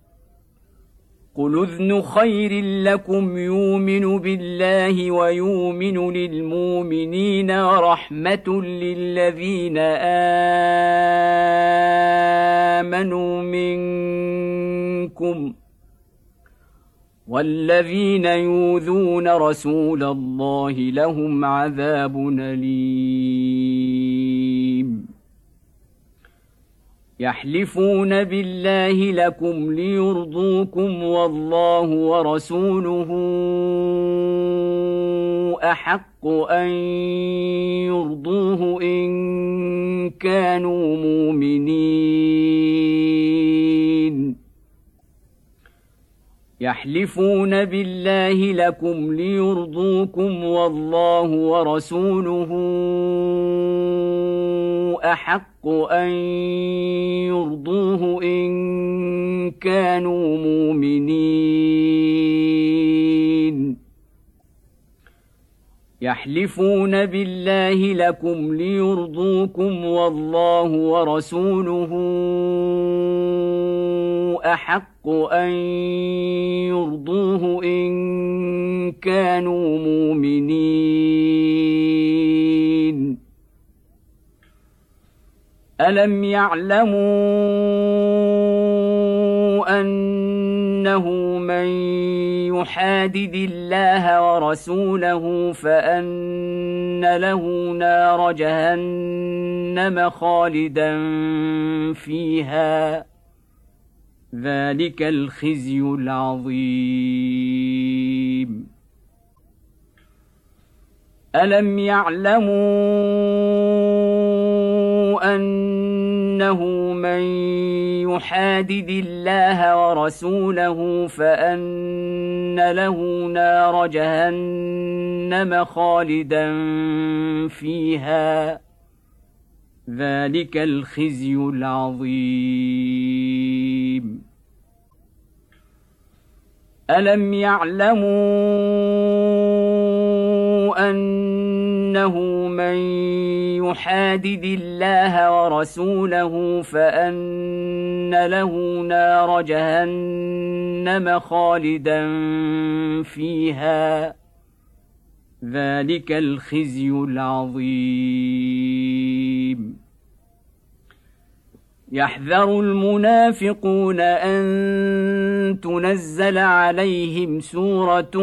قل أذن خير لكم يؤمن بالله ويؤمن للمؤمنين ورحمة للذين آمنوا منكم والذين يؤذون رسول الله لهم عذاب أليم. يحلفون بالله لكم ليرضوكم والله ورسوله أحق أن يرضوه إن كانوا مؤمنين. يحلفون بالله لكم ليرضوكم والله ورسوله أحق أن يرضوه إن كانوا مؤمنين. يحلفون بالله لكم ليرضوكم والله ورسوله أحق أن يرضوه إن كانوا مؤمنين. ألم يعلموا أنه من يحادد الله ورسوله فأن له نار جهنم خالدا فيها ذلك الخزي العظيم. ألم يعلموا أنه من يحادد الله ورسوله فأن له نار جهنم خالدا فيها ذلك الخزي العظيم. ألم يعلموا أنه من يحادد الله ورسوله فأن له نار جهنم خالدا فيها ذلك الخزي العظيم. قلوبهم يحذر المنافقون أن تنزل عليهم سورة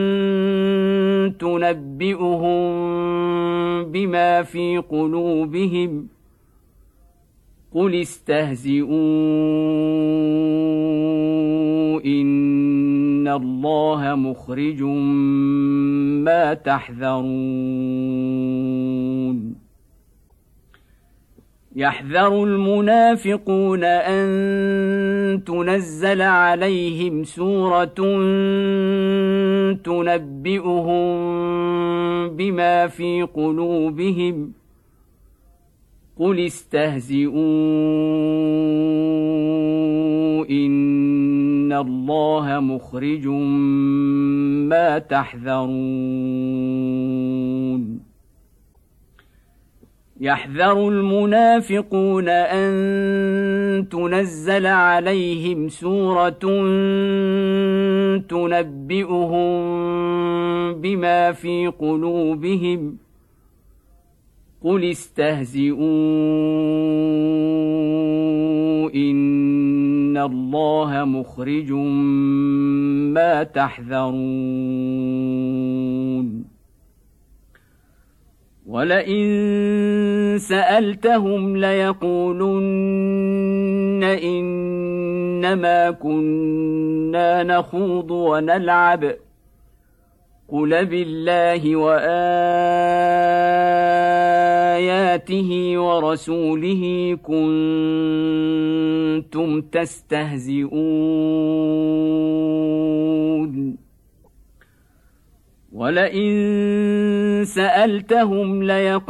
تنبئهم بما في قلوبهم قل استهزئوا إن الله مخرج ما تحذرون يحذر المنافقون أن تنزل عليهم سورة تنبئهم بما في قلوبهم قل استهزئوا إن الله مخرج ما تحذرون يحذر المنافقون أن تنزل عليهم سورة تنبئهم بما في قلوبهم قل استهزئوا إن الله مخرج ما تحذرون ولئن سألتهم ليقولن إنما كنا نخوض ونلعب قل بالله وآياته ورسوله كنتم تستهزئون ولئن سألتهم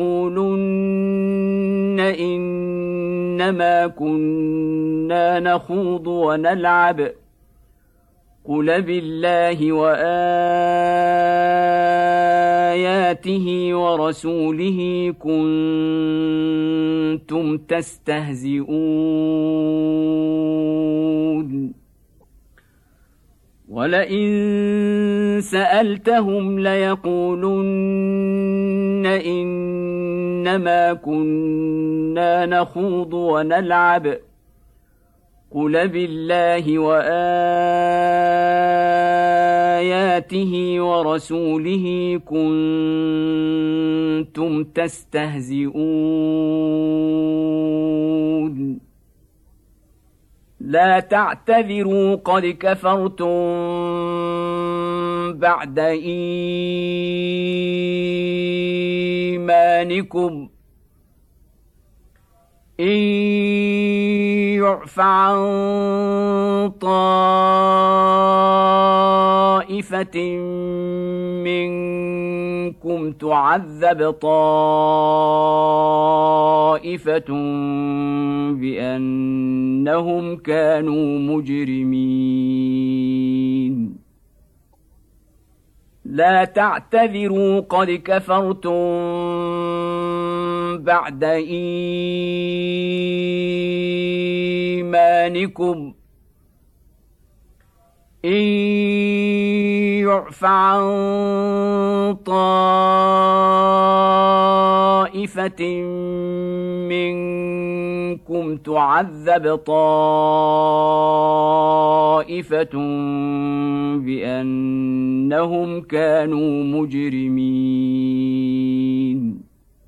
ليقولن إنما كنا نخوض ونلعب قل بالله وآياته ورسوله كنتم تستهزئون ولئن سألتهم ليقولن إنما كنا نخوض ونلعب قل بالله وآياته ورسوله كنتم تستهزئون لا تعتذروا قد كفرتم بعد إيمانكم إن يعف عن طائفة منكم تعذب طائفة بأنهم كانوا مجرمين لا تعتذروا قد كفرتم بعد إيمانكم إن يعف عن طائفة منكم تعذب طائفة بأنهم كانوا مجرمين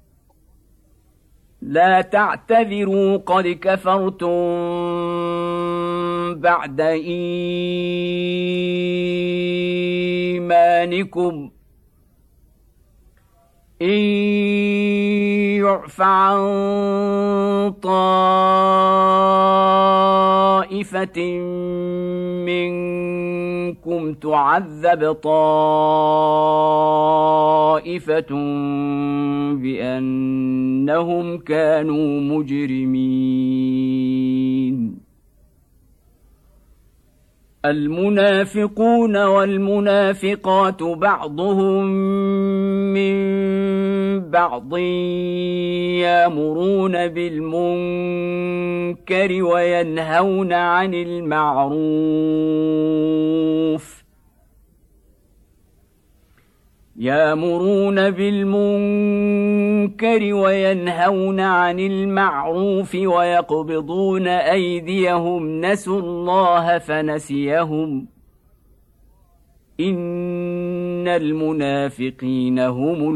لا تعتذروا قد كفرتم بعد إيمانكم إن يعف عن طائفة منكم تعذب طائفة بأنهم كانوا مجرمين المنافقون والمنافقات بعضهم من بعض يأمرون بالمنكر وينهون عن المعروف يأمرون بالمنكر وينهون عن المعروف ويقبضون أيديهم نسوا الله فنسيهم إن المنافقين هم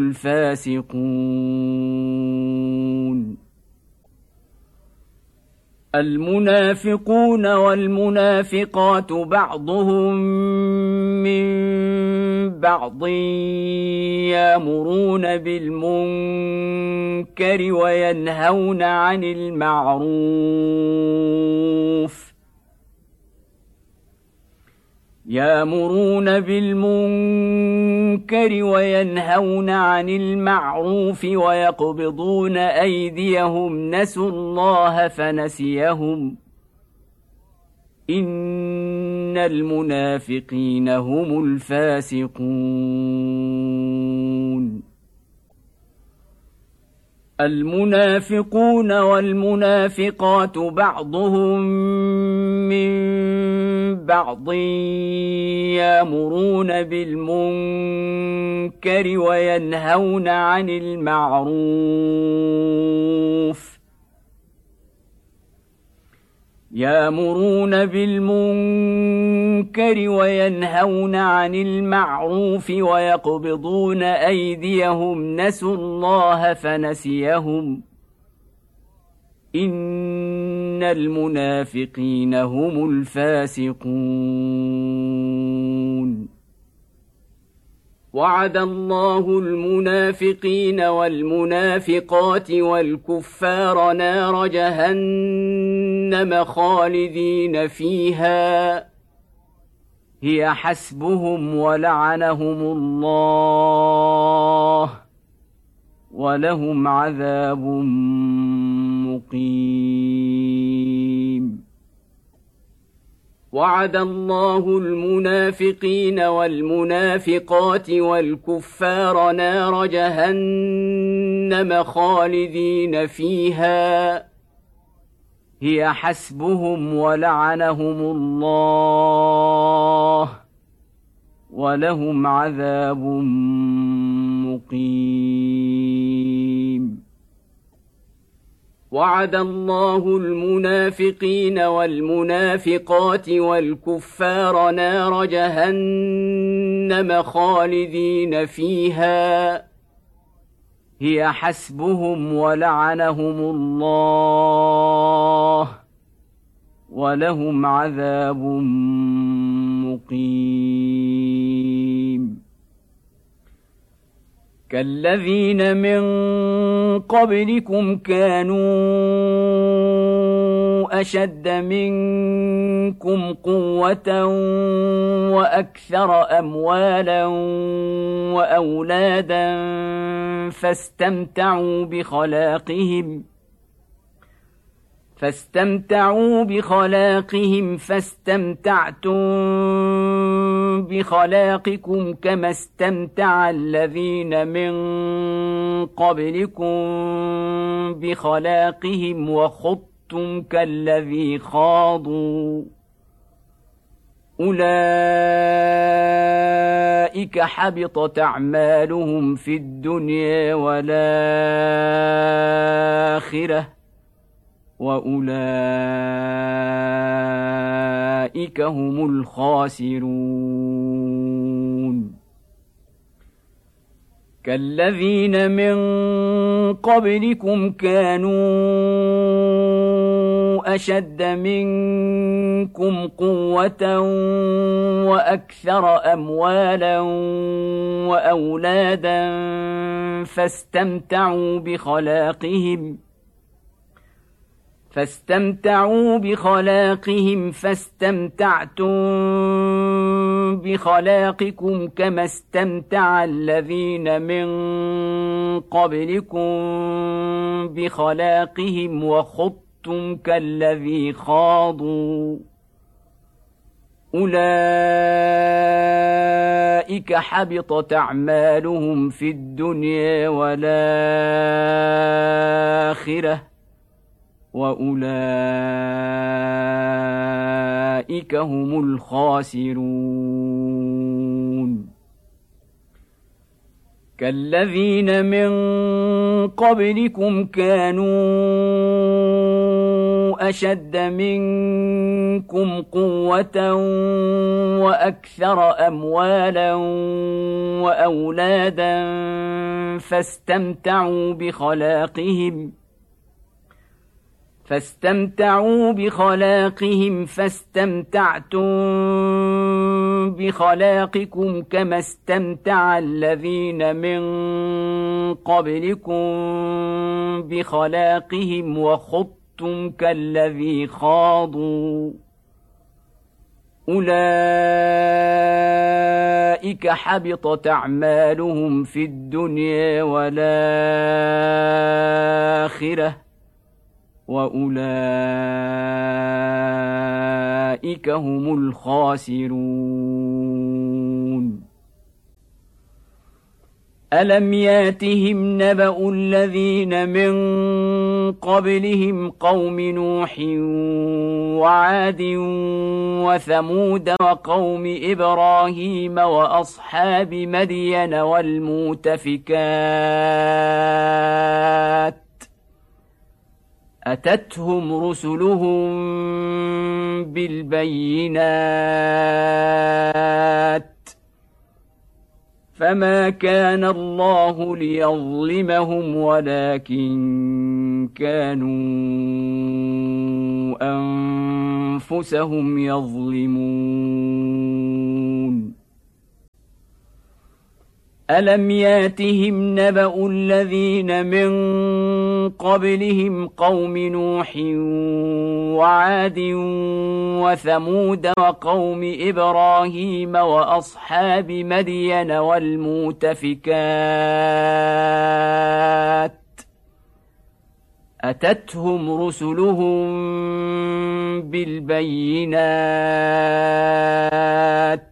الفاسقون المنافقون والمنافقات بعضهم من بعض يأمرون بالمنكر وينهون عن المعروف يأمرون بالمنكر وينهون عن المعروف ويقبضون أيديهم نسوا الله فنسيهم إن المنافقين هم الفاسقون المنافقون والمنافقات بعضهم من بعض يأمرون بالمنكر وينهون عن المعروف يأمرون بالمنكر وينهون عن المعروف ويقبضون أيديهم نسوا الله فنسيهم إن المنافقين هم الفاسقون وعد الله المنافقين والمنافقات والكفار نار جهنم خالدين فيها هي حسبهم ولعنهم الله ولهم عذاب مقيم وعد الله المنافقين والمنافقات والكفار نار جهنم خالدين فيها هي حسبهم ولعنهم الله ولهم عذاب مقيم وعد الله المنافقين والمنافقات والكفار نار جهنم خالدين فيها هي حسبهم ولعنهم الله ولهم عذاب مقيم كالذين من قبلكم كانوا أشد منكم قوة وأكثر أموالا وأولادا فاستمتعوا بخلاقهم فاستمتعوا بخلاقهم فاستمتعتم بخلاقكم كما استمتع الذين من قبلكم بخلاقهم وخضتم كالذي خاضوا أولئك حبطت أعمالهم في الدنيا والآخرة وأولئك هم الخاسرون كالذين من قبلكم كانوا أشد منكم قوة وأكثر أموالا وأولادا فاستمتعوا بخلاقهم فاستمتعوا بخلاقهم فاستمتعتم بخلاقكم كما استمتع الذين من قبلكم بخلاقهم وخضتم كالذي خاضوا أولئك حبطت أعمالهم في الدنيا والآخرة وأولئك هم الخاسرون كالذين من قبلكم كانوا أشد منكم قوة وأكثر أموالا وأولادا فاستمتعوا بخلاقهم فاستمتعوا بخلاقهم فاستمتعتم بخلاقكم كما استمتع الذين من قبلكم بخلاقهم وخضتم كالذي خاضوا أولئك حبطت أعمالهم في الدنيا والآخرة وأولئك هم الخاسرون. ألم ياتهم نبأ الذين من قبلهم قوم نوح وعاد وثمود وقوم إبراهيم وأصحاب مدين والمؤتفكات أتتهم رسلهم بالبينات فما كان الله ليظلمهم ولكن كانوا أنفسهم يظلمون. ألم ياتهم نبأ الذين من قبلهم قوم نوح وعاد وثمود وقوم إبراهيم وأصحاب مدين والمؤتفكات أتتهم رسلهم بالبينات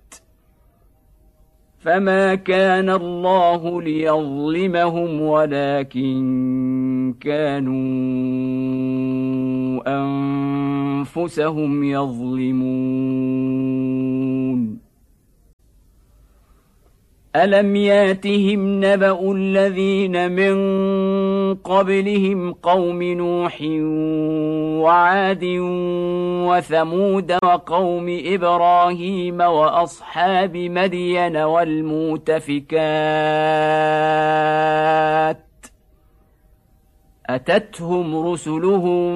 فما كان الله ليظلمهم ولكن كانوا أنفسهم يظلمون. ألم ياتهم نبأ الذين من قبلهم قوم نوح وعاد وثمود وقوم إبراهيم وأصحاب مدين والمؤتفكات أتتهم رسلهم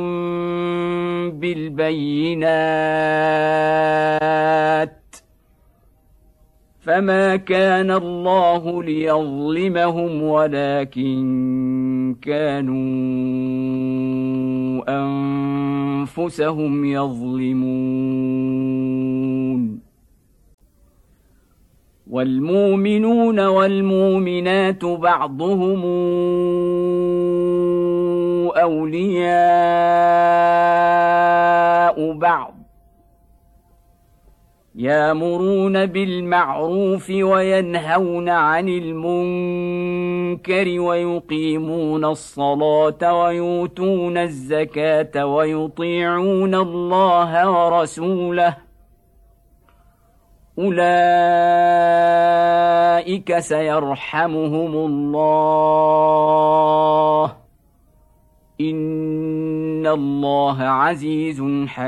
بالبينات فما كان الله ليظلمهم ولكن كانوا أنفسهم يظلمون. والمؤمنون والمؤمنات بعضهم أولياء بعض يأمرون بالمعروف وينهون عن المنكر ويقيمون الصلاة ويؤتون الزكاة ويطيعون الله ورسوله أولئك سيرحمهم الله إن الله عزيز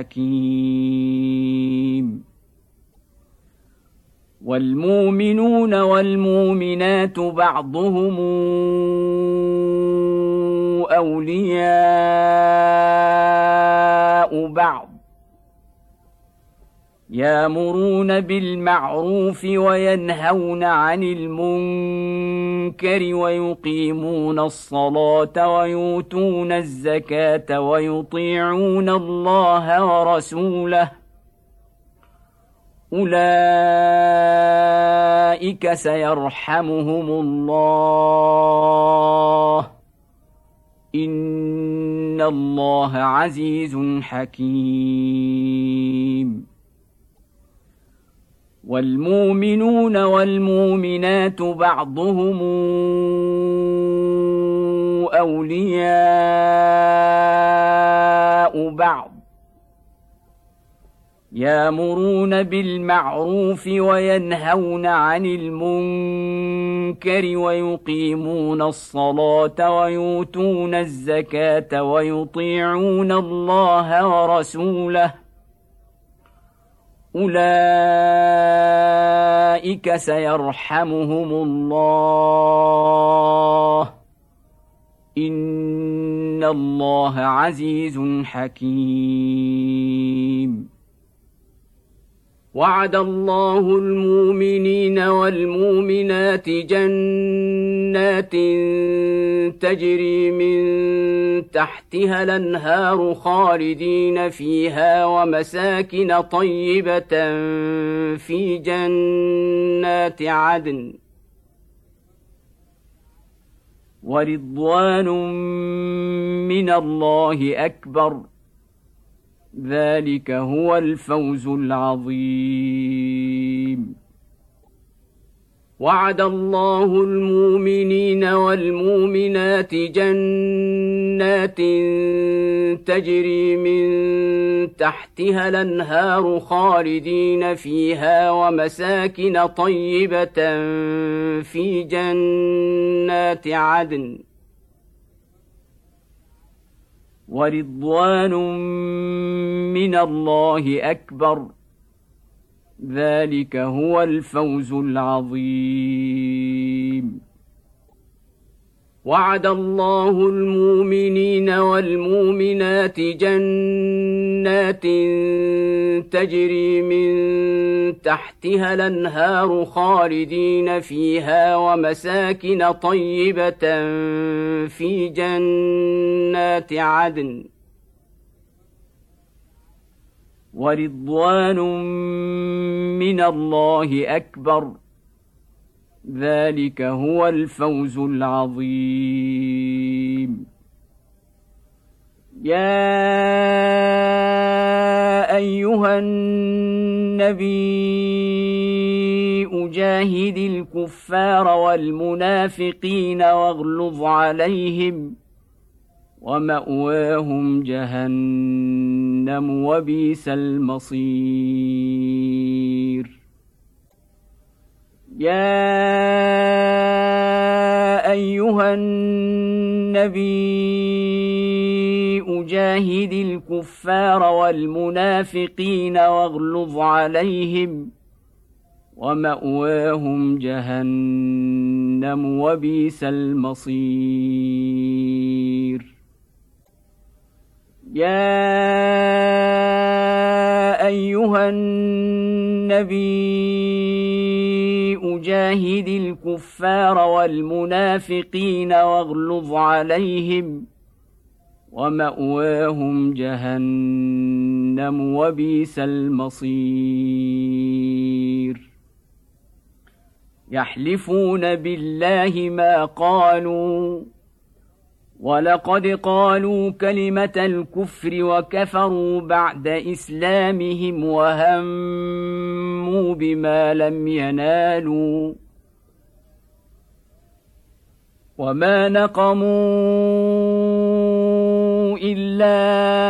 حكيم. والمؤمنون والمؤمنات بعضهم أولياء بعض يأمرون بالمعروف وينهون عن المنكر ويقيمون الصلاة ويؤتون الزكاة ويطيعون الله ورسوله أولئك سيرحمهم الله إن الله عزيز حكيم. والمؤمنون والمؤمنات بعضهم أولياء بعض يأمرون بالمعروف وينهون عن المنكر ويقيمون الصلاة ويؤتون الزكاة ويطيعون الله ورسوله أولئك سيرحمهم الله إن الله عزيز حكيم. وعد الله المؤمنين والمؤمنات جنات تجري من تحتها الأنهار خالدين فيها ومساكن طيبة في جنات عدن ورضوان من الله أكبر ذلك هو الفوز العظيم. وعد الله المؤمنين والمؤمنات جنات تجري من تحتها الأنهار خالدين فيها ومساكن طيبة في جنات عدن ورضوان من الله أكبر ذلك هو الفوز العظيم. وعد الله المؤمنين والمؤمنات جنات تجري من تحتها الأنهار خالدين فيها ومساكن طيبة في جنات عدن ورضوان من الله أكبر ذلك هو الفوز العظيم. يا أيها النبي أجاهد الكفار والمنافقين واغلظ عليهم ومأواهم جهنم وبئس المصير. يا أيها النبي أجاهد الكفار والمنافقين واغلظ عليهم ومأواهم جهنم وبئس المصير. يا أيها النبي أجاهد الكفار والمنافقين واغلظ عليهم ومأواهم جهنم وبئس المصير. يحلفون بالله ما قالوا ولقد قالوا كلمة الكفر وكفروا بعد إسلامهم وهموا بما لم ينالوا وما نقموا إلا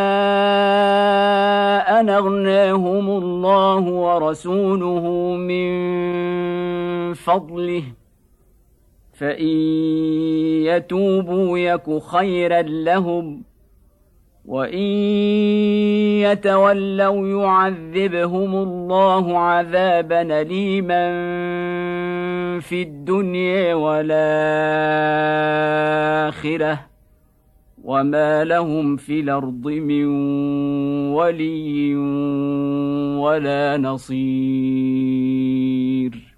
أن أغناهم الله ورسوله من فضله فإن يتوبوا يك خيرا لهم وإن يتولوا يعذبهم الله عذابا أليما في الدنيا والآخرة وما لهم في الأرض من ولي ولا نصير.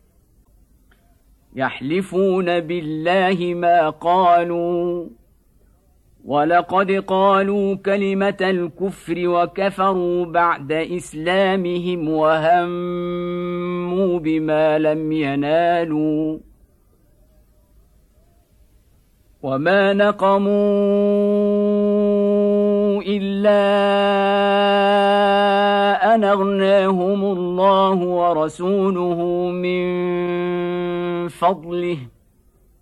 يحلفون بالله ما قالوا ولقد قالوا كلمة الكفر وكفروا بعد إسلامهم وهموا بما لم ينالوا وما نقموا إلا أن أغناهم الله ورسوله من فضله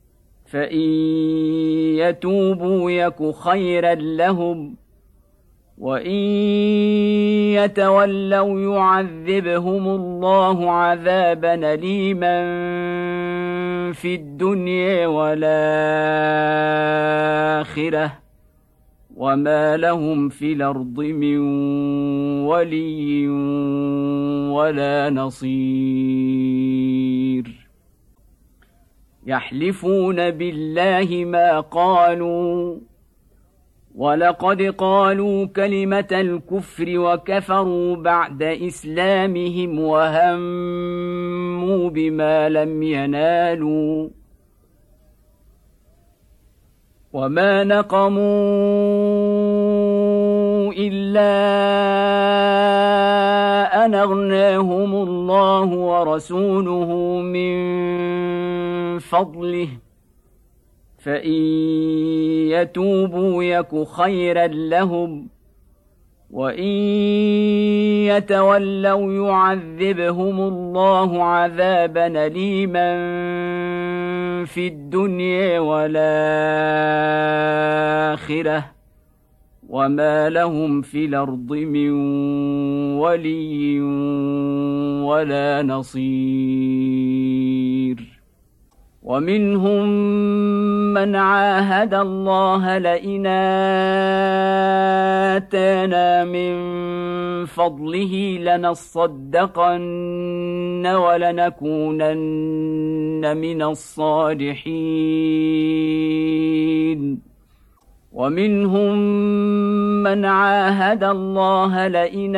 فإن يتوبوا يك خيرا لهم وإن يتولوا يعذبهم الله عذابا أليما في الدنيا والآخرة وما لهم في الأرض من ولي ولا نصير يحلفون بالله ما قالوا ولقد قالوا كلمة الكفر وكفروا بعد إسلامهم وهموا بما لم ينالوا وما نقموا إلا أن أغناهم الله ورسوله من فضله فإن يتوبوا يك خيرا لهم وإن يتولوا يعذبهم الله عذابا أليما في الدنيا والآخرة وما لهم في الأرض من ولي ولا نصير ومنهم من عاهد الله لئن آتانا من فضله لنصدقن ولنكونن من الصالحين ومنهم من عاهد الله لئن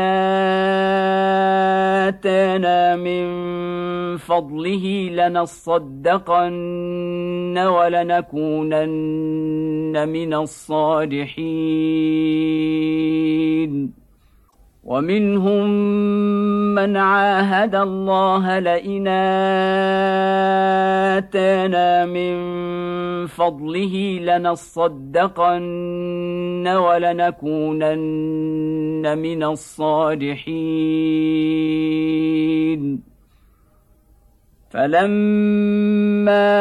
آتانا من فضله لنصدقن ولنكونن من الصالحين ومنهم من عاهد الله لئن آتانا من فضله لنصدقن ولنكونن من الصالحين فلما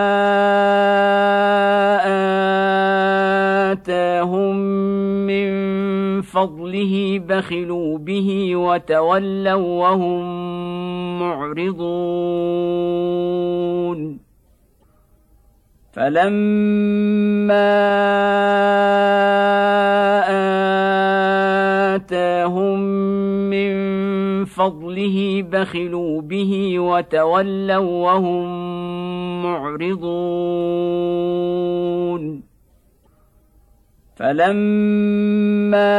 آتاهم من فضله بخلوا به وتولوا وهم معرضون فلما آتاهم من فضله بخلوا به وتولوا وهم معرضون فلما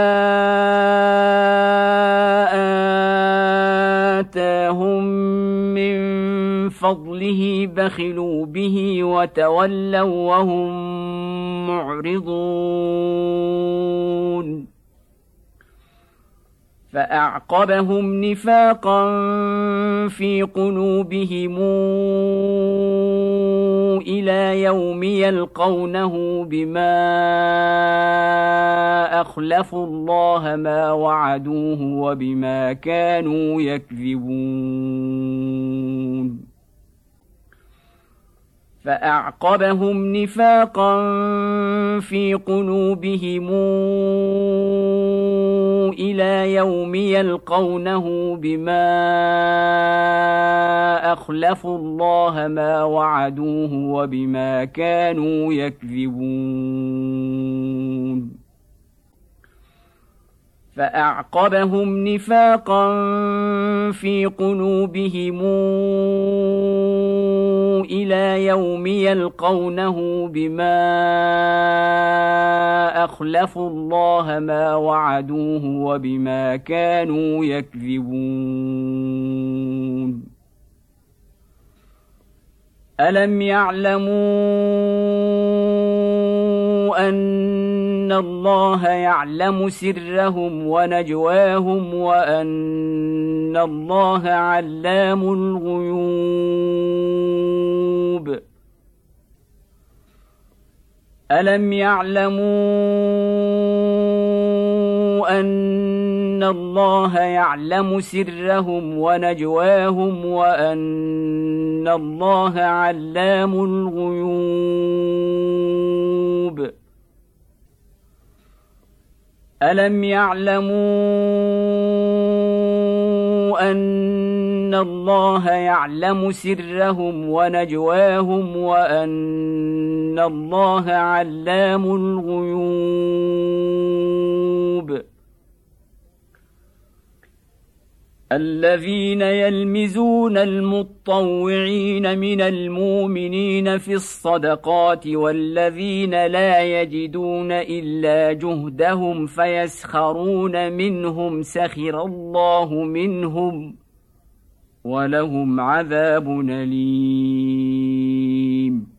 آتاهم من فضله بخلوا به وتولوا وهم معرضون فأعقبهم نفاقا في قلوبهم إلى يوم يلقونه بما أخلفوا الله ما وعدوه وبما كانوا يكذبون فأعقبهم نفاقا في قلوبهم إلى يوم يلقونه بما أخلفوا الله ما وعدوه وبما كانوا يكذبون فأعقبهم نفاقا في قلوبهم إلى يوم يلقونه بما أخلفوا الله ما وعدوه وبما كانوا يكذبون ألم يعلموا أن الله يعلم سرهم ونجواهم وأن الله علام الغيوب ألم يعلموا أن الله يعلم سرهم ونجواهم وأن الله علام الغيوب ألم يعلموا أن الله يعلم سرهم ونجواهم وأن الله علام الغيوب الذين يلمزون المطوعين من المؤمنين في الصدقات والذين لا يجدون إلا جهدهم فيسخرون منهم سخر الله منهم ولهم عذاب أليم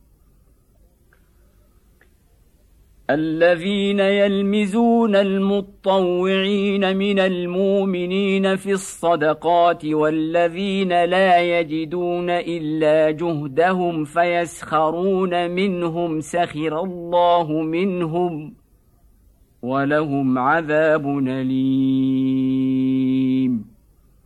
الذين يلمزون المطوعين من المؤمنين في الصدقات والذين لا يجدون إلا جهدهم فيسخرون منهم سخر الله منهم ولهم عذاب أليم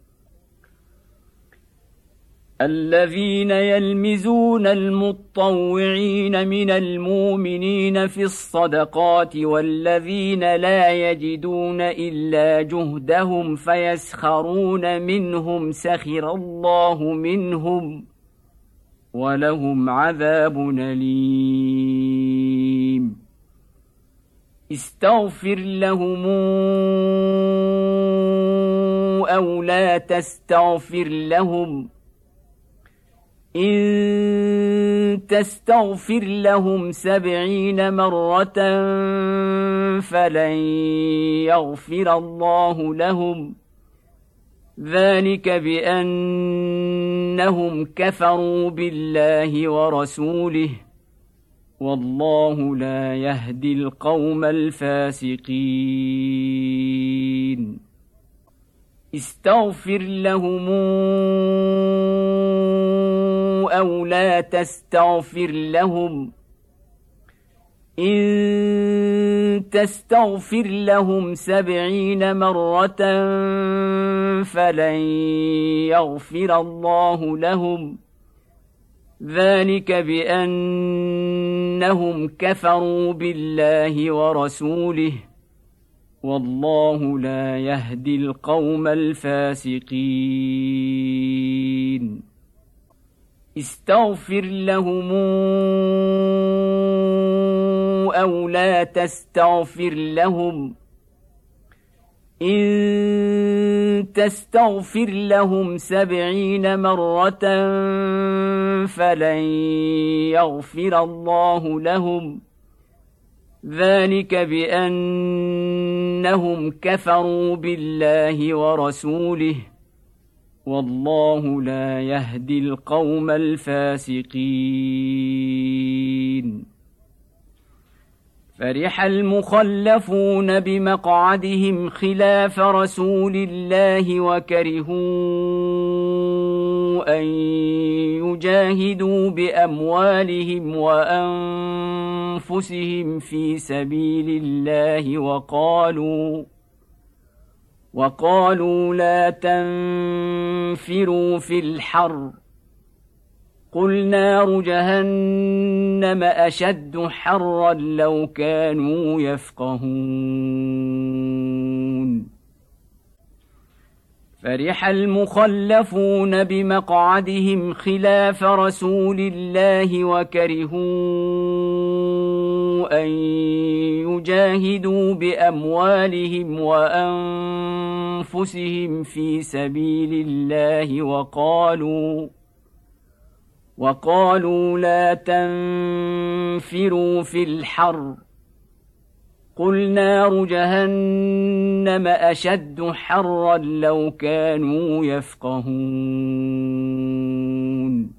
الذين يلمزون المطوعين من المؤمنين في الصدقات والذين لا يجدون إلا جهدهم فيسخرون منهم سخر الله منهم ولهم عذاب أليم استغفر لهم أو لا تستغفر لهم إن تستغفر لهم سبعين مرة فلن يغفر الله لهم ذلك بأنهم كفروا بالله ورسوله والله لا يهدي القوم الفاسقين استغفر لهم أو لا تستغفر لهم إن تستغفر لهم سبعين مرة فلن يغفر الله لهم ذلك بأنهم كفروا بالله ورسوله والله لا يهدي القوم الفاسقين استغفر لهم أو لا تستغفر لهم إن تستغفر لهم سبعين مرة فلن يغفر الله لهم ذلك بأنهم كفروا بالله ورسوله والله لا يهدي القوم الفاسقين فرح المخلفون بمقعدهم خلاف رسول الله وكرهوا أن يجاهدوا بأموالهم وأنفسهم في سبيل الله وقالوا وقالوا لا تنفروا في الحر قل نار جهنم أشد حرا لو كانوا يفقهون فرح المخلفون بمقعدهم خلاف رسول الله وكرهوا أن يجاهدوا بأموالهم وأنفسهم في سبيل الله وقالوا وقالوا لا تنفروا في الحر قل نار جهنم أشد حرا لو كانوا يفقهون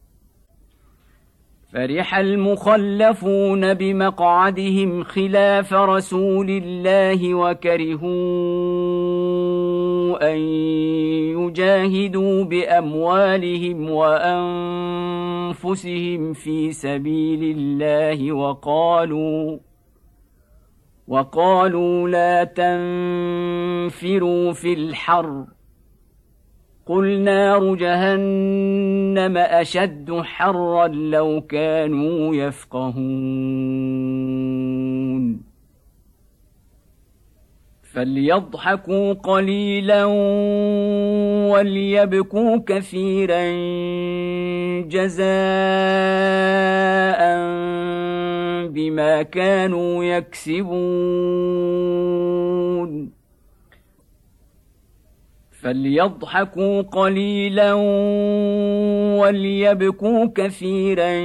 فرح المخلفون بمقعدهم خلاف رسول الله وكرهوا أن يجاهدوا بأموالهم وأنفسهم في سبيل الله وقالوا وقالوا لا تنفروا في الحر قل نار جهنم أشد حرا لو كانوا يفقهون فليضحكوا قليلا وليبكوا كثيرا جزاء بما كانوا يكسبون فليضحكوا قليلا وليبكوا كثيرا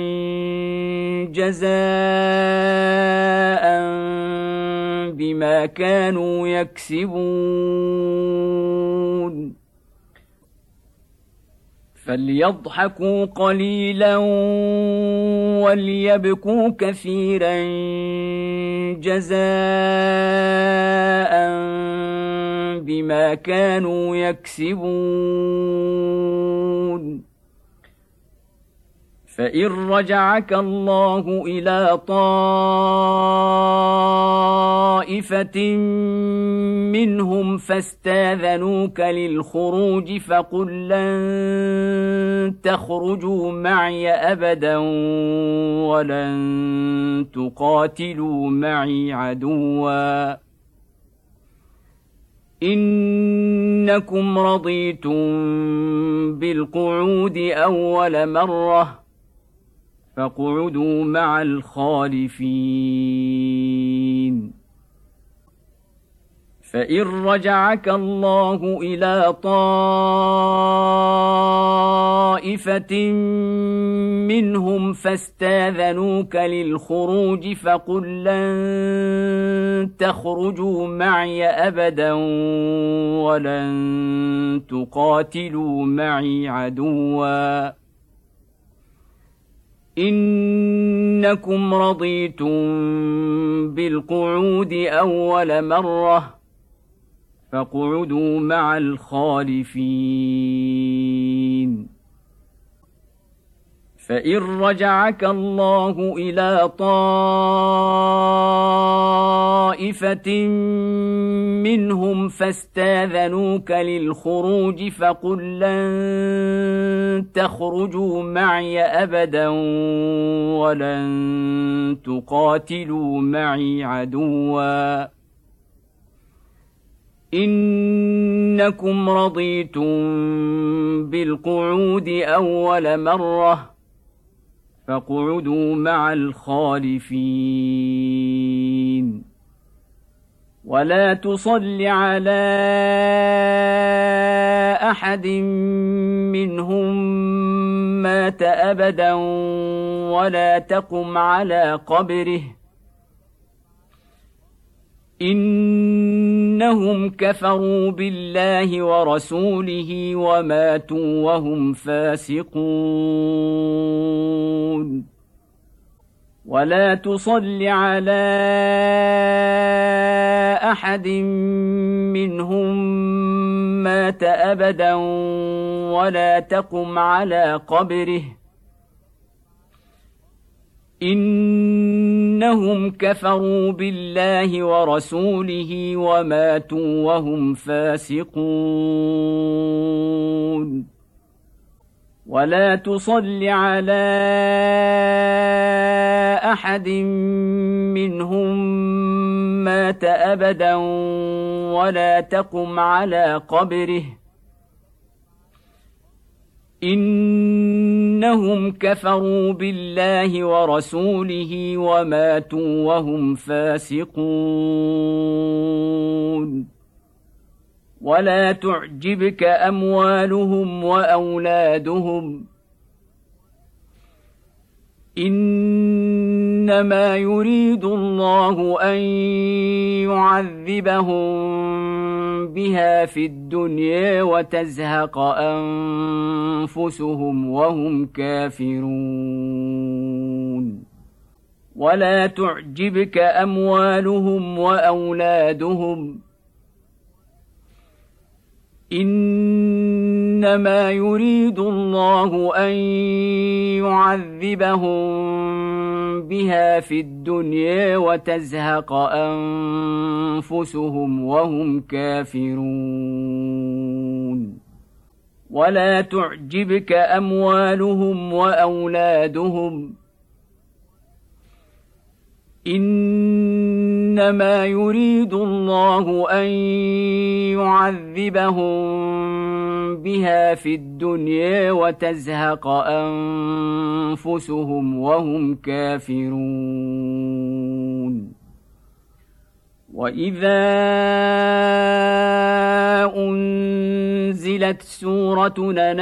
جزاء بما كانوا يكسبون فليضحكوا قليلا وليبكوا كثيرا جزاء بما كانوا يكسبون فإن رجعك الله إلى طائفة منهم فاستاذنوك للخروج فقل لن تخرجوا معي أبدا ولن تقاتلوا معي عدوا إنكم رضيتم بالقعود أول مرة فاقعدوا مع الخالفين فإن رجعك الله إلى طائفة منهم فاستاذنوك للخروج فقل لن تخرجوا معي أبدا ولن تقاتلوا معي عدوا إنكم رضيتم بالقعود أول مرة فاقعدوا مع الخالفين فإن رجعك الله إلى طائفة منهم فاستاذنوك للخروج فقل لن تخرجوا معي أبدا ولن تقاتلوا معي عدوا إنكم رضيتم بالقعود أول مرة فاقعدوا مع الخالفين ولا تصل على أحد منهم مات أبدا ولا تقم على قبره إنهم كفروا بالله ورسوله وماتوا وهم فاسقون ولا تصل على أحد منهم مات أبدا ولا تقم على قبره إنهم كفروا بالله ورسوله وماتوا وهم فاسقون ولا تصل على أحد منهم مات أبدا ولا تقم على قبره إنهم كفروا بالله ورسوله وماتوا وهم فاسقون ولا تعجبك أموالهم وأولادهم إنما يريد الله أن يعذبهم بها في الدنيا وتزهق أنفسهم وهم كافرون ولا تعجبك أموالهم وأولادهم إنما يريد الله أن يعذبهم بها في الدنيا وتزهق أنفسهم وهم كافرون ولا تعجبك أموالهم وأولادهم إنما إنما يريد الله أن يعذبهم بها في الدنيا وتزهق أنفسهم وهم كافرون. وإذا أنزلت سورة أن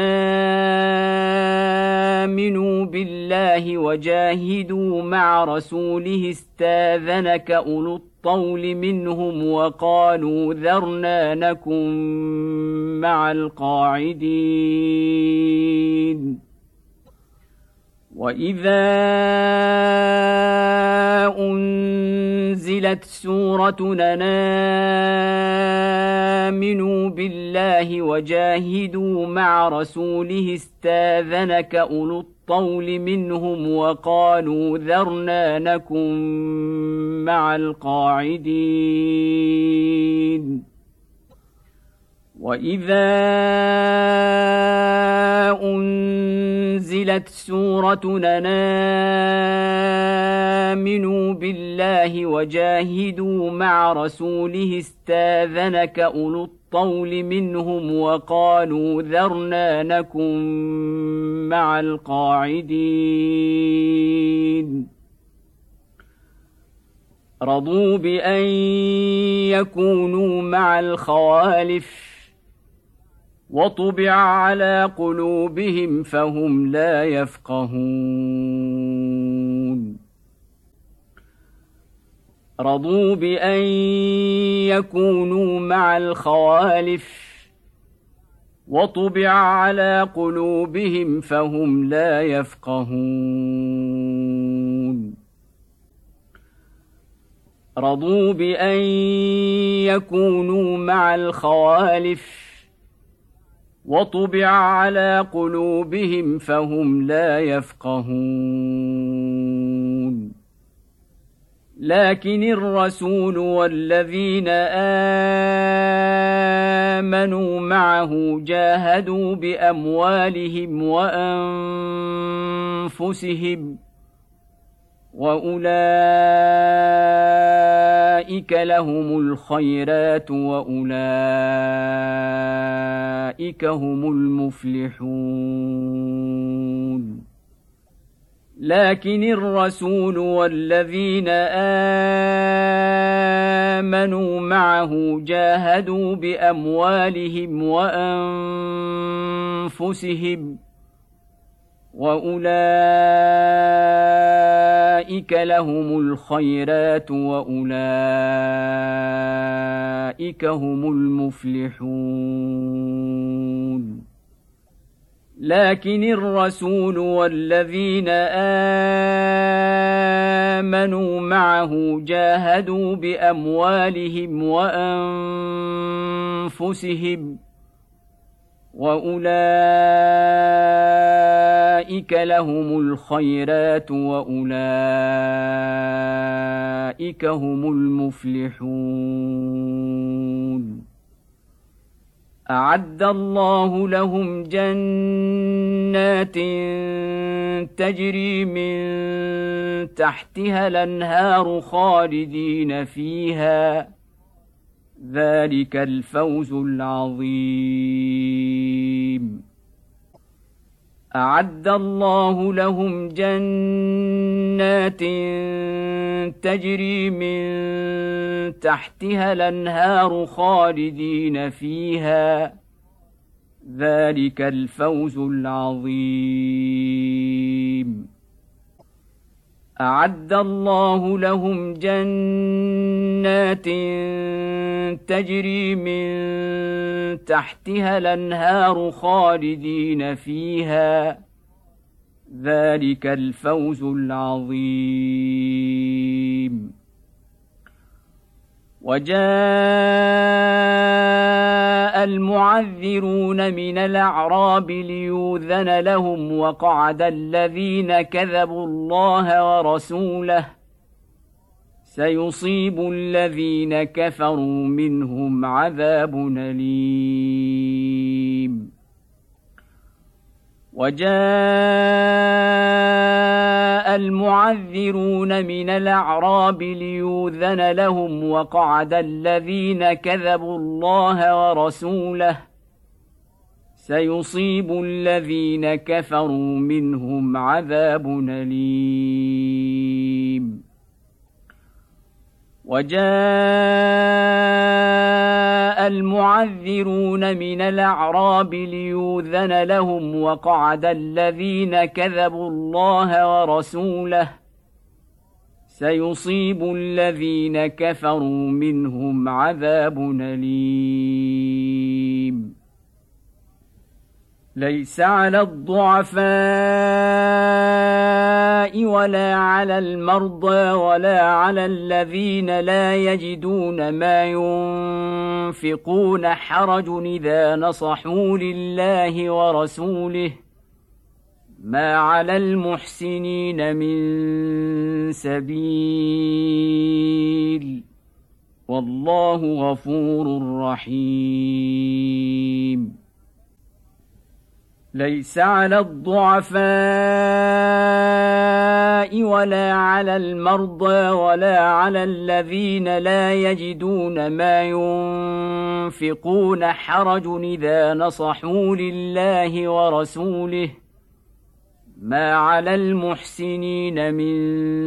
آمنوا بالله وجاهدوا مع رسوله استاذنك أولو الطول منهم وقالوا ذرنا نكن مع القاعدين. وإذا أنزلت سورة أن آمنوا بالله وجاهدوا مع رسوله استاذنك أولو الطول منهم وقالوا ذرنا نكن مع القاعدين. وإذا أنزلت سورة أن آمنوا بالله وجاهدوا مع رسوله استاذنك أولو الطول منهم وقالوا ذرنا نكن مع القاعدين. رضوا بأن يكونوا مع الخوالف وطبع على قلوبهم فهم لا يفقهون. رضوا بأن يكونوا مع الخوالف وطبع على قلوبهم فهم لا يفقهون. رضوا بأن يكونوا مع الخوالف وطبع على قلوبهم فهم لا يفقهون. لكن الرسول والذين آمنوا معه جاهدوا بأموالهم وأنفسهم وأولئك لهم الخيرات وأولئك هم المفلحون. لكن الرسول والذين آمنوا معه جاهدوا بأموالهم وأنفسهم وأولئك لهم الخيرات وأولئك هم المفلحون. لكن الرسول والذين آمنوا معه جاهدوا بأموالهم وأنفسهم وأولئك لهم الخيرات وأولئك هم المفلحون. أعد الله لهم جنات تجري من تحتها الأنهار خالدين فيها، ذلك الفوز العظيم. أعد الله لهم جنات تجري من تحتها الأنهار خالدين فيها، ذلك الفوز العظيم. أعد الله لهم جنات تجري من تحتها الأنهار خالدين فيها، ذلك الفوز العظيم. وجاء المعذرون من الأعراب ليؤذن لهم وقعد الذين كذبوا الله ورسوله، سيصيب الذين كفروا منهم عذاب أليم. وجاء المعذرون من الأعراب ليؤذن لهم وقعد الذين كذبوا الله ورسوله سيصيب الذين كفروا منهم عذاب أليم. وجاء المعذرون من الأعراب ليؤذن لهم وقعد الذين كذبوا الله ورسوله سيصيب الذين كفروا منهم عذاب أليم. ليس على الضعفاء ولا على المرضى ولا على الذين لا يجدون ما ينفقون حرج إذا نصحوا لله ورسوله ما على المحسنين من سبيل والله غفور رحيم. ليس على الضعفاء ولا على المرضى ولا على الذين لا يجدون ما ينفقون حرج إذا نصحوا لله ورسوله ما على المحسنين من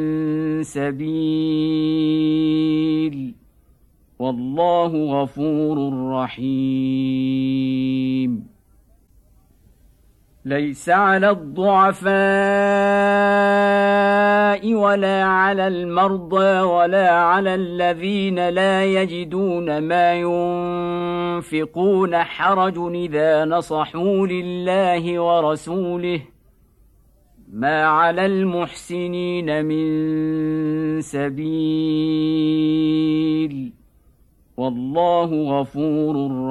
سبيل والله غفور رحيم. ليس على الضعفاء ولا على المرضى ولا على الذين لا يجدون ما ينفقون حرج إذا نصحوا لله ورسوله ما على المحسنين من سبيل والله غفور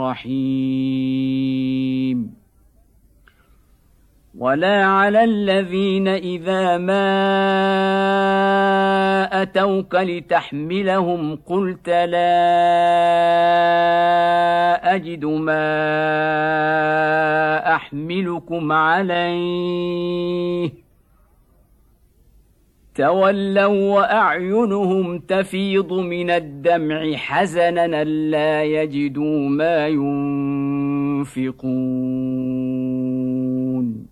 رحيم. ولا على الذين إذا ما أتوك لتحملهم قلت لا أجد ما أحملكم عليه تولوا وأعينهم تفيض من الدمع حزنا ألا يجدوا ما ينفقون.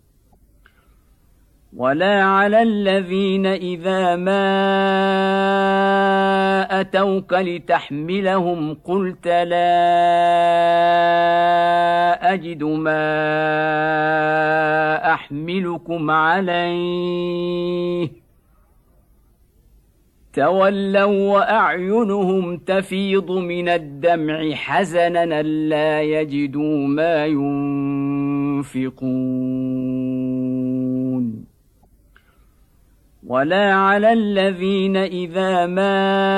ولا على الذين إذا ما أتوك لتحملهم قلت لا أجد ما أحملكم عليه تولوا وأعينهم تفيض من الدمع حزنا ألا يجدوا ما ينفقون. ولا على الذين إذا ما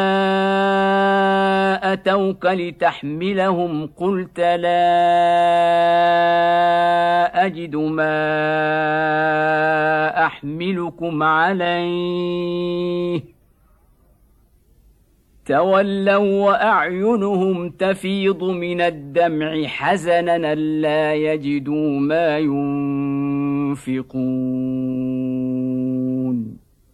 أتوك لتحملهم قلت لا أجد ما أحملكم عليه تولوا وأعينهم تفيض من الدمع حزنا ألا يجدوا ما ينفقون.